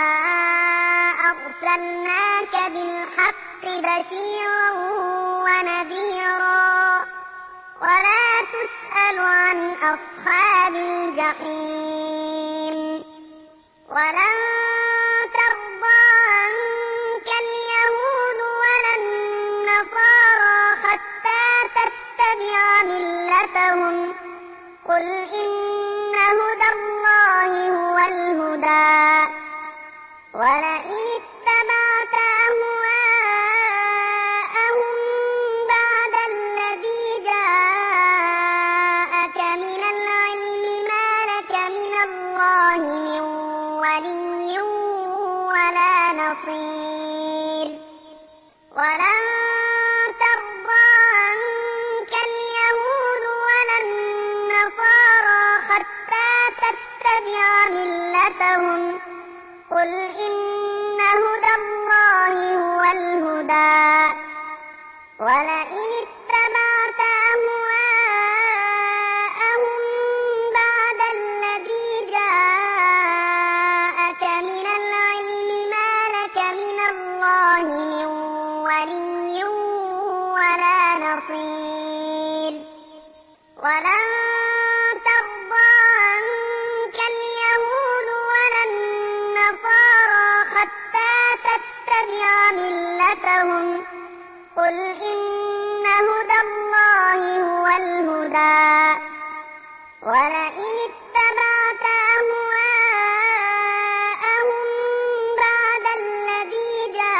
أرسلناك بالحق بشيرا ونذيرا ولا تسأل عن أصحاب الجحيم ولن ترضى عنك اليهود ولا النصارى حتى تتبع ملتهم قل إن هدى الله هو الهدى ولئن اتبعت أهواءهم بعد الذي جاءك من العلم ما لك من الله من ولي ولا نصير ولن ترضى عنك اليهود ولا النصارى حتى تتبع ملتهم قل إن هدى الله هو الهدى ولئن اتبعت أهواءهم بعد الذي جاءك من العلم ما لك من الله من ولي ولا نصير ولن ترضى عنك اليهود ولا النصارى حتى تتبع ملتهم قل إن هدى الله هو الهدى ولئن اتبعت أهواءهم بعد الذي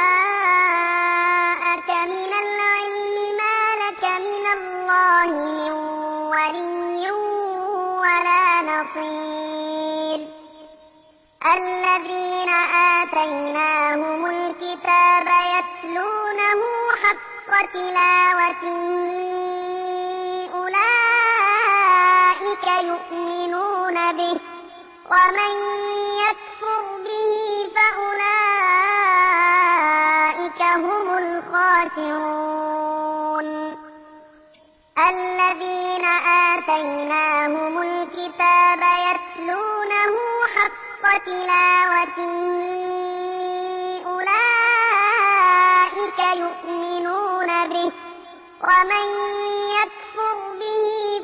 جاءك من العلم ما لك من الله من ولي ولا نصير الذين آتيناهم الكتاب يتلونه حق تلاوته أولئك يؤمنون به ومن يكفر به فأولئك هم الخاسرون الذين آتيناهم الكتاب يتلونه حق تلاوته أولئك يؤمنون به ومن يكفر به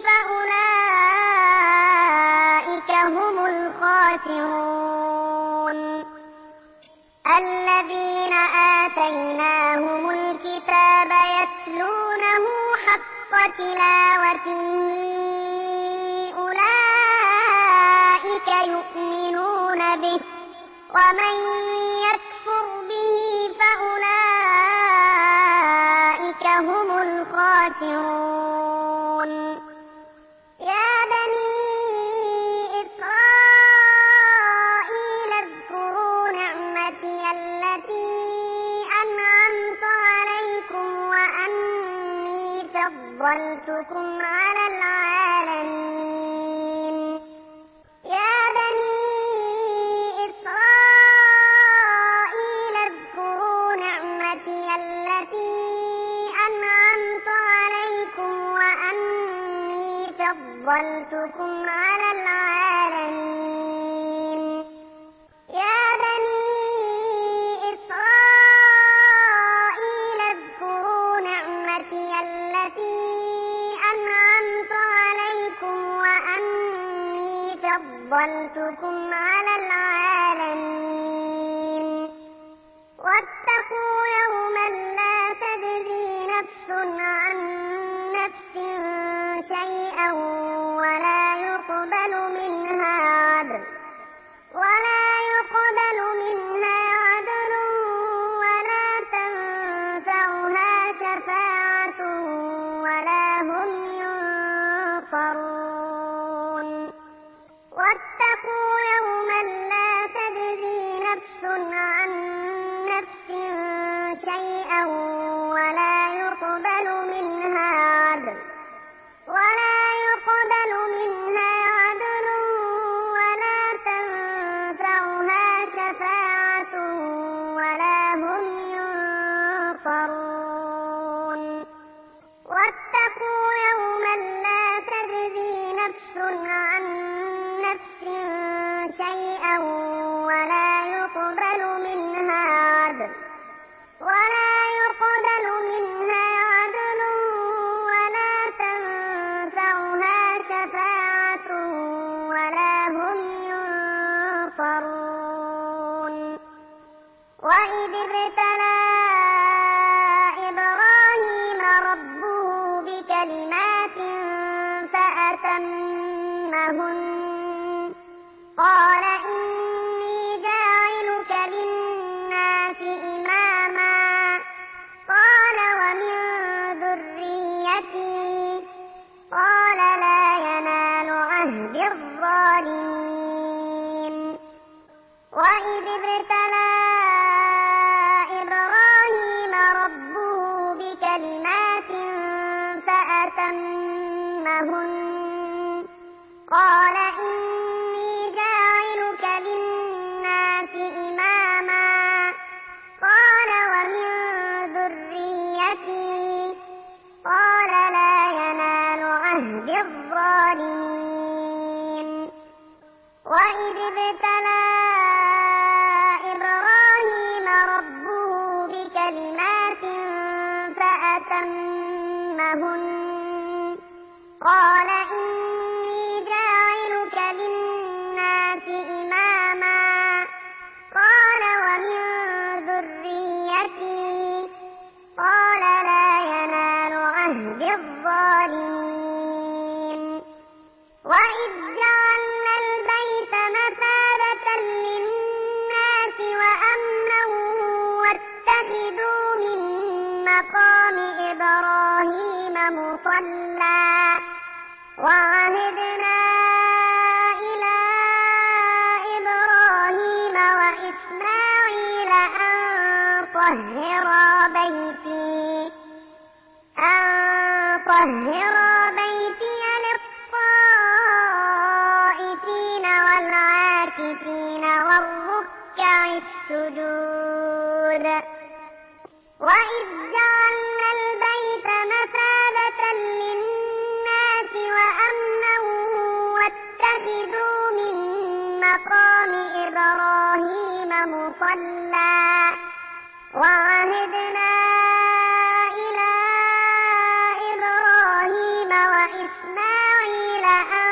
فأولئك هم الخاسرون الذين آتيناهم الكتاب يتلونه حق تلاوته أولئك يؤمنون به ومن يكفر به فأولئك هم الخاسرون يا بني إسرائيل اذكروا نعمتي التي أنعمت عليكم وأني فضلتكم على العالمين يا بني إسرائيل اذكروا نعمتي التي أنعمت عليكم وأني فضلتكم على العالمين يا بني إسرائيل اذكروا نعمتي التي أنعمت عليكم وأني فضلتكم على العالمين واتقوا يوما لا تجزي نفس عن نفس شيئا ولا يقبل منها عدل ولا تنفعها شفاعة ولا هم ينصرون واتقوا يوما لا تجزي نفس عن نفس شيئا ولا يقبل منها عدل ولا تنفعها شفاعة ولا هم ينصرون واتقوا يوما لا تجزي نفس عن نفس شيئا ولا يقبل منها عدل ولا تنفعها شفاعة ولا هم ينصرون وإذ ابتلى إبراهيم ربه بكلمات فأتمهن قال إني جاعلك للناس إماما قال ومن ذريتي قال لا ينال عهد الظالمين وإذ ابتلى إبراهيم ربه بكلمات فأتمهن قال إني جاعلك للناس إماما قال ومن ذريتي قال لا ينال عهد الظالمين وإذ ابتلى إبراهيم ربه بكلمات فأتمهن قال إني جاعلك للناس إماما قال ومن ذريتي قال لا ينال عهد الظالمين وإذ جعلنا البيت مثابة للناس وأمنا واتخذوا من مقام إبراهيم مصلى وعهدنا إلى إبراهيم وإسماعيل أن طهرا بيتي للطائفين والعاكفين والركع السجود وإذ جعلنا البيت مثابة للناس مصلى وعهدنا إلى إبراهيم وإسماعيل أن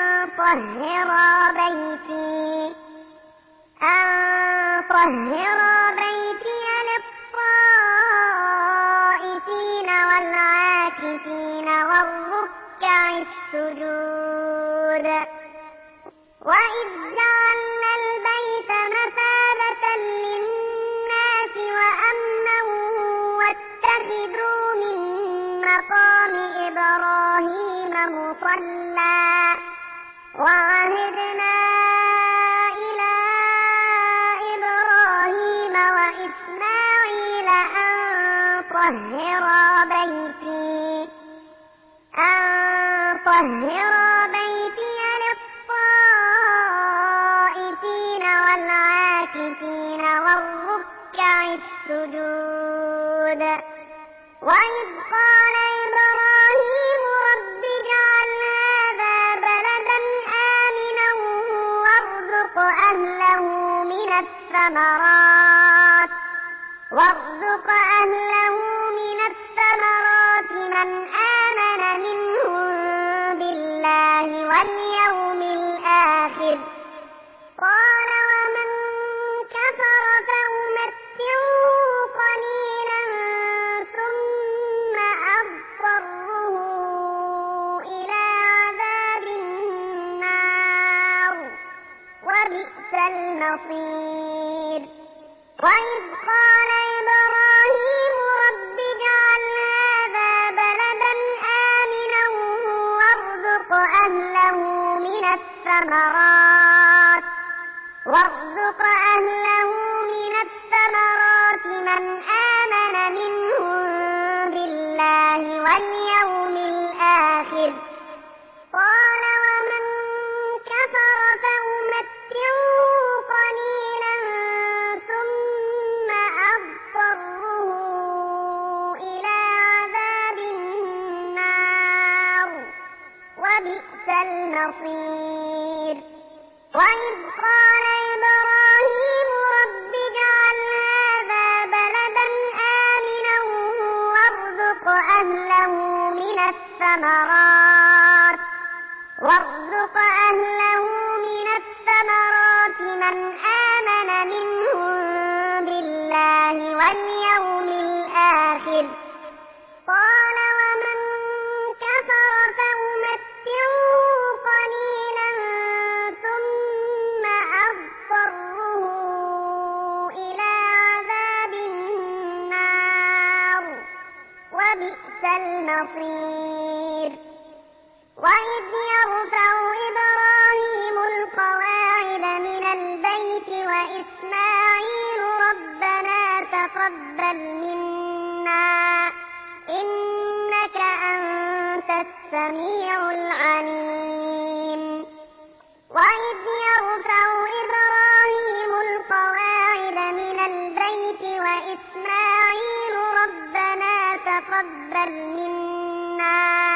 طهرا بيتي للطائفين والعاكفين والركع السجود وإذ جعلنا البيت مثابة للناس وأمنا واتخذوا من مقام إبراهيم مصلى وعهدنا إلى إبراهيم وإسماعيل أن طهرا بيتي للطائفين والعاكفين والركع السجود وإذ قال إبراهيم رب اجعل هذا بلدا آمنا وارزق أهله من الثمرات من آمن منهم بالله واليوم الآخر قال ومن كفر فأمتعه قليلا ثم أضطره إلى عذاب النار وبئس المصير وإذ قال إبراهيم رب اجعل هذا بلدا آمنا وارزق أهله من الثمرات من آمن منهم بالله واليوم الآخر قال ومن كفر فأمتعه قليلا ثم أضطره إلى عذاب النار وبئس المصير وإذ قال إبراهيم رب اجعل هذا بلدا آمنا وارزق أهله من الثمرات من آمن منهم بالله واليوم الآخر قال ومن كفر فأمتعه قليلا ثم أضطره إلى عذاب النار وبئس المصير وإذ يرفع إبراهيم القواعد من البيت وإسماعيل ربنا تقبل منا إنك أنت السميع العليم وإذ يرفع إبراهيم القواعد من البيت وإسماعيل ربنا تقبل منا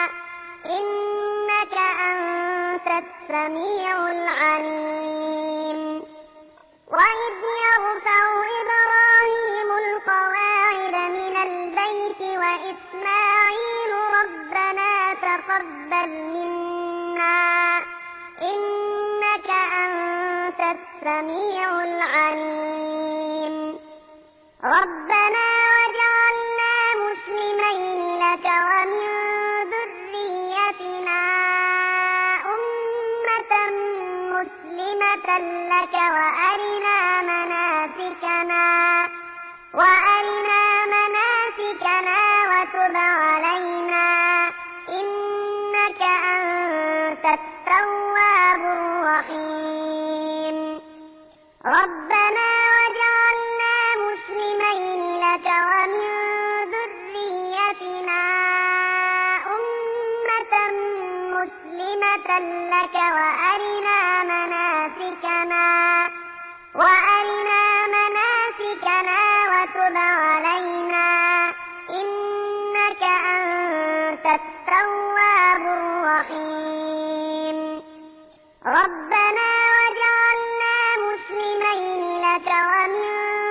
إنك أنت السميع العليم وإذ يرفع إبراهيم القواعد من البيت وإسماعيل ربنا تقبل منا إنك أنت السميع العليم ربنا وجعلنا مسلمين لك ومن ذريتنا أمة مسلمة لك وأرنا مناسكنا وتب علينا إنك أنت التواب الرحيم ربنا وجعلنا مسلمين لك ومن ذريتنا أمة مسلمة لك وأرنا مناسكنا وتب علينا إنك أنت التواب الرحيم ربنا وجعلنا مسلمين لك ومن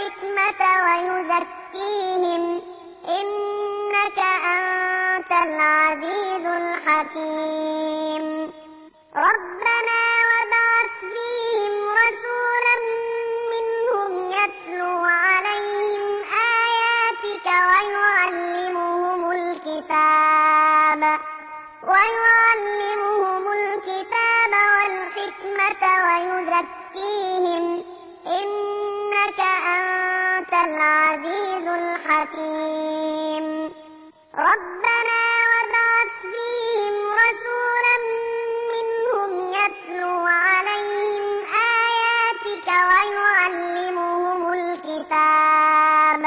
والحكمة ويزكيهم إنك أنت العزيز الحكيم. ربنا وابعث فيهم رسولا منهم يتلو عليهم آياتك ويعلمهم الكتاب والحكمة ويزكيهم إنك أنت العزيز الحكيم. ربنا وابعث فيهم رسولا منهم يتلو عليهم آياتك ويعلمهم الكتاب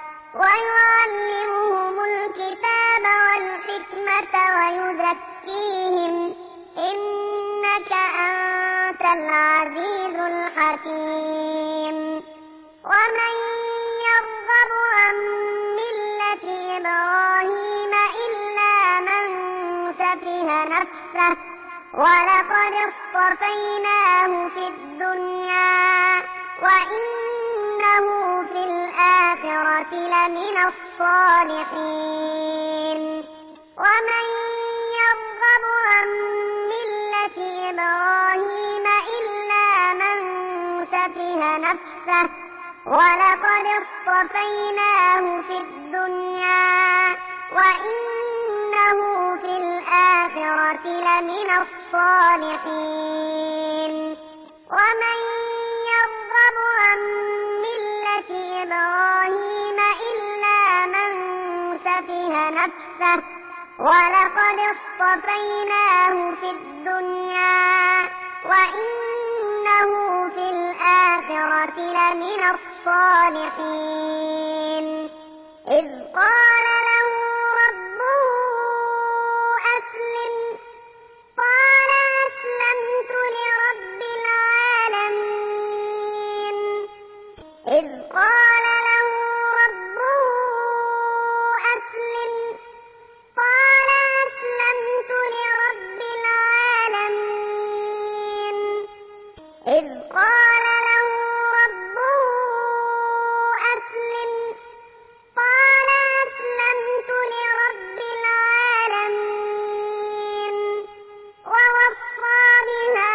والحكمة ويزكيهم إنك أنت العزيز الحكيم. ومن يرغب عن ملة إبراهيم إلا من سفه نفسه ولقد اصطفيناه في الدنيا وإنه في الآخرة لمن الصالحين. ومن يرغب عن ملة إبراهيم إلا من سفه نفسه ولقد اصطفيناه في الدنيا وإنه في الآخرة لمن الصالحين. ومن يرغب عن ملة إبراهيم إلا من سفه نفسه ولقد اصطفيناه في الدنيا وإنه في الآخرة لمن الصالحين. إذ قال له ربه أسلم قال أسلمت لرب العالمين. إذ قال له ربه أسلم قال أسلمت لرب العالمين. إذ قال له ربه أسلم قال أسلمت لرب العالمين. ووصى بها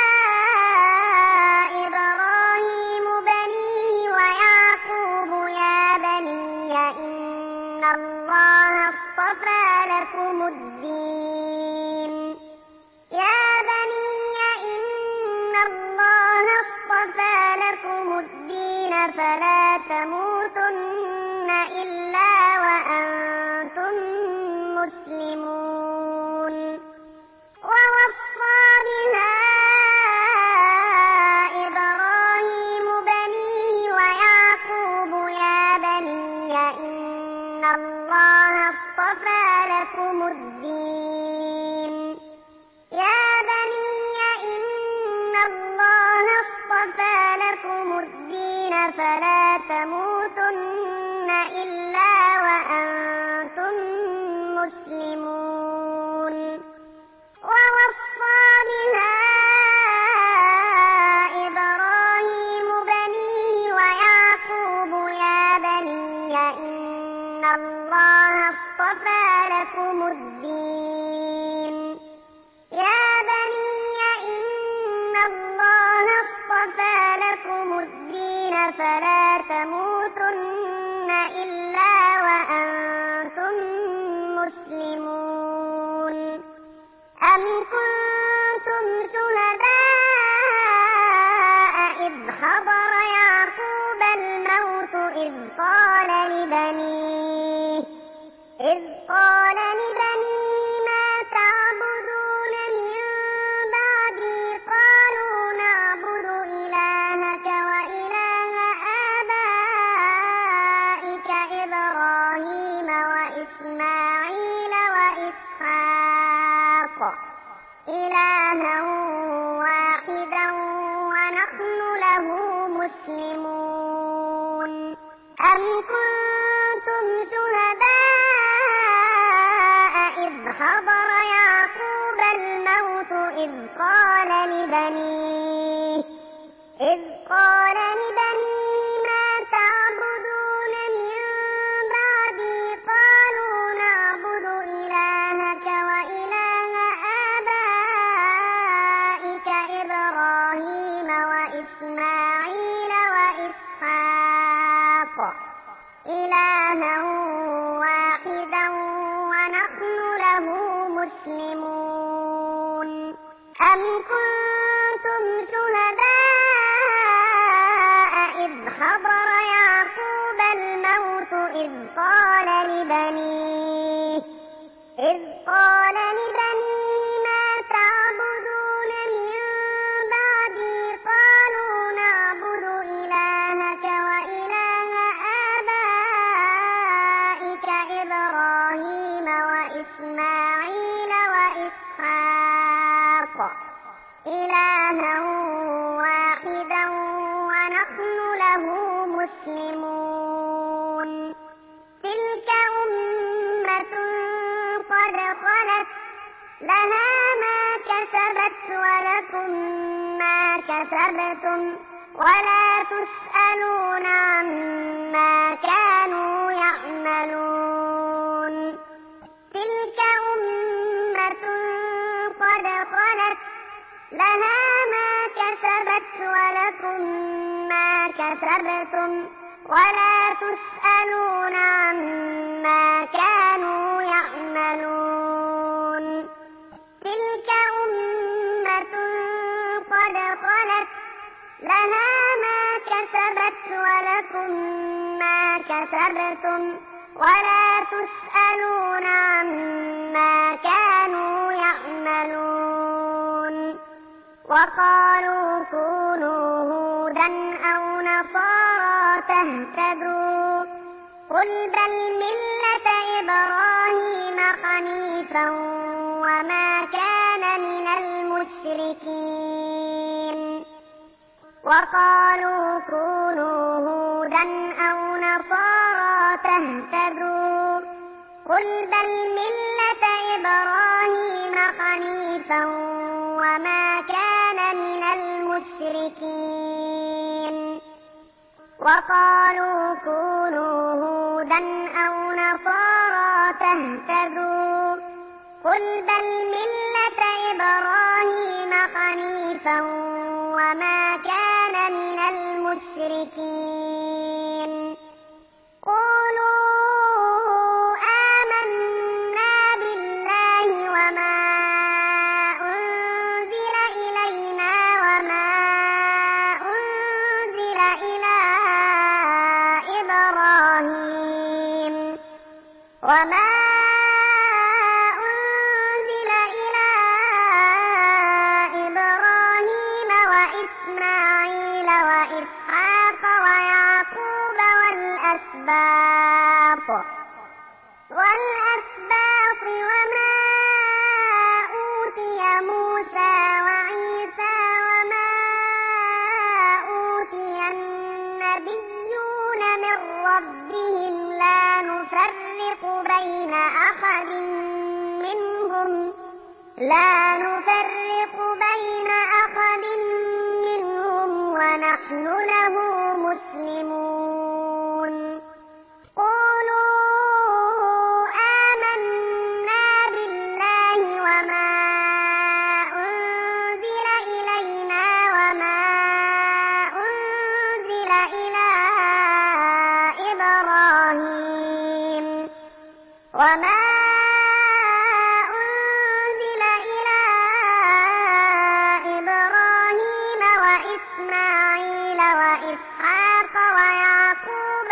إبراهيم بنيه ويعقوب يا بني إن الله اصطفى لكم الدين فلا تموتن إلا وأنتم مسلمون. ووصى بها إبراهيم بنيه ويعقوب يا بني إن الله اصطفى لكم الدين فلا تموتن إلا وأنتم مسلمون. ووصى بها إبراهيم بنيه ويعقوب يا بني إن الله اصطفى لكم الدين فلا تموتن إلا وأنتم مسلمون. أم كنتم شهداء إذ حضر يعقوب الموت إذ قال لبنيه ما تعبدون من بعدي قالوا نعبد إلهك وإله آبائك إبراهيم وإسماعيل وإسحاق إلها واحدا ونحن له مسلمون. أم كنتم شهداء إذ حضر يعقوب الموت إذ قال لبنيه ما تعبدون مسلمون أم كنتم شهداء إذ حضر يعقوب الموت إذ قال لبنيه ما تعبدون من بعدي قالوا نعبد إلهك وإله آبائك إبراهيم وإسماعيل وإسحاق إلها واحدا ونحن له مسلمون تلك أمة قد خلت لها ما كسبت ولكم ما كسبتم ولا تسألون عما كانوا يعملون تلك أمة قد خلت لها ما كسبت ولكم ما كسبتم ولا تسألون عما كانوا يعملون تلك أمة قد خلت لها ما كسبت ولكم ما كسبتم ولا تسألون عما كانوا يعملون وقالوا كونوا هودا أو نصارى تهتدوا قل بل ملة إبراهيم حنيفا وما كان من المشركين وقالوا كونوا هودا أو نصارى تهتدوا قل بل ملة إبراهيم حنيفا وما كان من المشركين وقالوا كونوا هودا أو نصارى تهتدوا قل بل ملة إبراهيم حنيفا وما كان من المشركين قولوا آمنا بالله وما أنزل إلينا وما أنزل إلى إبراهيم وإسماعيل وإسحاق ويعقوب والأسباط وما أوتي موسى وعيسى وما أوتي النبيون من ربهم لا نفرق بين أحد منهم ونحن له مسلمون قولوا آمنا بالله وما أنزل إلينا وما أنزل إلى إبراهيم وإسماعيل وإسحاق ويعقوب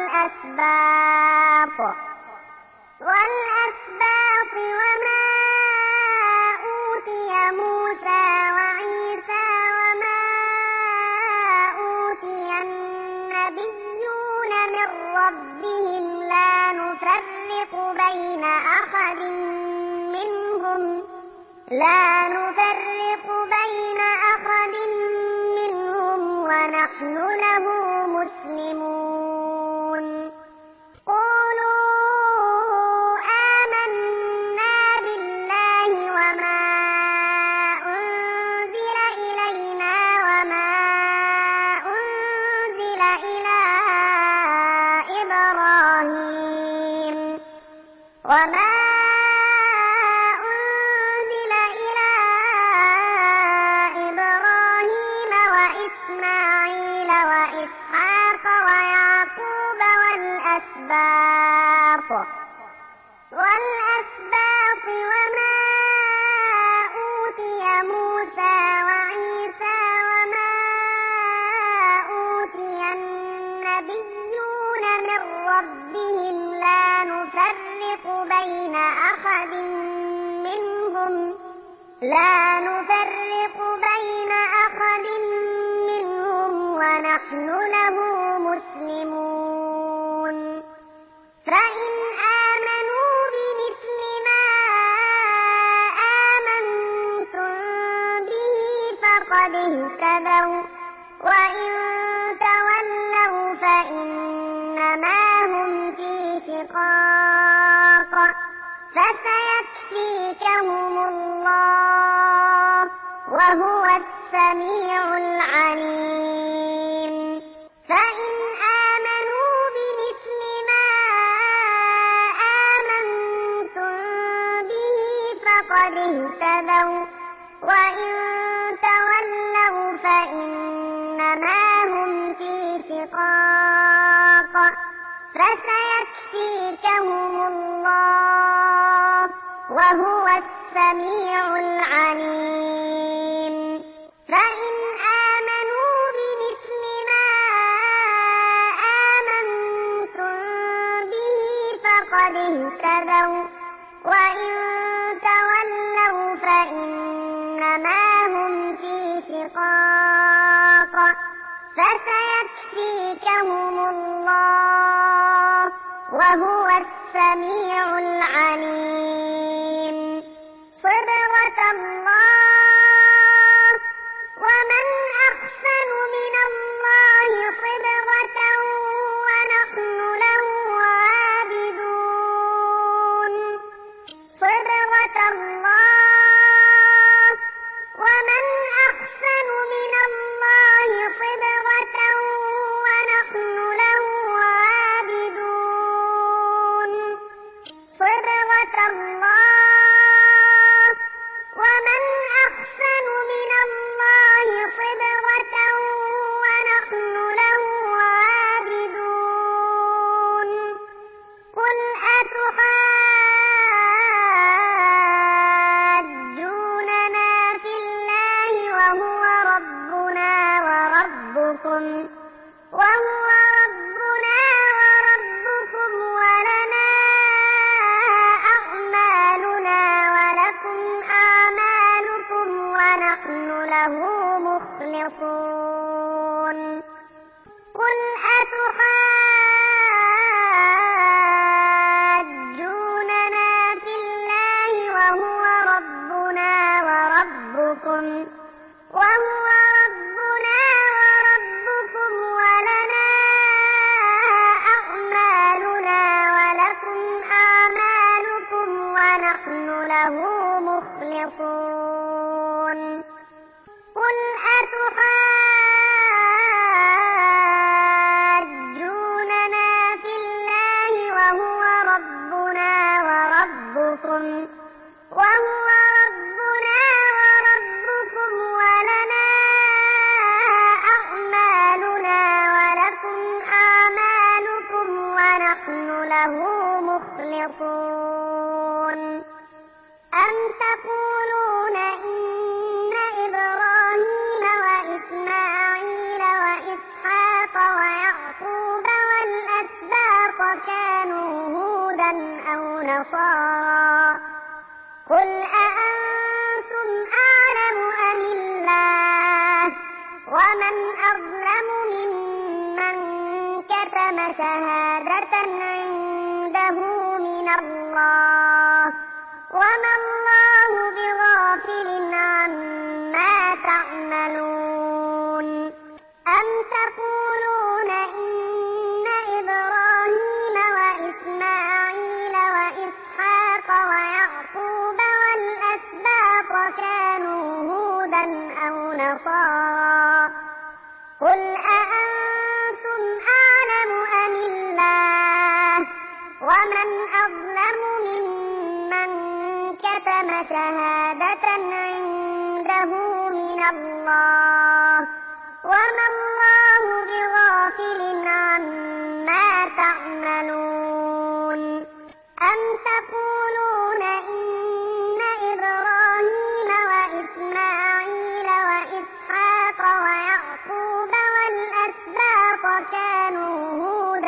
والأسباط وما أوتي موسى وعيسى وما أوتي النبيون من ربهم لا نفرق بين أحد منهم ونحن له مسلمون قولوا آمنا بالله وما أنزل إلينا وما أنزل إلى إبراهيم وما أنزل إلى إبراهيم وإسماعيل وإسحاق ويعقوب والأسباط وما نبيون من ربهم لا نفرق بين أحد منهم ونحن له مسلمون فإن آمنوا بمثل ما آمنتم به فقد اهتدوا وإن تولوا فإنما هم في شقاق فسيكفيكهم الله وهو السميع العليم فإن آمنوا بمثل ما آمنتم به فقد اهتدوا وإن تولوا فإنما هم في شقاق فسيكفيكهم الله وهو السميع العليم فإن آمنوا بمثل ما آمنتم به فقد اهتدوا وإن تولوا فإنما هم في شقاق فسيكفيكهم الله وهو السميع العليم صبغة الله ومن أحسن من الله صبغة ونحن له عابدون صبغة الله ومن أحسن من الله صبغة ونحن له عابدون صبغة الله ومن أحسن من الله صبغة ونحن له عابدون قل أتحاجوننا في الله وهو ربنا وربكم ولنا أعمالنا ولكم أعمالكم ونحن له مخلصون قل أتحاجوننا في الله وهو ربنا وربكم ولنا أعمالنا ولكم أعمالكم ونحن له مخلصون قل أتحاجوننا في الله وهو ربنا وربكم ولنا أعمالنا ولكم أعمالكم ونحن له مخلصون أم تقولون إن إبراهيم وإسماعيل وإسحاق ويعقوب والأسباط كانوا هودا أو نصارى قل أأنتم أعلم أم الله ومن أظلم ممن كتم شهادة عنده من الله وما الله بغافل عما تعملون أم تقولون إن إبراهيم وإسماعيل وإسحاق ويعقوب والأسباط كانوا هودا أو نصارى قل أأنتم أعلم أم الله ومن أظلم ممن كتم شهادة عنده من الله وما الله بغافل عما تعملون أم تقولون إن إبراهيم وإسماعيل وإسحاق ويعقوب والأسباط كانوا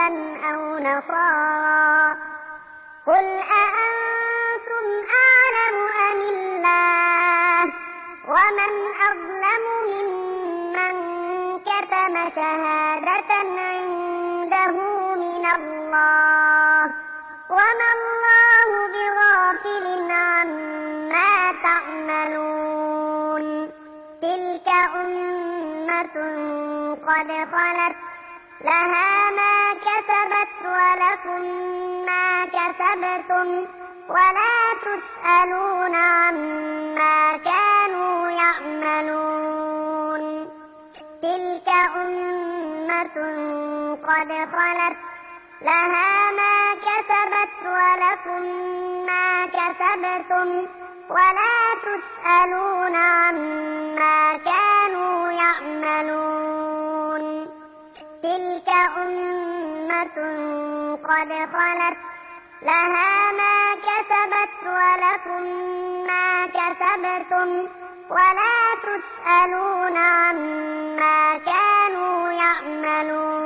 أو نصارى قل أأنتم أعلم أم الله ومن أظلم ممن كتم شهادة عنده من الله وما الله بغافل عما تعملون تلك أمة قد خلت لها ما كسبت ولكم ما كسبتم ولا تسألون عما كانوا يعملون تلك أمة قد خلت لها ما كسبت ولكم ما كسبتم ولا تسألون عما كانوا يعملون تلك أمة قد خلت لها ما كسبت ولكم ما كسبتم ولا تسألون عما كانوا يعملون